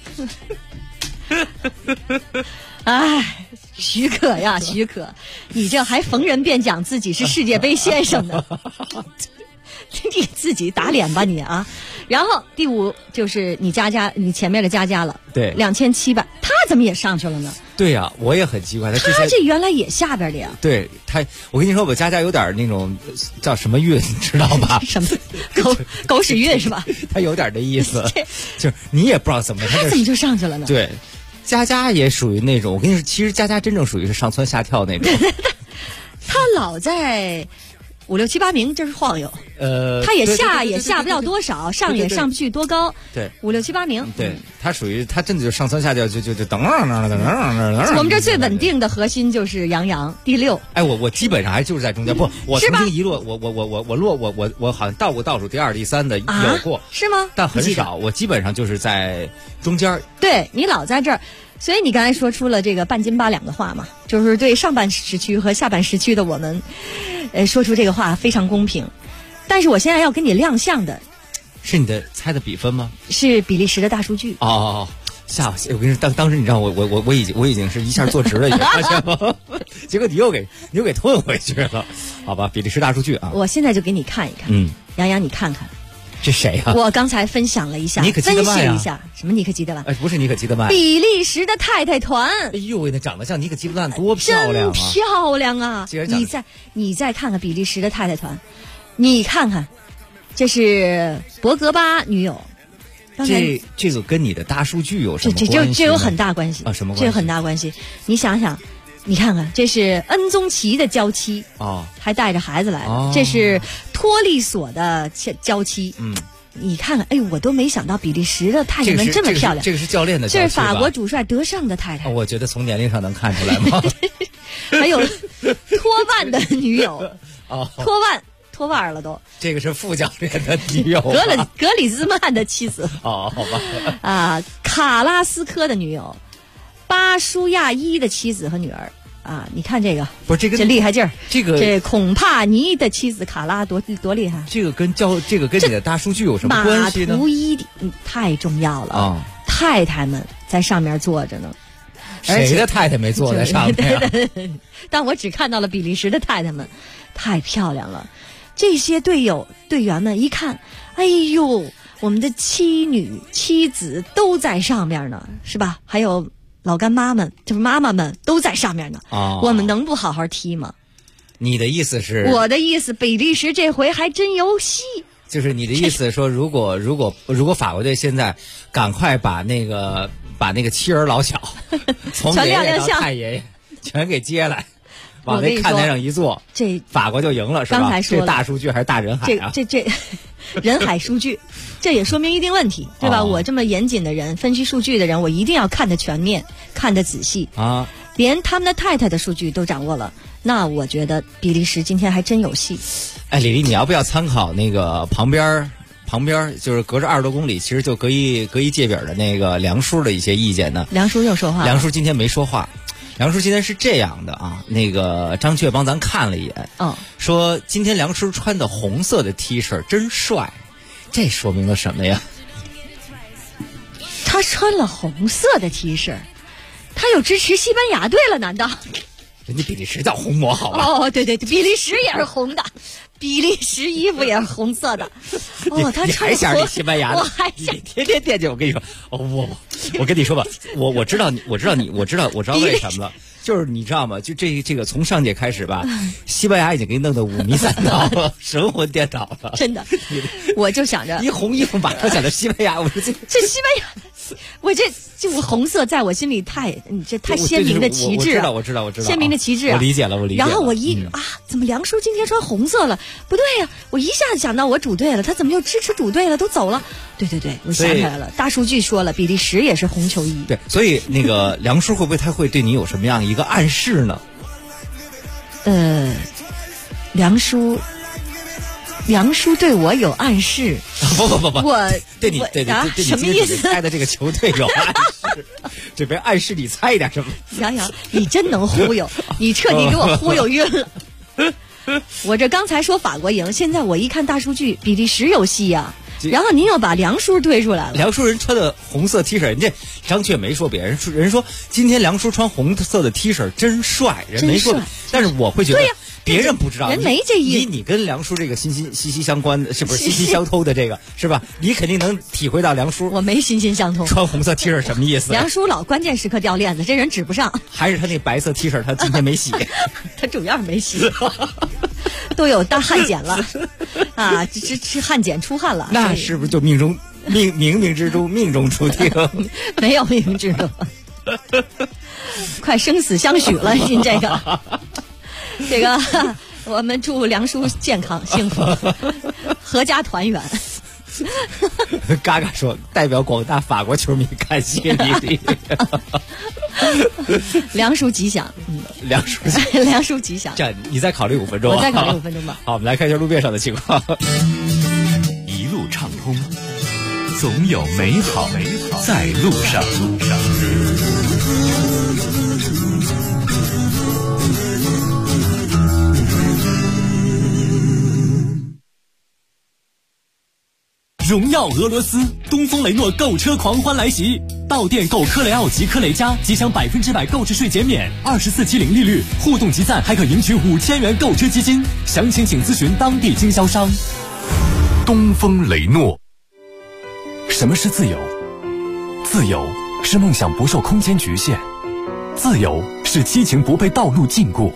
Speaker 21: 哎，许可呀，许可，你这还逢人便讲自己是世界杯先生呢。你自己打脸吧你啊！然后第5就是你你前面的佳了，
Speaker 18: 对
Speaker 21: ，2700，他怎么也上去了呢？
Speaker 18: 对呀，我也很奇怪，他
Speaker 21: 这原来也下边的呀。
Speaker 18: 对他，我跟你说，我佳有点那种叫什么运，你知道吧？
Speaker 21: 什么狗屎运是吧？
Speaker 18: 他有点那意思，就是你也不知道怎么
Speaker 21: 他怎么就上去了呢？
Speaker 18: 对，佳也属于那种，我跟你说，其实佳真正属于是上蹿下跳那种，
Speaker 21: 他老在5、6、7、8名这是晃悠，他也下不了多少，上也上不去多高，
Speaker 18: 对
Speaker 21: ，5、6、7、8名，
Speaker 18: 对，他属于他真的就上蹿下跳，就等。
Speaker 21: 我们这最稳定的核心就是杨第6。
Speaker 18: 哎，我基本上还就是在中间，不，我曾经一落，我好像到过倒数第2、第3的有过，
Speaker 21: 是吗？
Speaker 18: 但很少，我基本上就是在中间。
Speaker 21: 对，你老在这儿。所以你刚才说出了这个半斤八两的话嘛，就是对上半时区和下半时区的我们，说出这个话非常公平。但是我现在要跟你亮相的，
Speaker 18: 是你的猜的比分吗？
Speaker 21: 是比利时的大数据。
Speaker 18: 哦，我跟你说，当时你知道我已经是一下坐直了，你发现吗？结果你又给吞回去了，好吧？比利时大数据啊，
Speaker 21: 我现在就给你看一看。杨你看看。
Speaker 18: 这谁啊？
Speaker 21: 我刚才分享了一下，
Speaker 18: 尼可基德曼
Speaker 21: 分析一下什么尼可基德曼？
Speaker 18: 不是尼可基德曼，
Speaker 21: 比利时的太太团。
Speaker 18: 哎呦喂，那长得像尼可基德曼，多漂亮啊！
Speaker 21: 真漂亮啊！你再看看比利时的太太团，你看看，这是博格巴女友。
Speaker 18: 这个跟你的大数据有什么关系？
Speaker 21: 这有很大关系
Speaker 18: 啊！什么关系？
Speaker 21: 这有很大关系。你想想。你看看，这是恩宗奇的娇妻还带着孩子来了。这是托利索的娇妻。你看看，哎，我都没想到比利时的太太们这么漂亮。
Speaker 18: 这个是教练的娇妻吧？
Speaker 21: 这是法国主帅德尚的太太。
Speaker 18: 我觉得从年龄上能看出来吗？
Speaker 21: 还有托万的女友。托万了都。
Speaker 18: 这个是副教练的女友。
Speaker 21: 格里兹曼的妻子。
Speaker 18: 好吧。
Speaker 21: 卡拉斯科的女友。巴舒亚伊的妻子和女儿啊，你看这个，
Speaker 18: 不是这
Speaker 21: 厉害劲儿，
Speaker 18: 这
Speaker 21: 孔帕尼的妻子卡拉多厉害。
Speaker 18: 这个跟你的大数据有什么关系呢？
Speaker 21: 马图伊太重要了啊！太太们在上面坐着呢，
Speaker 18: 谁的太太没坐在上面？
Speaker 21: 但我只看到了比利时的太太们，太漂亮了。这些队员们一看，哎呦，我们的妻子都在上面呢，是吧？还有。老干妈们，就是妈妈们都在上面呢。我们能不好好踢吗？
Speaker 18: 你的意思是？
Speaker 21: 我的意思，比利时这回还真有戏。
Speaker 18: 就是你的意思说，如果法国队现在赶快把那个妻儿老小从爷爷到太爷爷， 全给接来，往那看台上一坐，
Speaker 21: 这
Speaker 18: 法国就赢了，是吧？
Speaker 21: 刚才说了，
Speaker 18: 这大数据还是大人海啊？
Speaker 21: 这人海数据，这也说明一定问题，对吧？我这么严谨的人，分析数据的人，我一定要看得全面，看得仔细
Speaker 18: 啊。
Speaker 21: 连他们的太太的数据都掌握了，那我觉得比利时今天还真有戏。
Speaker 18: 哎，李丽，你要不要参考那个旁边就是隔着20多公里，其实就隔一界饼的那个梁叔的一些意见呢？
Speaker 21: 梁叔又说话了。
Speaker 18: 梁叔今天没说话。梁叔今天是这样的啊，那个张雀帮咱看了一眼，说今天梁叔穿的红色的 T 恤真帅，这说明了什么呀？
Speaker 21: 他穿了红色的 T 恤，他有支持西班牙队了？难道？
Speaker 18: 人家比利时叫红魔，好吧？
Speaker 21: 哦，对，比利时也是红的，比利时衣服也是红色的。哦，他
Speaker 18: 你还想着西班牙的？
Speaker 21: 我还想
Speaker 18: 天天惦记。我跟你说，我跟你说吧，我知道为什么了。就是你知道吗？就这个从上届开始吧，西班牙已经给你弄得五迷三道了，神魂颠倒了。
Speaker 21: 真的，我就想着
Speaker 18: 一红衣服马上想到西班牙，我说这
Speaker 21: 西班牙，我红色在我心里太鲜明的旗帜了。
Speaker 18: 我知道，
Speaker 21: 鲜明的旗帜
Speaker 18: 我理解了。
Speaker 21: 然后我怎么梁叔今天穿红色了？不对呀，我一下子想到我主队了，他怎么又支持主队了？都走了。对，我想起来了，大数据说了，比利时也是红球衣。
Speaker 18: 对，所以那个梁叔会不会他会对你有什么样一个暗示呢？
Speaker 21: 梁叔对我有暗示。
Speaker 18: 不，
Speaker 21: 我
Speaker 18: 对你
Speaker 21: 什么意思？
Speaker 18: 猜的这个球队有暗示，准备暗示你猜一点什么？
Speaker 21: 杨洋，你真能忽悠，你彻底给我忽悠晕了。我这刚才说法国赢，现在我一看大数据，比利时有戏呀。然后您又把梁叔推出来了。
Speaker 18: 梁叔人穿的红色 T 恤，人家张雀没说别人，人说今天梁叔穿红色的 T 恤真帅，人没说。但是我会觉得，别人不知道，
Speaker 21: 人没这意思。
Speaker 18: 你跟梁叔这个息息相关的，是不是息息相通的这个是吧？你肯定能体会到梁叔。
Speaker 21: 我没心相通。
Speaker 18: 穿红色 T 恤什么意思？
Speaker 21: 梁叔老关键时刻掉链子，这人指不上。
Speaker 18: 还是他那白色 T 恤他今天没洗，
Speaker 21: 他主要是没洗。都有当汉检了啊！这汉检出汗了，
Speaker 18: 那是不是就冥冥之中命中注定？
Speaker 21: 没有冥冥之中，快生死相许了。您这个，我们祝梁叔健康幸福，阖家团圆。
Speaker 18: 嘎嘎说，代表广大法国球迷感谢你。
Speaker 21: 梁叔吉祥，梁叔吉祥。
Speaker 18: 这样，你再考虑5分钟。
Speaker 21: 我再考虑5分钟吧。
Speaker 18: 好，我们来看一下路面上的情况。
Speaker 12: 一路畅通，总有美好在路上。
Speaker 3: 荣耀俄罗斯，东风雷诺购车狂欢来袭！到店购科雷傲及科雷嘉，即享100%购置税减免，24期零利率，互动集赞还可赢取5000元购车基金。详情请咨询当地经销商。
Speaker 12: 东风雷诺。
Speaker 3: 什么是自由？自由是梦想不受空间局限，自由是激情不被道路禁锢，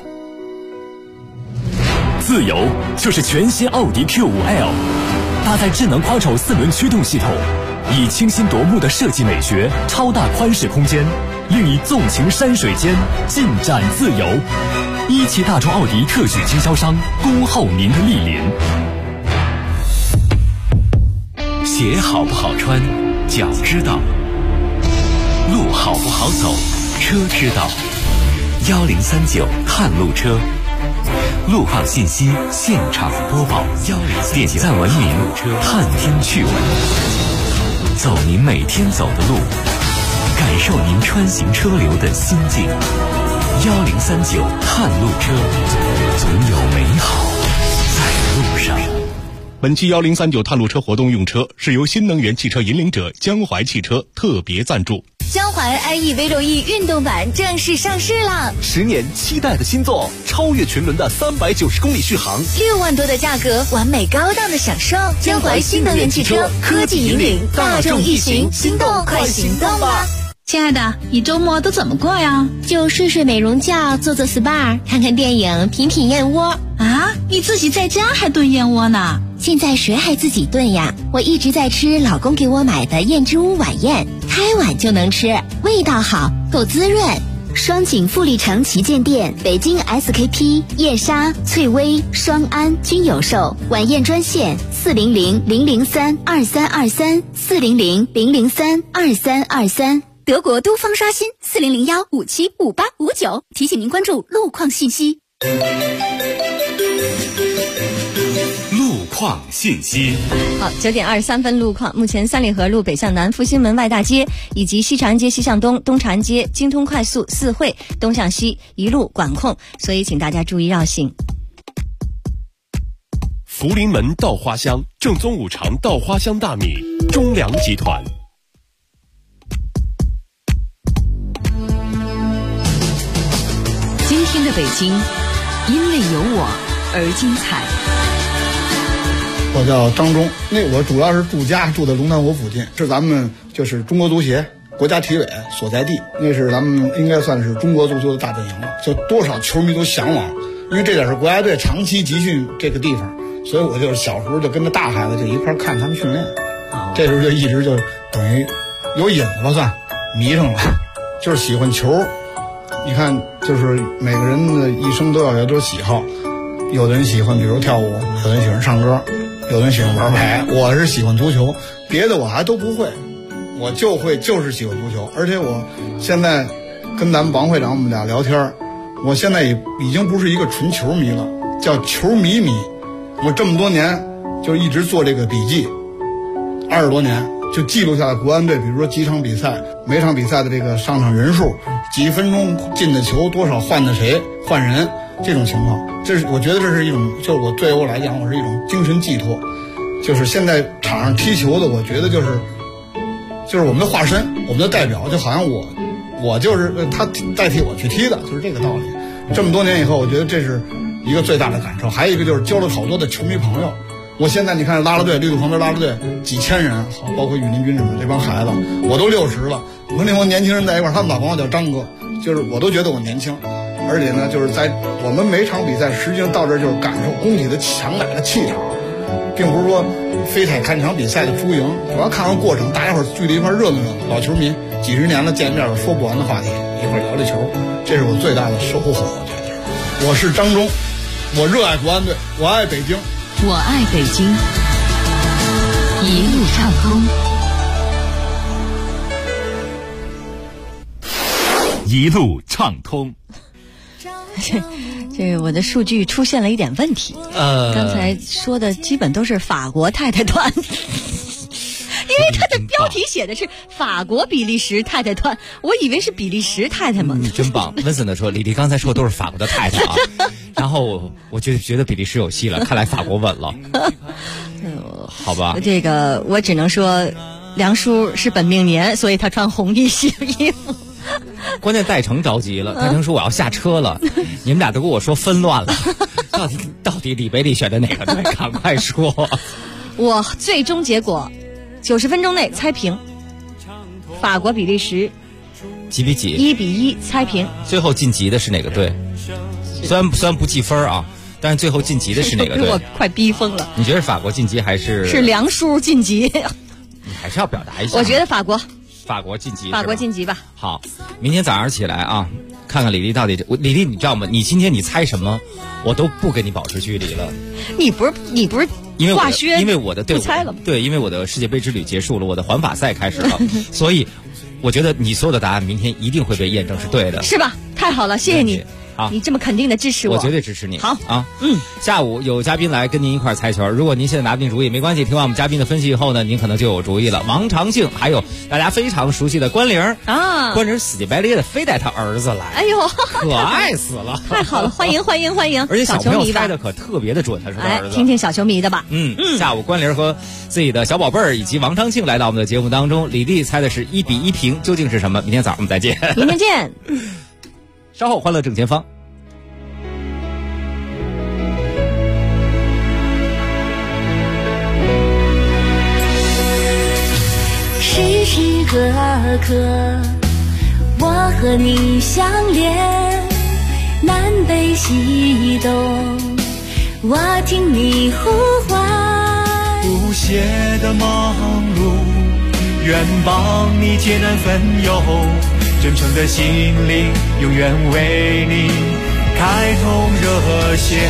Speaker 3: 自由就是全新奥迪 Q5L。搭载智能 Quattro 4轮驱动系统，以清新夺目的设计美学、超大宽适空间，令你纵情山水间，尽展自由。17大众奥迪特许经销商，恭候您的莅临。
Speaker 12: 鞋好不好穿，脚知道；路好不好走，车知道。1039探路车。路况信息现场播报，点赞文明，探听趣闻，走您每天走的路，感受您穿行车流的心境。1039探路车，总有美好在路上。
Speaker 23: 本期1039探路车活动用车是由新能源汽车引领者江淮汽车特别赞助。
Speaker 14: 江淮 iE V6E 运动版正式上市了
Speaker 10: ，10年期待的新作，超越群伦的390公里续航
Speaker 14: ，6万多的价格，完美高档的享受。江淮新能源汽车，科技引领大众一行，心动快行动吧！
Speaker 9: 亲爱的，你周末都怎么过呀？
Speaker 14: 就睡美容觉，做 SPA， 看看电影，品燕窝。
Speaker 9: 啊，你自己在家还炖燕窝呢？
Speaker 14: 现在谁还自己炖呀？我一直在吃老公给我买的燕之屋晚宴，开碗就能吃，味道好，够滋润。 双井富力城旗舰店、北京 SKP、燕莎、翠微、双安均有售。晚宴专线400-003-2323，400-003-2323。德国都方刷新400-1575859。提醒您关注路况信息。
Speaker 12: 路况信息。
Speaker 21: 好，9点23分路况。目前三里河路北向南复兴门外大街以及西长安街西向东、东长安街、京通快速、四惠东向西一路管控，所以请大家注意绕行。
Speaker 2: 福临门稻花香，正宗五常稻花香大米，中粮集团。
Speaker 11: 今天的北京，因为有我而精彩。
Speaker 1: 我叫张忠，我主要是住在龙潭湖附近，是咱们就是中国足协国家体委所在地，那是咱们应该算是中国足球的大本营了，就多少球迷都向往，因为这点是国家队长期集训这个地方，所以我就是小时候就跟着大孩子就一块看他们训练，这时候就一直就等于有瘾了吧，算迷上了，就是喜欢球。你看，就是每个人的一生都要有点喜好，有的人喜欢比如跳舞，有的人喜欢唱歌，有的人喜欢玩牌，我是喜欢足球，别的我还都不会，我就是喜欢足球。而且我现在跟咱们王会长我们俩聊天，我现在已经不是一个纯球迷了，叫球迷。我这么多年就一直做这个笔记，20多年就记录下来国安队，比如说几场比赛，每场比赛的这个上场人数，几分钟进的球，多少换的谁换人，这种情况，我觉得这是一种，就是对我来讲，我是一种精神寄托。就是现在场上踢球的，我觉得就是我们的化身，我们的代表，就好像我就是他代替我去踢的，就是这个道理。这么多年以后，我觉得这是一个最大的感受。还有一个就是交了好多的球迷朋友。我现在你看拉拉队，绿度旁边拉拉队几千人，包括羽林军什么这帮孩子，我都60了，我跟那帮年轻人在一块，他们老管我叫张哥，就是我都觉得我年轻。而且呢，就是在我们每场比赛，实际上到这儿就是感受工体的强大的气场，并不是说非得看场比赛的输赢，主要看看过程，大家伙聚在一块热闹热闹。老球迷几十年了见面了，说不完的话题，一块聊聊球，这是我最大的收获。我觉得我是张忠，我热爱国安队，我爱北京，
Speaker 11: 我爱北京，一路畅通，
Speaker 12: 一路畅通。
Speaker 21: 这我的数据出现了一点问题。刚才说的基本都是法国太太团，因为它的标题写的是法国比利时太太团，我以为是比利时太太嘛。
Speaker 18: 你真棒。温森的说，李丽刚才说都是法国的太太啊，然后我就觉得比利时有戏了，看来法国稳了。好吧，
Speaker 21: 这个我只能说，梁叔是本命年，所以他穿红衣服。
Speaker 18: 关键戴成着急了，戴成说我要下车了，你们俩都跟我说纷乱了，到底李贝利选的哪个队？赶快说。
Speaker 21: 我最终结果90分钟内猜平，法国比利时
Speaker 18: 几比几
Speaker 21: ？1比1猜平。
Speaker 18: 最后晋级的是哪个队？虽然不计分啊，但是最后晋级的是哪个队？
Speaker 21: 我快逼疯了。
Speaker 18: 你觉得法国晋级还是？
Speaker 21: 是梁叔晋级。
Speaker 18: 你还是要表达一下。
Speaker 21: 我觉得法国晋级。法国晋级吧。
Speaker 18: 好，明天早上起来啊，看看李丽到底。李丽，你知道吗？你今天你猜什么，我都不跟你保持距离了。
Speaker 21: 你不是挂靴？
Speaker 18: 因为我的队伍
Speaker 21: 不猜了吗？
Speaker 18: 对，因为我的世界杯之旅结束了，我的环法赛开始了，所以我觉得你所有的答案明天一定会被验证是对的。
Speaker 21: 是吧？太好了，谢谢你。你这么肯定的支持我
Speaker 18: 绝对支持你。
Speaker 21: 好
Speaker 18: 啊，下午有嘉宾来跟您一块猜球，如果您现在拿不定主意没关系，听完我们嘉宾的分析以后呢，您可能就有主意了。王长庆，还有大家非常熟悉的关玲
Speaker 21: 啊，
Speaker 18: 关玲死乞白咧的非带他儿子来，
Speaker 21: 哎呦，
Speaker 18: 可爱死了，
Speaker 21: 太好了，欢迎！
Speaker 18: 而且小朋友猜的可特别的准，他是他儿子。
Speaker 21: 听听小球迷的吧。
Speaker 18: 下午关玲和自己的小宝贝儿以及王长庆来到我们的节目当中，李丽猜的是1比1平，究竟是什么？明天早上我们再见。
Speaker 21: 明天见。
Speaker 18: 稍后欢乐正前方。
Speaker 14: 时时刻刻我和你相连，南北西东我听你呼唤，
Speaker 19: 不懈的忙碌愿帮你解难分忧，
Speaker 3: 真诚的心灵永远为你开通热线。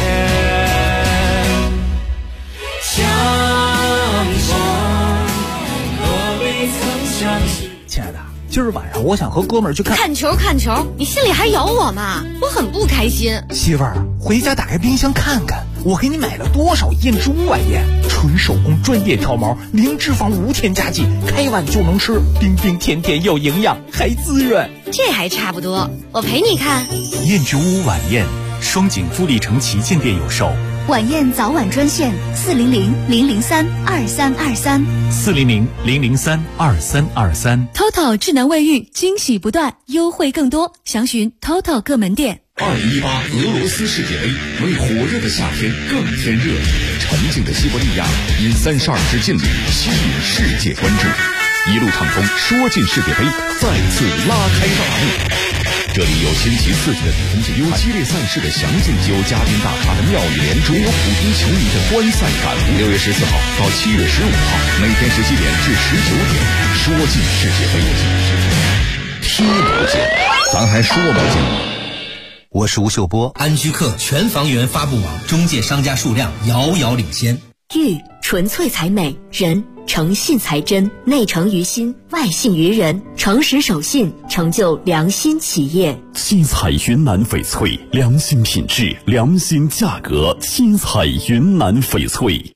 Speaker 3: 相逢何必曾相识。
Speaker 4: 亲爱的，今儿晚上我想和哥们儿去
Speaker 21: 看球，你心里还有我吗？我很不开心。
Speaker 4: 媳妇儿，回家打开冰箱看看，我给你买了多少燕之屋晚宴，纯手工专业调毛，零脂肪无添加剂，开碗就能吃，冰冰甜甜有营养，还滋润。
Speaker 21: 这还差不多，我陪你看。
Speaker 3: 燕之屋晚宴，双井富力城旗舰店有售。
Speaker 7: 晚宴早晚专线400-003-2323
Speaker 3: 400-003-2323。
Speaker 7: Total 智能卫浴，惊喜不断，优惠更多，详询 Total 各门店。
Speaker 8: 2018俄罗斯世界杯为火热的夏天更添热，沉静的西伯利亚因32支劲旅吸引世界关注，一路畅通说进世界杯再次拉开大幕。这里有新奇刺激的比分之有激烈赛事的详尽，有嘉宾大咖的妙语连珠，有普通球迷的观赛感悟。6月14号到7月15号，每天17点至19点，说进世界杯，踢不进，咱还说不进。
Speaker 6: 我是吴秀波，安居客全房源发布网中介商家数量遥遥领先。
Speaker 7: 玉纯粹才美，人诚信才真，内诚于心，外信于人，诚实守信，成就良心企业。
Speaker 19: 七彩云南翡翠，良心品质，良心价格。七彩云南翡翠。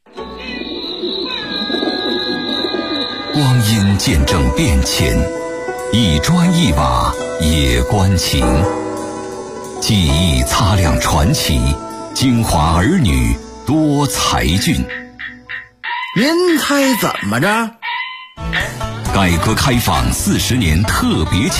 Speaker 13: 光阴见证变迁，一砖一瓦也关情。记忆擦亮传奇，精华儿女多才俊。
Speaker 4: 您猜怎么着？
Speaker 13: 改革开放40年特别节